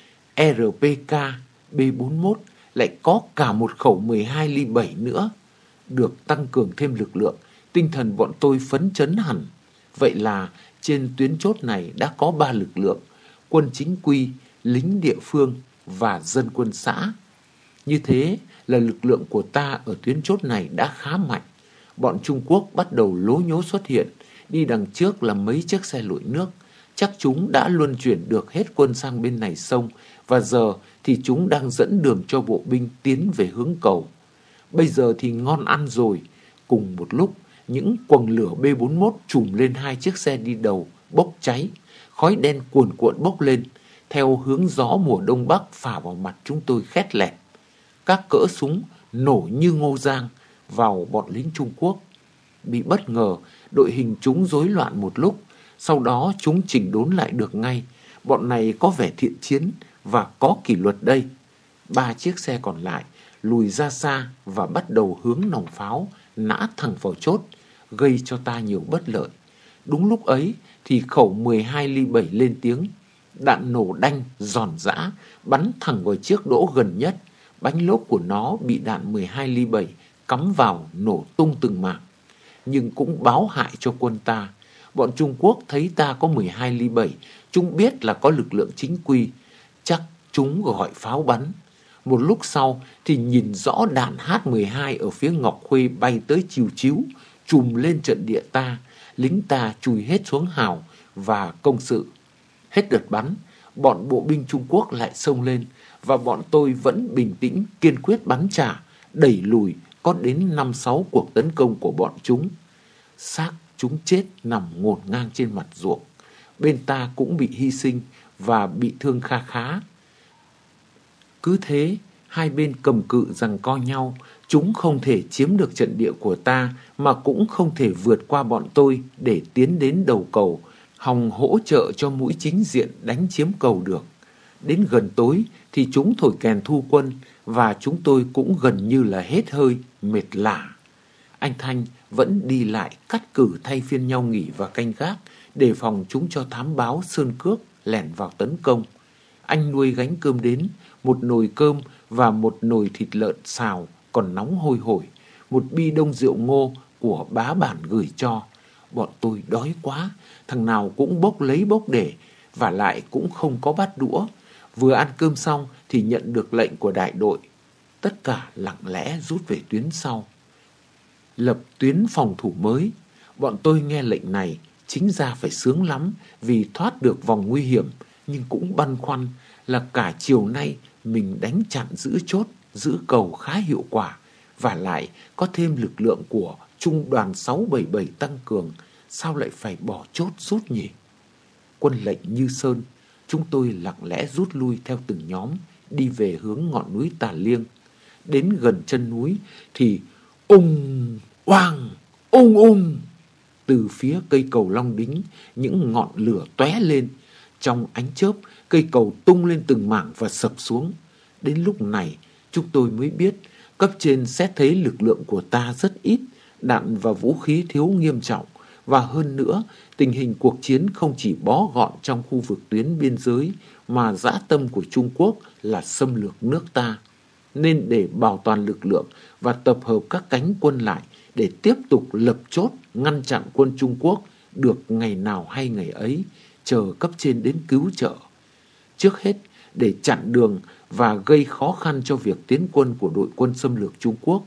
RPK, B41, lại có cả một khẩu 12 ly 7 nữa. Được tăng cường thêm lực lượng, tinh thần bọn tôi phấn chấn hẳn. Vậy là trên tuyến chốt này đã có 3 lực lượng: quân chính quy, lính địa phương và dân quân xã. Như thế là lực lượng của ta ở tuyến chốt này đã khá mạnh. Bọn Trung Quốc bắt đầu lố nhố xuất hiện, đi đằng trước là mấy chiếc xe lội nước. Chắc chúng đã luân chuyển được hết quân sang bên này sông, và giờ thì chúng đang dẫn đường cho bộ binh tiến về hướng cầu. Bây giờ thì ngon ăn rồi. Cùng một lúc, những quầng lửa B41 trùm lên hai chiếc xe đi đầu, bốc cháy. Khói đen cuồn cuộn bốc lên, theo hướng gió mùa đông bắc phả vào mặt chúng tôi khét lẹt. Các cỡ súng nổ như ngô giang vào bọn lính Trung Quốc. Bị bất ngờ, đội hình chúng rối loạn một lúc, sau đó chúng chỉnh đốn lại được ngay. Bọn này có vẻ thiện chiến và có kỷ luật đây. 3 chiếc xe còn lại lùi ra xa và bắt đầu hướng nòng pháo nã thẳng vào chốt, gây cho ta nhiều bất lợi. Đúng lúc ấy thì khẩu 12 ly 7 lên tiếng. Đạn nổ đanh, giòn giã, bắn thẳng vào chiếc đỗ gần nhất. Bánh lốp của nó bị đạn 12 ly 7 cắm vào nổ tung từng mảng. Nhưng cũng báo hại cho quân ta. Bọn Trung Quốc thấy ta có 12 ly 7, chúng biết là có lực lượng chính quy. Chắc chúng gọi pháo bắn. Một lúc sau thì nhìn rõ đạn H-12 ở phía Ngọc Khuê bay tới chiu chiu, trùm lên trận địa ta. Lính ta chùi hết xuống hào và công sự. Hết đợt bắn, bọn bộ binh Trung Quốc lại xông lên và bọn tôi vẫn bình tĩnh kiên quyết bắn trả, đẩy lùi có đến 5-6 cuộc tấn công của bọn chúng. Xác chúng chết nằm ngổn ngang trên mặt ruộng. Bên ta cũng bị hy sinh và bị thương kha khá. Cứ thế, hai bên cầm cự giằng co nhau. Chúng không thể chiếm được trận địa của ta mà cũng không thể vượt qua bọn tôi để tiến đến đầu cầu, hòng hỗ trợ cho mũi chính diện đánh chiếm cầu được. Đến gần tối thì chúng thổi kèn thu quân và chúng tôi cũng gần như là hết hơi, mệt lả. Anh Thanh vẫn đi lại cắt cử thay phiên nhau nghỉ và canh gác, đề phòng chúng cho thám báo sơn cước lẻn vào tấn công. Anh nuôi gánh cơm đến, một nồi cơm và một nồi thịt lợn xào còn nóng hôi hổi, một bi đông rượu ngô của bá bản gửi cho. Bọn tôi đói quá, thằng nào cũng bốc lấy bốc để, và lại cũng không có bát đũa. Vừa ăn cơm xong thì nhận được lệnh của đại đội. Tất cả lặng lẽ rút về tuyến sau. Lập tuyến phòng thủ mới. Bọn tôi nghe lệnh này chính ra phải sướng lắm vì thoát được vòng nguy hiểm, nhưng cũng băn khoăn là cả chiều nay mình đánh chặn giữ chốt, giữ cầu khá hiệu quả, và lại có thêm lực lượng của trung đoàn 677 tăng cường, sao lại phải bỏ chốt rút nhỉ? Quân lệnh như sơn, chúng tôi lặng lẽ rút lui theo từng nhóm, đi về hướng ngọn núi Tà Liêng. Đến gần chân núi thì oang, từ phía cây cầu Long Đính, những ngọn lửa tóe lên. Trong ánh chớp, cây cầu tung lên từng mảng và sập xuống. Đến lúc này, chúng tôi mới biết cấp trên xét thấy lực lượng của ta rất ít, đạn và vũ khí thiếu nghiêm trọng, và hơn nữa, tình hình cuộc chiến không chỉ bó gọn trong khu vực tuyến biên giới, mà dã tâm của Trung Quốc là xâm lược nước ta. Nên để bảo toàn lực lượng và tập hợp các cánh quân lại để tiếp tục lập chốt ngăn chặn quân Trung Quốc được ngày nào hay ngày ấy, chờ cấp trên đến cứu trợ. Trước hết, để chặn đường và gây khó khăn cho việc tiến quân của đội quân xâm lược Trung Quốc,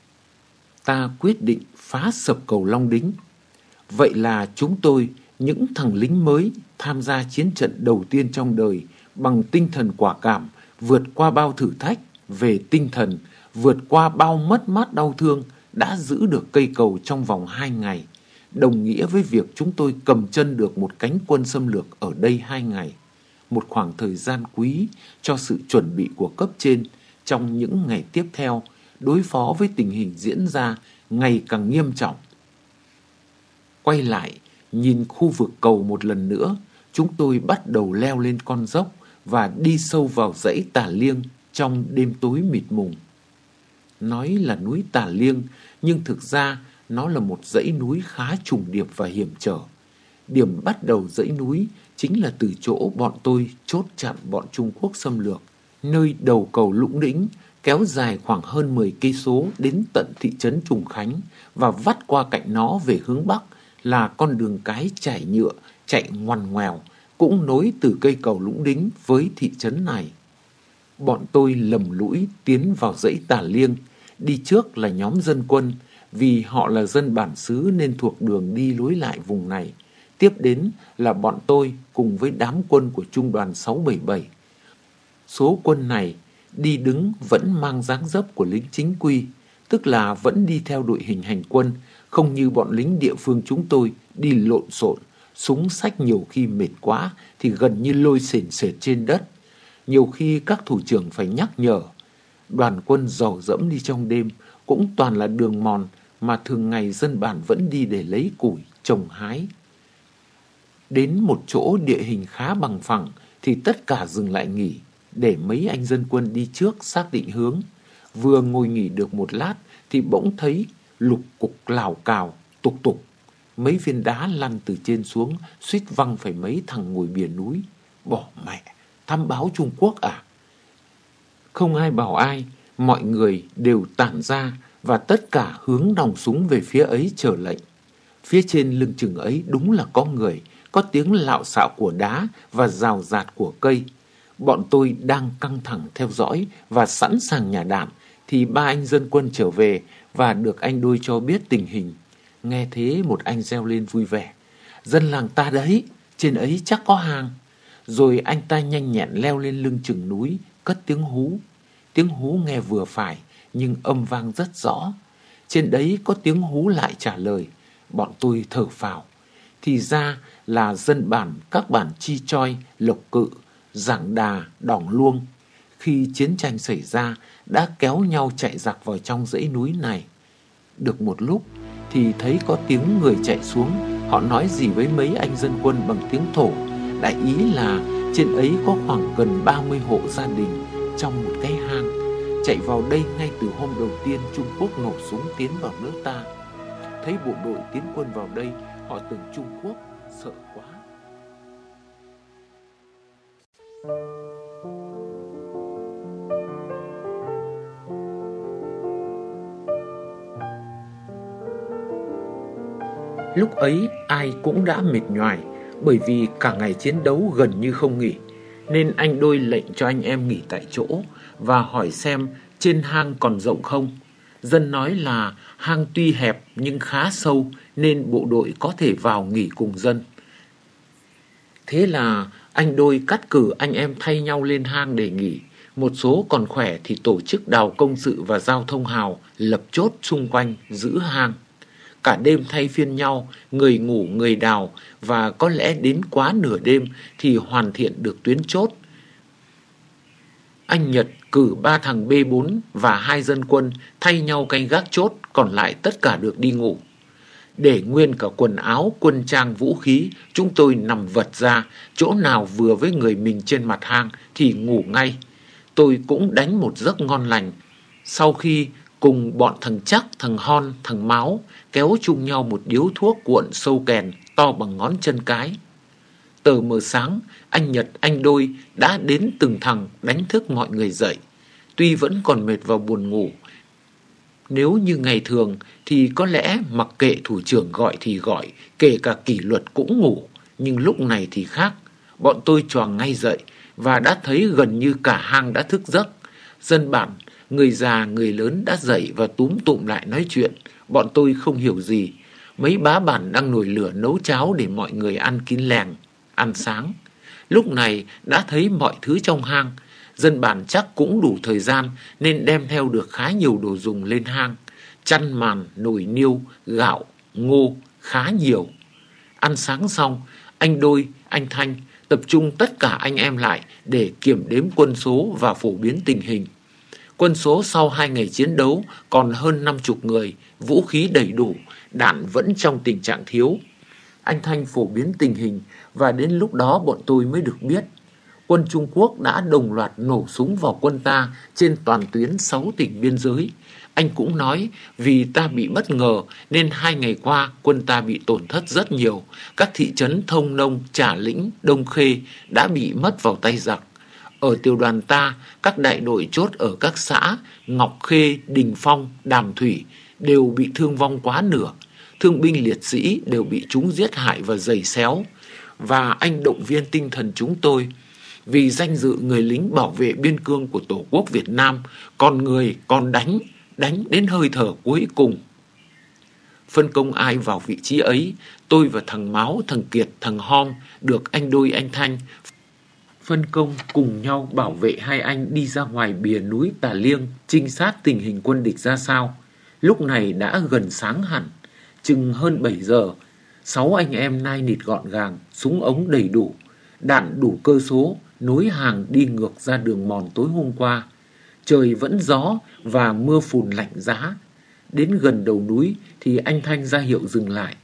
ta quyết định phá sập cầu Long Đính. Vậy là chúng tôi, những thằng lính mới, tham gia chiến trận đầu tiên trong đời bằng tinh thần quả cảm, vượt qua bao thử thách về tinh thần, vượt qua bao mất mát đau thương, đã giữ được cây cầu trong vòng 2 ngày, đồng nghĩa với việc chúng tôi cầm chân được một cánh quân xâm lược ở đây 2 ngày. Một khoảng thời gian quý cho sự chuẩn bị của cấp trên trong những ngày tiếp theo, đối phó với tình hình diễn ra ngày càng nghiêm trọng. Quay lại, nhìn khu vực cầu một lần nữa, chúng tôi bắt đầu leo lên con dốc và đi sâu vào dãy Tà Liêng trong đêm tối mịt mùng. Nói là núi Tà Liêng, nhưng thực ra nó là một dãy núi khá trùng điệp và hiểm trở. Điểm bắt đầu dãy núi chính là từ chỗ bọn tôi chốt chặn bọn Trung Quốc xâm lược, nơi đầu cầu Lũng Đĩnh kéo dài khoảng hơn 10 cây số đến tận thị trấn Trùng Khánh, và vắt qua cạnh nó về hướng bắc là con đường cái trải nhựa chạy ngoằn ngoèo, cũng nối từ cây cầu Lũng Đính với thị trấn này. Bọn tôi lầm lũi tiến vào dãy Tà Liêng. Đi trước là nhóm dân quân, vì họ là dân bản xứ nên thuộc đường đi lối lại vùng này. Tiếp đến là bọn tôi cùng với đám quân của trung đoàn 677. Số quân này đi đứng vẫn mang dáng dấp của lính chính quy, tức là vẫn đi theo đội hình hành quân, không như bọn lính địa phương chúng tôi đi lộn xộn, súng xách nhiều khi mệt quá thì gần như lôi sền sệt trên đất. Nhiều khi các thủ trưởng phải nhắc nhở. Đoàn quân dò dẫm đi trong đêm cũng toàn là đường mòn mà thường ngày dân bản vẫn đi để lấy củi, trồng hái. Đến một chỗ địa hình khá bằng phẳng thì tất cả dừng lại nghỉ, để mấy anh dân quân đi trước xác định hướng. Vừa ngồi nghỉ được một lát thì bỗng thấy lục cục lào cào, tục tục. Mấy viên đá lăn từ trên xuống, suýt văng phải mấy thằng ngồi bìa núi. Bỏ mẹ, thăm báo Trung Quốc à? Không ai bảo ai, mọi người đều tản ra và tất cả hướng nòng súng về phía ấy chờ lệnh. Phía trên lưng chừng ấy đúng là có người, có tiếng lạo xạo của đá và rào rạt của cây. Bọn tôi đang căng thẳng theo dõi và sẵn sàng nhả đạn thì ba anh dân quân trở về và được anh Đôi cho biết tình hình. Nghe thế một anh reo lên vui vẻ: "Dân làng ta đấy, trên ấy chắc có hàng." Rồi anh ta nhanh nhẹn leo lên lưng chừng núi, cất tiếng hú. Tiếng hú nghe vừa phải nhưng âm vang rất rõ. Trên đấy có tiếng hú lại trả lời. Bọn tôi thở phào. Thì ra là dân bản các bản Chi Choi, Lộc Cự, Giảng Đà, Đỏng Luông. Khi chiến tranh xảy ra đã kéo nhau chạy giặc vào trong dãy núi này. Được một lúc thì thấy có tiếng người chạy xuống. Họ nói gì với mấy anh dân quân bằng tiếng thổ. Đại ý là trên ấy có khoảng gần 30 hộ gia đình trong một cái hang. Chạy vào đây ngay từ hôm đầu tiên Trung Quốc nổ súng tiến vào nước ta. Thấy bộ đội tiến quân vào đây, họ tưởng Trung Quốc, sợ quá. Lúc ấy ai cũng đã mệt nhoài, bởi vì cả ngày chiến đấu gần như không nghỉ. Nên anh Đôi lệnh cho anh em nghỉ tại chỗ và hỏi xem trên hang còn rộng không. Dân nói là hang tuy hẹp nhưng khá sâu nên bộ đội có thể vào nghỉ cùng dân. Thế là anh Đôi cắt cử anh em thay nhau lên hang để nghỉ. Một số còn khỏe thì tổ chức đào công sự và giao thông hào lập chốt xung quanh giữ hang. Cả đêm thay phiên nhau, người ngủ người đào, và có lẽ đến quá nửa đêm thì hoàn thiện được tuyến chốt. Anh Nhật cử 3 thằng B4 và 2 dân quân thay nhau canh gác chốt, còn lại tất cả được đi ngủ. Để nguyên cả quần áo, quân trang, vũ khí, chúng tôi nằm vật ra, chỗ nào vừa với người mình trên mặt hang thì ngủ ngay. Tôi cũng đánh một giấc ngon lành. Sau khi cùng bọn thằng Chắc, thằng Hon, thằng Máu kéo chung nhau một điếu thuốc cuộn sâu kèn to bằng ngón chân cái. Tờ mờ sáng, anh Nhật, anh Đôi đã đến từng thằng đánh thức mọi người dậy. Tuy vẫn còn mệt và buồn ngủ. Nếu như ngày thường thì có lẽ mặc kệ thủ trưởng gọi thì gọi, kể cả kỷ luật cũng ngủ. Nhưng lúc này thì khác. Bọn tôi choàng ngay dậy và đã thấy gần như cả hang đã thức giấc. Dân bản, người già, người lớn đã dậy và túm tụm lại nói chuyện. Bọn tôi không hiểu gì. Mấy bá bản đang nồi lửa nấu cháo để mọi người ăn kín lèng, ăn sáng. Lúc này đã thấy mọi thứ trong hang. Dân bản chắc cũng đủ thời gian nên đem theo được khá nhiều đồ dùng lên hang. Chăn màn, nồi niêu, gạo, ngô, khá nhiều. Ăn sáng xong, anh Đôi, anh Thanh tập trung tất cả anh em lại để kiểm đếm quân số và phổ biến tình hình. Quân số sau 2 ngày chiến đấu còn hơn 50 người, vũ khí đầy đủ, đạn vẫn trong tình trạng thiếu. Anh Thanh phổ biến tình hình và đến lúc đó bọn tôi mới được biết quân Trung Quốc đã đồng loạt nổ súng vào quân ta trên toàn tuyến 6 tỉnh biên giới. Anh cũng nói vì ta bị bất ngờ nên 2 ngày qua quân ta bị tổn thất rất nhiều. Các thị trấn Thông Nông, Trà Lĩnh, Đông Khê đã bị mất vào tay giặc. Ở tiểu đoàn ta, các đại đội chốt ở các xã Ngọc Khê, Đình Phong, Đàm Thủy đều bị thương vong quá nửa. Thương binh liệt sĩ đều bị chúng giết hại và giày xéo. Và anh động viên tinh thần chúng tôi. Vì danh dự người lính bảo vệ biên cương của Tổ quốc Việt Nam, con người còn đánh đến hơi thở cuối cùng. Phân công ai vào vị trí ấy, tôi và thằng Máu, thằng Kiệt, thằng Hom được anh Đôi, anh Thanh phân công cùng nhau bảo vệ hai anh đi ra ngoài bìa núi Tà Liêng trinh sát tình hình quân địch ra sao. Lúc này đã gần sáng hẳn, chừng hơn 7 giờ. 6 anh em nai nịt gọn gàng, súng ống đầy đủ, đạn đủ cơ số, nối hàng đi ngược ra đường mòn tối hôm qua. Trời vẫn gió và mưa phùn lạnh giá. Đến gần đầu núi thì anh Thanh ra hiệu dừng lại.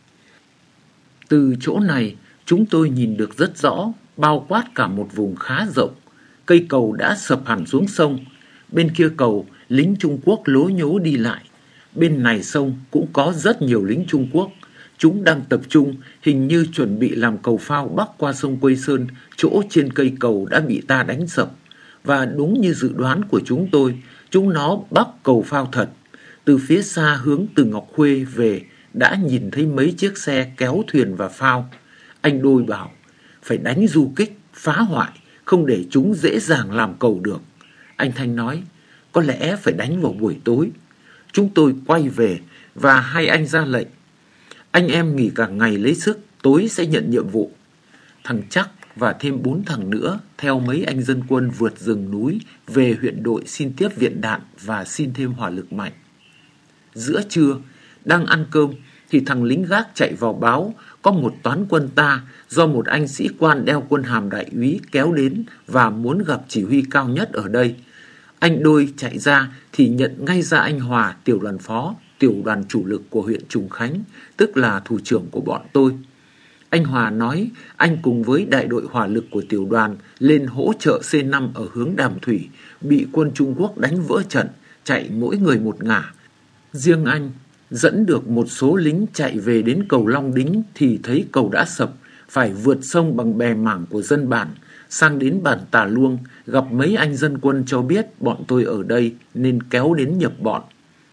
Từ chỗ này chúng tôi nhìn được rất rõ, bao quát cả một vùng khá rộng. Cây cầu đã sập hẳn xuống sông. Bên kia cầu lính Trung Quốc lố nhố đi lại. Bên này sông cũng có rất nhiều lính Trung Quốc. Chúng đang tập trung, hình như chuẩn bị làm cầu phao bắc qua sông Quây Sơn, chỗ trên cây cầu đã bị ta đánh sập. Và đúng như dự đoán của chúng tôi, chúng nó bắc cầu phao thật. Từ phía xa hướng từ Ngọc Khuê về, đã nhìn thấy mấy chiếc xe kéo thuyền và phao. Anh Đôi bảo, phải đánh du kích, phá hoại, không để chúng dễ dàng làm cầu được. Anh Thanh nói, có lẽ phải đánh vào buổi tối. Chúng tôi quay về và hai anh ra lệnh. Anh em nghỉ cả ngày lấy sức, tối sẽ nhận nhiệm vụ. Thằng Chắc và thêm 4 thằng nữa theo mấy anh dân quân vượt rừng núi về huyện đội xin tiếp viện đạn và xin thêm hỏa lực mạnh. Giữa trưa, đang ăn cơm thì thằng lính gác chạy vào báo có một toán quân ta do một anh sĩ quan đeo quân hàm đại úy kéo đến và muốn gặp chỉ huy cao nhất ở đây. Anh Đôi chạy ra thì nhận ngay ra anh Hòa, tiểu đoàn phó, tiểu đoàn chủ lực của huyện Trùng Khánh, tức là thủ trưởng của bọn tôi. Anh Hòa nói anh cùng với đại đội hỏa lực của tiểu đoàn lên hỗ trợ C5 ở hướng Đàm Thủy, bị quân Trung Quốc đánh vỡ trận, chạy mỗi người một ngả. Riêng anh dẫn được một số lính chạy về đến cầu Long Đính thì thấy cầu đã sập, phải vượt sông bằng bè mảng của dân bản, sang đến bản Tà Luông, gặp mấy anh dân quân cho biết bọn tôi ở đây nên kéo đến nhập bọn.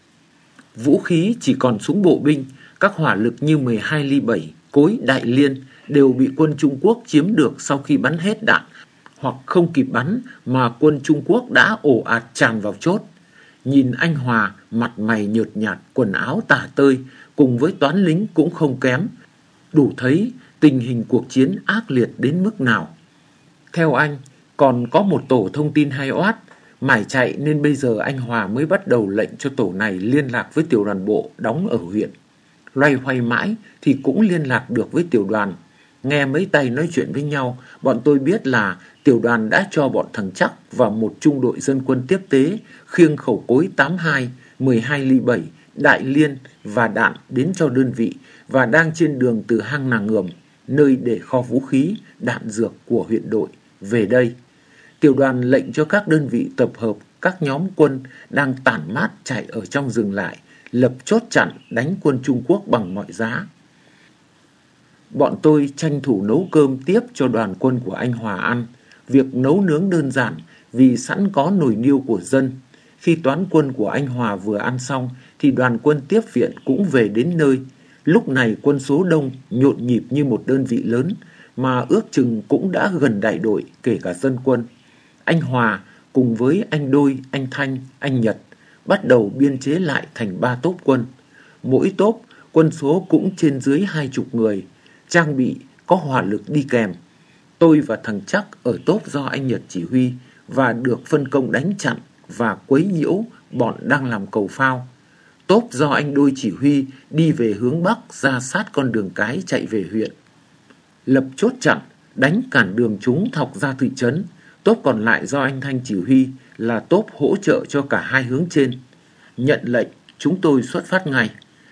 Vũ khí chỉ còn súng bộ binh, các hỏa lực như 12 ly 7, cối Đại Liên đều bị quân Trung Quốc chiếm được sau khi bắn hết đạn, hoặc không kịp bắn mà quân Trung Quốc đã ồ ạt tràn vào chốt. Nhìn anh Hòa mặt mày nhợt nhạt, quần áo tả tơi, cùng với toán lính cũng không kém, đủ thấy tình hình cuộc chiến ác liệt đến mức nào. Theo anh, còn có một tổ thông tin hay oát, mải chạy nên bây giờ anh Hòa mới bắt đầu lệnh cho tổ này liên lạc với tiểu đoàn bộ đóng ở huyện. Loay hoay mãi thì cũng liên lạc được với tiểu đoàn. Nghe mấy tay nói chuyện với nhau, bọn tôi biết là tiểu đoàn đã cho bọn thằng Chắc và một trung đội dân quân tiếp tế khiêng khẩu cối 82, 12 ly 7, Đại Liên và đạn đến cho đơn vị và đang trên đường từ hang Nàng Ngườm, nơi để kho vũ khí, đạn dược của huyện đội, về đây. Tiểu đoàn lệnh cho các đơn vị tập hợp các nhóm quân đang tản mát chạy ở trong rừng lại, lập chốt chặn đánh quân Trung Quốc bằng mọi giá. Bọn tôi tranh thủ nấu cơm tiếp cho đoàn quân của anh Hòa ăn. Việc nấu nướng đơn giản vì sẵn có nồi niêu của dân. Khi toán quân của anh Hòa vừa ăn xong thì đoàn quân tiếp viện cũng về đến nơi. Lúc này quân số đông, nhộn nhịp như một đơn vị lớn, mà ước chừng cũng đã gần đại đội, kể cả dân quân. Anh Hòa cùng với anh Đôi, anh Thanh, anh Nhật bắt đầu biên chế lại thành 3 tốp quân. Mỗi tốp quân số cũng trên dưới 20 người, trang bị có hỏa lực đi kèm. Tôi và thằng Chắc ở tốp do anh Nhật chỉ huy và được phân công đánh chặn và quấy nhiễu bọn đang làm cầu phao. Tốp do anh Đôi chỉ huy đi về hướng Bắc ra sát con đường cái chạy về huyện. Lập chốt chặn, đánh cản đường chúng thọc ra thị trấn. Tốp còn lại do anh Thanh chỉ huy là tốp hỗ trợ cho cả hai hướng trên. Nhận lệnh, chúng tôi xuất phát ngay.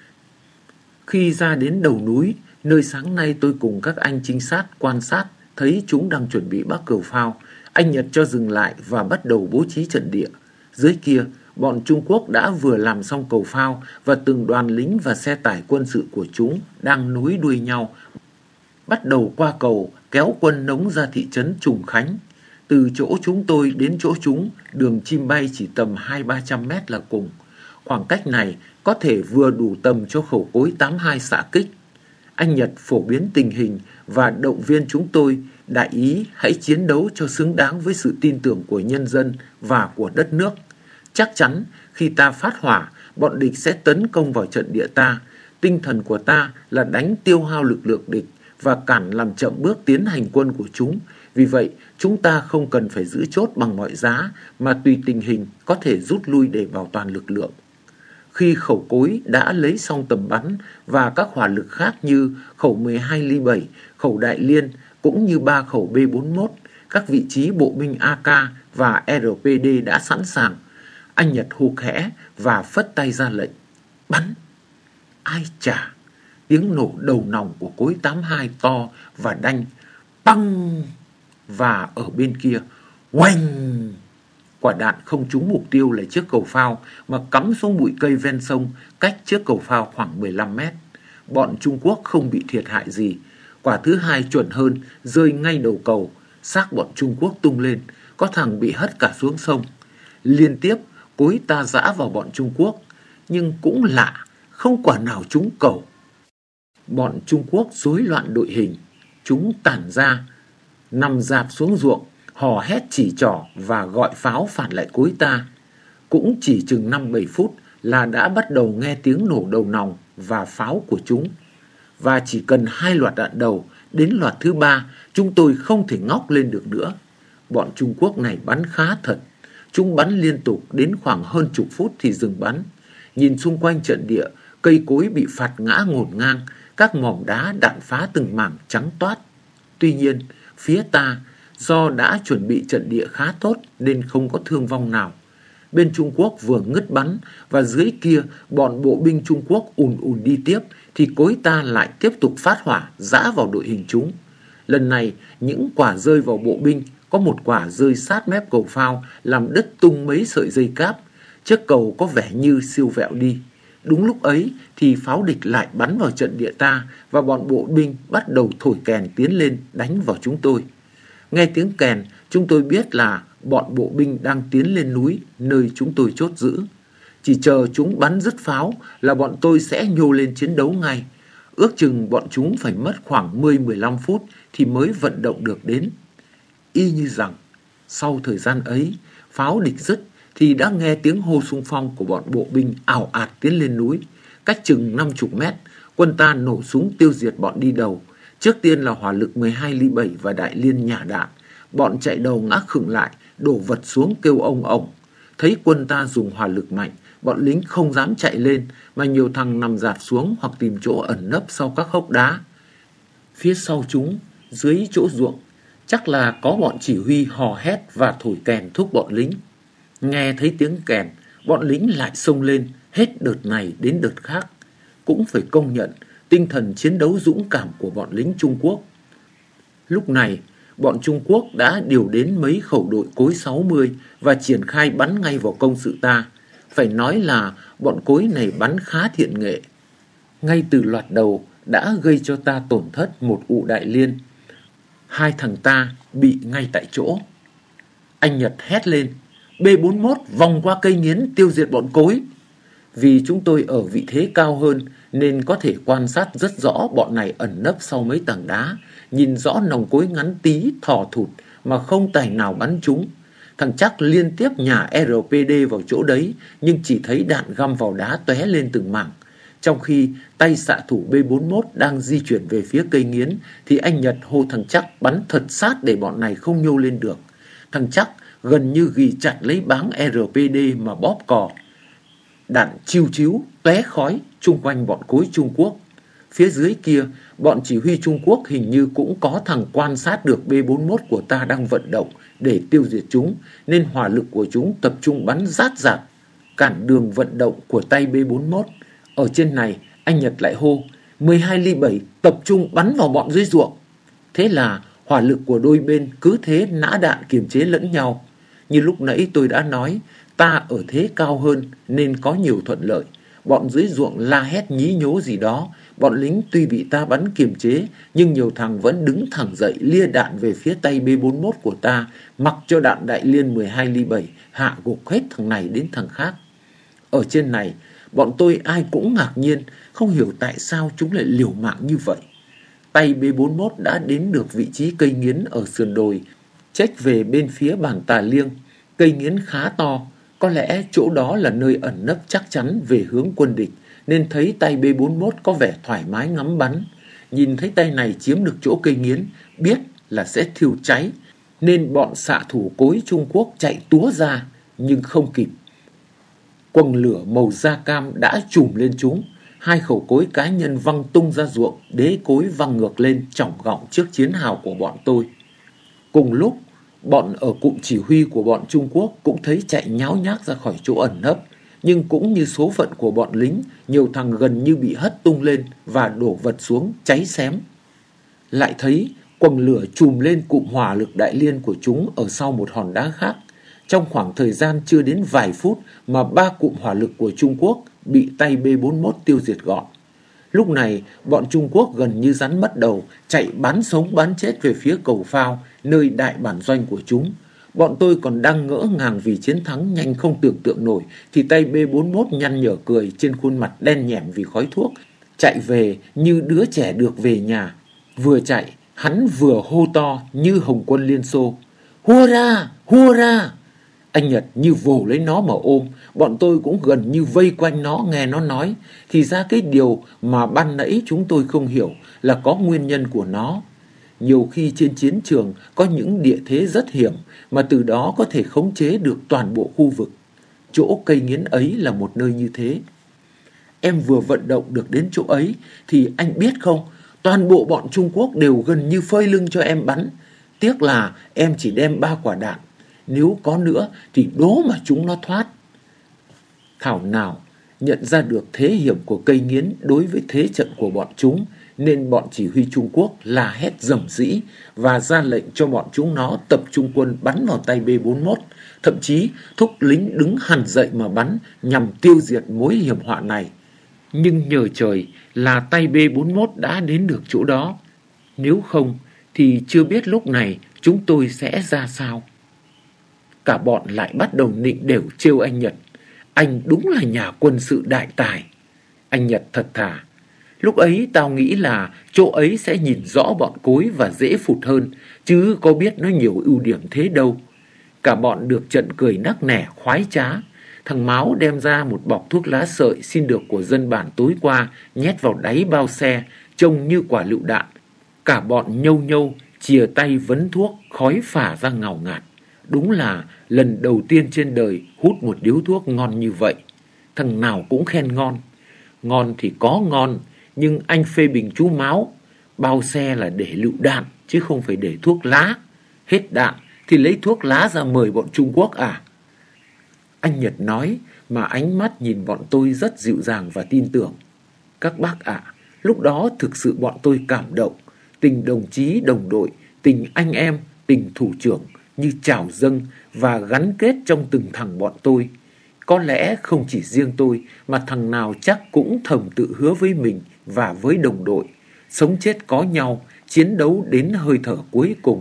Khi ra đến đầu núi, nơi sáng nay tôi cùng các anh trinh sát quan sát thấy chúng đang chuẩn bị bắc cầu phao, anh Nhật cho dừng lại và bắt đầu bố trí trận địa. Dưới kia, bọn Trung Quốc đã vừa làm xong cầu phao và từng đoàn lính và xe tải quân sự của chúng đang nối đuôi nhau, bắt đầu qua cầu kéo quân nống ra thị trấn Trùng Khánh. Từ chỗ chúng tôi đến chỗ chúng, đường chim bay chỉ tầm 200-300 mét là cùng. Khoảng cách này có thể vừa đủ tầm cho khẩu cối 82 xạ kích. Anh Nhật phổ biến tình hình và động viên chúng tôi, đại ý hãy chiến đấu cho xứng đáng với sự tin tưởng của nhân dân và của đất nước. Chắc chắn khi ta phát hỏa, bọn địch sẽ tấn công vào trận địa ta. Tinh thần của ta là đánh tiêu hao lực lượng địch và cản làm chậm bước tiến hành quân của chúng. Vì vậy, chúng ta không cần phải giữ chốt bằng mọi giá, mà tùy tình hình có thể rút lui để bảo toàn lực lượng. Khi khẩu cối đã lấy xong tầm bắn và các hỏa lực khác như khẩu 12 ly 7, khẩu Đại Liên cũng như 3 khẩu B41, các vị trí bộ binh AK và RPD đã sẵn sàng, anh Nhật hô khẽ và phất tay ra lệnh. Bắn! Ai chà! Tiếng nổ đầu nòng của cối 82 to và đanh. Băng! Và ở bên kia, oanh! Quả đạn không trúng mục tiêu là chiếc cầu phao mà cắm xuống bụi cây ven sông cách trước cầu phao khoảng 15 mét. bọn Trung Quốc không bị thiệt hại gì. Quả thứ hai chuẩn hơn, rơi ngay đầu cầu, xác bọn Trung Quốc tung lên, có thằng bị hất cả xuống sông. Liên tiếp, cối ta giã vào bọn Trung Quốc, nhưng cũng lạ, không quả nào trúng cầu. Bọn Trung Quốc rối loạn đội hình, chúng tản ra, nằm rạp xuống ruộng, hò hét chỉ trỏ và gọi pháo phản lại cối ta. Cũng chỉ chừng 5-7 phút là đã bắt đầu nghe tiếng nổ đầu nòng và pháo của chúng. Và chỉ cần 2 loạt đạn đầu, đến loạt thứ 3, chúng tôi không thể ngóc lên được nữa. Bọn Trung Quốc này bắn khá thật. Chúng bắn liên tục đến khoảng hơn chục phút thì dừng bắn. Nhìn xung quanh trận địa, cây cối bị phạt ngã ngổn ngang, các mỏm đá đạn phá từng mảng trắng toát. Tuy nhiên, phía ta, do đã chuẩn bị trận địa khá tốt nên không có thương vong nào. Bên Trung Quốc vừa ngứt bắn và dưới kia bọn bộ binh Trung Quốc ùn ùn đi tiếp thì cối ta lại tiếp tục phát hỏa giã vào đội hình chúng. Lần này những quả rơi vào bộ binh, có một quả rơi sát mép cầu phao làm đứt tung mấy sợi dây cáp. Chiếc cầu có vẻ như siêu vẹo đi. Đúng lúc ấy thì pháo địch lại bắn vào trận địa ta và bọn bộ binh bắt đầu thổi kèn tiến lên đánh vào chúng tôi. Nghe tiếng kèn, chúng tôi biết là bọn bộ binh đang tiến lên núi nơi chúng tôi chốt giữ. Chỉ chờ chúng bắn dứt pháo là bọn tôi sẽ nhô lên chiến đấu ngay. Ước chừng bọn chúng phải mất khoảng 10-15 phút thì mới vận động được đến. Y như rằng, sau thời gian ấy, pháo địch dứt thì đã nghe tiếng hô xung phong của bọn bộ binh ào ạt tiến lên núi. Cách chừng 50 mét, quân ta nổ súng tiêu diệt bọn đi đầu. Trước tiên là hỏa lực 12 ly 7 và đại liên nhả đạn. Bọn chạy đầu ngã khựng lại, đổ vật xuống kêu ông ổng. Thấy quân ta dùng hỏa lực mạnh, bọn lính không dám chạy lên, mà nhiều thằng nằm rạp xuống hoặc tìm chỗ ẩn nấp sau các hốc đá. Phía sau chúng, dưới chỗ ruộng, chắc là có bọn chỉ huy hò hét và thổi kèn thúc bọn lính. Nghe thấy tiếng kèn, bọn lính lại xông lên, hết đợt này đến đợt khác. Cũng phải công nhận tinh thần chiến đấu dũng cảm của bọn lính Trung Quốc. Lúc này, bọn Trung Quốc đã điều đến mấy khẩu đội cối 60 và triển khai bắn ngay vào công sự ta. Phải nói là bọn cối này bắn khá thiện nghệ. Ngay từ loạt đầu đã gây cho ta tổn thất một ụ đại liên. 2 thằng ta bị ngay tại chỗ. Anh Nhật hét lên: B41 vòng qua cây nghiến tiêu diệt bọn cối. Vì chúng tôi ở vị thế cao hơn nên có thể quan sát rất rõ bọn này ẩn nấp sau mấy tảng đá, nhìn rõ nòng cối ngắn tí thò thụt mà không tài nào bắn chúng. Thằng Chắc liên tiếp nhả RPD vào chỗ đấy nhưng chỉ thấy đạn găm vào đá tóe lên từng mảng. Trong khi tay xạ thủ B41 đang di chuyển về phía cây nghiến thì anh Nhật hô thằng Chắc bắn thật sát để bọn này không nhô lên được. Thằng Chắc gần như ghì chặt lấy báng RPD mà bóp cò. Đạn chiu chiu tóe khói chung quanh bọn cối Trung Quốc. Phía dưới kia, bọn chỉ huy Trung Quốc hình như cũng có thằng quan sát được B41 của ta đang vận động để tiêu diệt chúng, nên hỏa lực của chúng tập trung bắn rát rạt, cản đường vận động của tay B41. Ở trên này, anh Nhật lại hô: 12 ly 7 tập trung bắn vào bọn dưới ruộng. Thế là hỏa lực của đôi bên cứ thế nã đạn kiềm chế lẫn nhau. Như lúc nãy tôi đã nói, ta ở thế cao hơn nên có nhiều thuận lợi. Bọn dưới ruộng la hét nhí nhố gì đó. Bọn lính tuy bị ta bắn kiềm chế, nhưng nhiều thằng vẫn đứng thẳng dậy lia đạn về phía tay B41 của ta, mặc cho đạn đại liên 12 ly 7 hạ gục hết thằng này đến thằng khác. Ở trên này, bọn tôi ai cũng ngạc nhiên, không hiểu tại sao chúng lại liều mạng như vậy. Tay B41 đã đến được vị trí cây nghiến ở sườn đồi, chếch về bên phía bản Tà Liêng. Cây nghiến khá to, có lẽ chỗ đó là nơi ẩn nấp chắc chắn về hướng quân địch, nên thấy tay B41 có vẻ thoải mái ngắm bắn. Nhìn thấy tay này chiếm được chỗ cây nghiến, biết là sẽ thiêu cháy, nên bọn xạ thủ cối Trung Quốc chạy túa ra, nhưng không kịp. Quầng lửa màu da cam đã trùm lên chúng. 2 khẩu cối cá nhân văng tung ra ruộng, đế cối văng ngược lên chỏng gọng trước chiến hào của bọn tôi. Cùng lúc, bọn ở cụm chỉ huy của bọn Trung Quốc cũng thấy chạy nháo nhác ra khỏi chỗ ẩn nấp. Nhưng cũng như số phận của bọn lính, nhiều thằng gần như bị hất tung lên và đổ vật xuống cháy xém. Lại thấy quầng lửa trùm lên cụm hỏa lực đại liên của chúng ở sau một hòn đá khác. Trong khoảng thời gian chưa đến vài phút mà 3 cụm hỏa lực của Trung Quốc bị tay B41 tiêu diệt gọn. Lúc này, bọn Trung Quốc gần như rắn mất đầu, chạy bán sống bán chết về phía cầu phao, nơi đại bản doanh của chúng. Bọn tôi còn đang ngỡ ngàng vì chiến thắng nhanh không tưởng tượng nổi, thì tay B-41 nhăn nhở cười trên khuôn mặt đen nhẻm vì khói thuốc, chạy về như đứa trẻ được về nhà. Vừa chạy, hắn vừa hô to như Hồng quân Liên Xô: "Hurra! Hurra!" Anh Nhật như vồ lấy nó mà ôm, bọn tôi cũng gần như vây quanh nó nghe nó nói. Thì ra cái điều mà ban nãy chúng tôi không hiểu là có nguyên nhân của nó. Nhiều khi trên chiến trường có những địa thế rất hiểm mà từ đó có thể khống chế được toàn bộ khu vực. Chỗ cây nghiến ấy là một nơi như thế. Em vừa vận động được đến chỗ ấy thì anh biết không, toàn bộ bọn Trung Quốc đều gần như phơi lưng cho em bắn. Tiếc là em chỉ đem 3 quả đạn. Nếu có nữa thì đố mà chúng nó thoát. Thảo nào nhận ra được thế hiểm của cây nghiến đối với thế trận của bọn chúng, nên bọn chỉ huy Trung Quốc la hét rầm rĩ và ra lệnh cho bọn chúng nó tập trung quân bắn vào tay B-41, thậm chí thúc lính đứng hẳn dậy mà bắn nhằm tiêu diệt mối hiểm họa này. Nhưng nhờ trời là tay B-41 đã đến được chỗ đó. Nếu không thì chưa biết lúc này chúng tôi sẽ ra sao. Cả bọn lại bắt đầu nịnh đểu trêu anh Nhật: "Anh đúng là nhà quân sự đại tài." Anh Nhật thật thà: "Lúc ấy tao nghĩ là chỗ ấy sẽ nhìn rõ bọn cối và dễ phụt hơn, chứ có biết nó nhiều ưu điểm thế đâu." Cả bọn được trận cười nắc nẻ khoái trá. Thằng Máu đem ra một bọc thuốc lá sợi xin được của dân bản tối qua, nhét vào đáy bao xe, trông như quả lựu đạn. Cả bọn nhâu nhâu, chìa tay vấn thuốc, khói phả ra ngào ngạt. Đúng là lần đầu tiên trên đời hút một điếu thuốc ngon như vậy. Thằng nào cũng khen ngon. Ngon thì có ngon, nhưng anh phê bình chú Máu: bao xe là để lựu đạn, chứ không phải để thuốc lá. Hết đạn thì lấy thuốc lá ra mời bọn Trung Quốc à? Anh Nhật nói mà ánh mắt nhìn bọn tôi rất dịu dàng và tin tưởng. Các bác ạ, lúc đó thực sự bọn tôi cảm động. Tình đồng chí đồng đội, tình anh em, tình thủ trưởng như trào dâng và gắn kết trong từng thằng bọn tôi. Có lẽ không chỉ riêng tôi mà thằng nào chắc cũng thầm tự hứa với mình và với đồng đội: sống chết có nhau, chiến đấu đến hơi thở cuối cùng.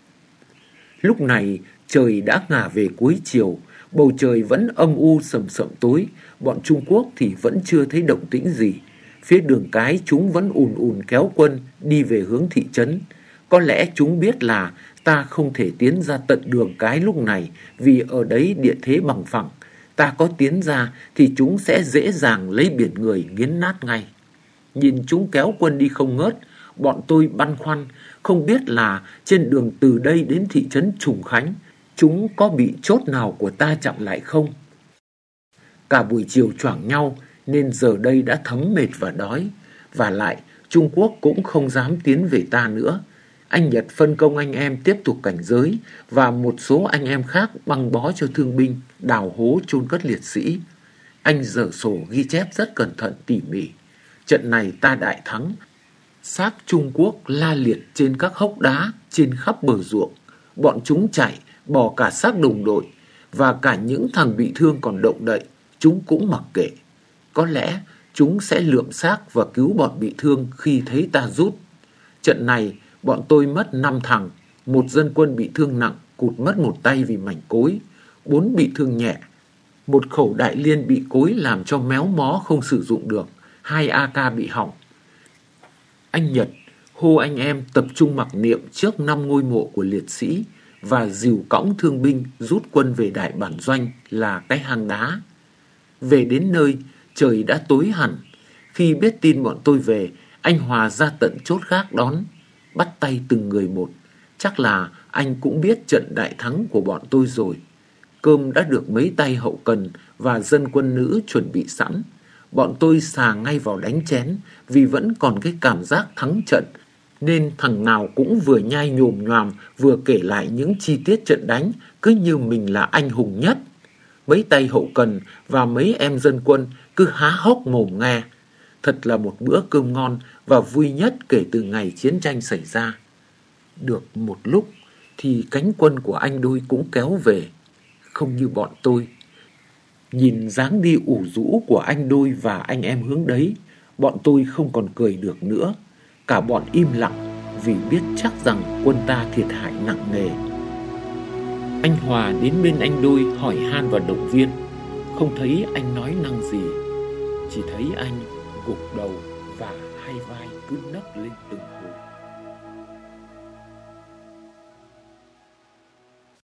Lúc này trời đã ngả về cuối chiều, bầu trời vẫn âm u sầm sậm tối. Bọn Trung Quốc thì vẫn chưa thấy động tĩnh gì. Phía đường cái chúng vẫn ùn ùn kéo quân đi về hướng thị trấn. Có lẽ chúng biết là ta không thể tiến ra tận đường cái lúc này, vì ở đấy địa thế bằng phẳng. Ta có tiến ra thì chúng sẽ dễ dàng lấy biển người nghiến nát ngay. Nhìn chúng kéo quân đi không ngớt, bọn tôi băn khoăn không biết là trên đường từ đây đến thị trấn Trùng Khánh, chúng có bị chốt nào của ta chặn lại không. Cả buổi chiều choảng nhau nên giờ đây đã thấm mệt và đói. Và lại Trung Quốc cũng không dám tiến về ta nữa. Anh Nhật phân công anh em tiếp tục cảnh giới, và một số anh em khác băng bó cho thương binh, đào hố chôn cất liệt sĩ. Anh dở sổ ghi chép rất cẩn thận tỉ mỉ. Trận này ta đại thắng. Xác Trung Quốc la liệt trên các hốc đá, trên khắp bờ ruộng. Bọn chúng chạy, bỏ cả xác đồng đội, và cả những thằng bị thương còn động đậy, chúng cũng mặc kệ. Có lẽ chúng sẽ lượm xác và cứu bọn bị thương khi thấy ta rút. Trận này bọn tôi mất 5 thằng, một dân quân bị thương nặng, cụt mất một tay vì mảnh cối, 4 bị thương nhẹ, một khẩu đại liên bị cối làm cho méo mó không sử dụng được, 2 AK bị hỏng. Anh Nhật hô anh em tập trung mặc niệm trước 5 ngôi mộ của liệt sĩ và dìu cõng thương binh rút quân về đại bản doanh là cái hang đá. Về đến nơi, trời đã tối hẳn. Khi biết tin bọn tôi về, anh Hòa ra tận chốt gác đón, bắt tay từng người một. Chắc là anh cũng biết trận đại thắng của bọn tôi rồi. Cơm đã được mấy tay hậu cần và dân quân nữ chuẩn bị sẵn. Bọn tôi xà ngay vào đánh chén, vì vẫn còn cái cảm giác thắng trận, nên thằng nào cũng vừa nhai nhồm nhoàm vừa kể lại những chi tiết trận đánh, cứ như mình là anh hùng nhất. Mấy tay hậu cần và mấy em dân quân cứ há hốc mồm nghe. Thật là một bữa cơm ngon và vui nhất kể từ ngày chiến tranh xảy ra. Được một lúc thì cánh quân của anh Đôi cũng kéo về, không như bọn tôi. Nhìn dáng đi ủ rũ của anh Đôi và anh em hướng đấy, Bọn tôi không còn cười được nữa. Cả bọn im lặng vì biết chắc rằng quân ta thiệt hại nặng nề. Anh Hòa đến bên anh Đôi hỏi han và động viên. Không thấy anh nói năng gì, chỉ thấy anh gục đầu và hai vai cứ nấc lên từng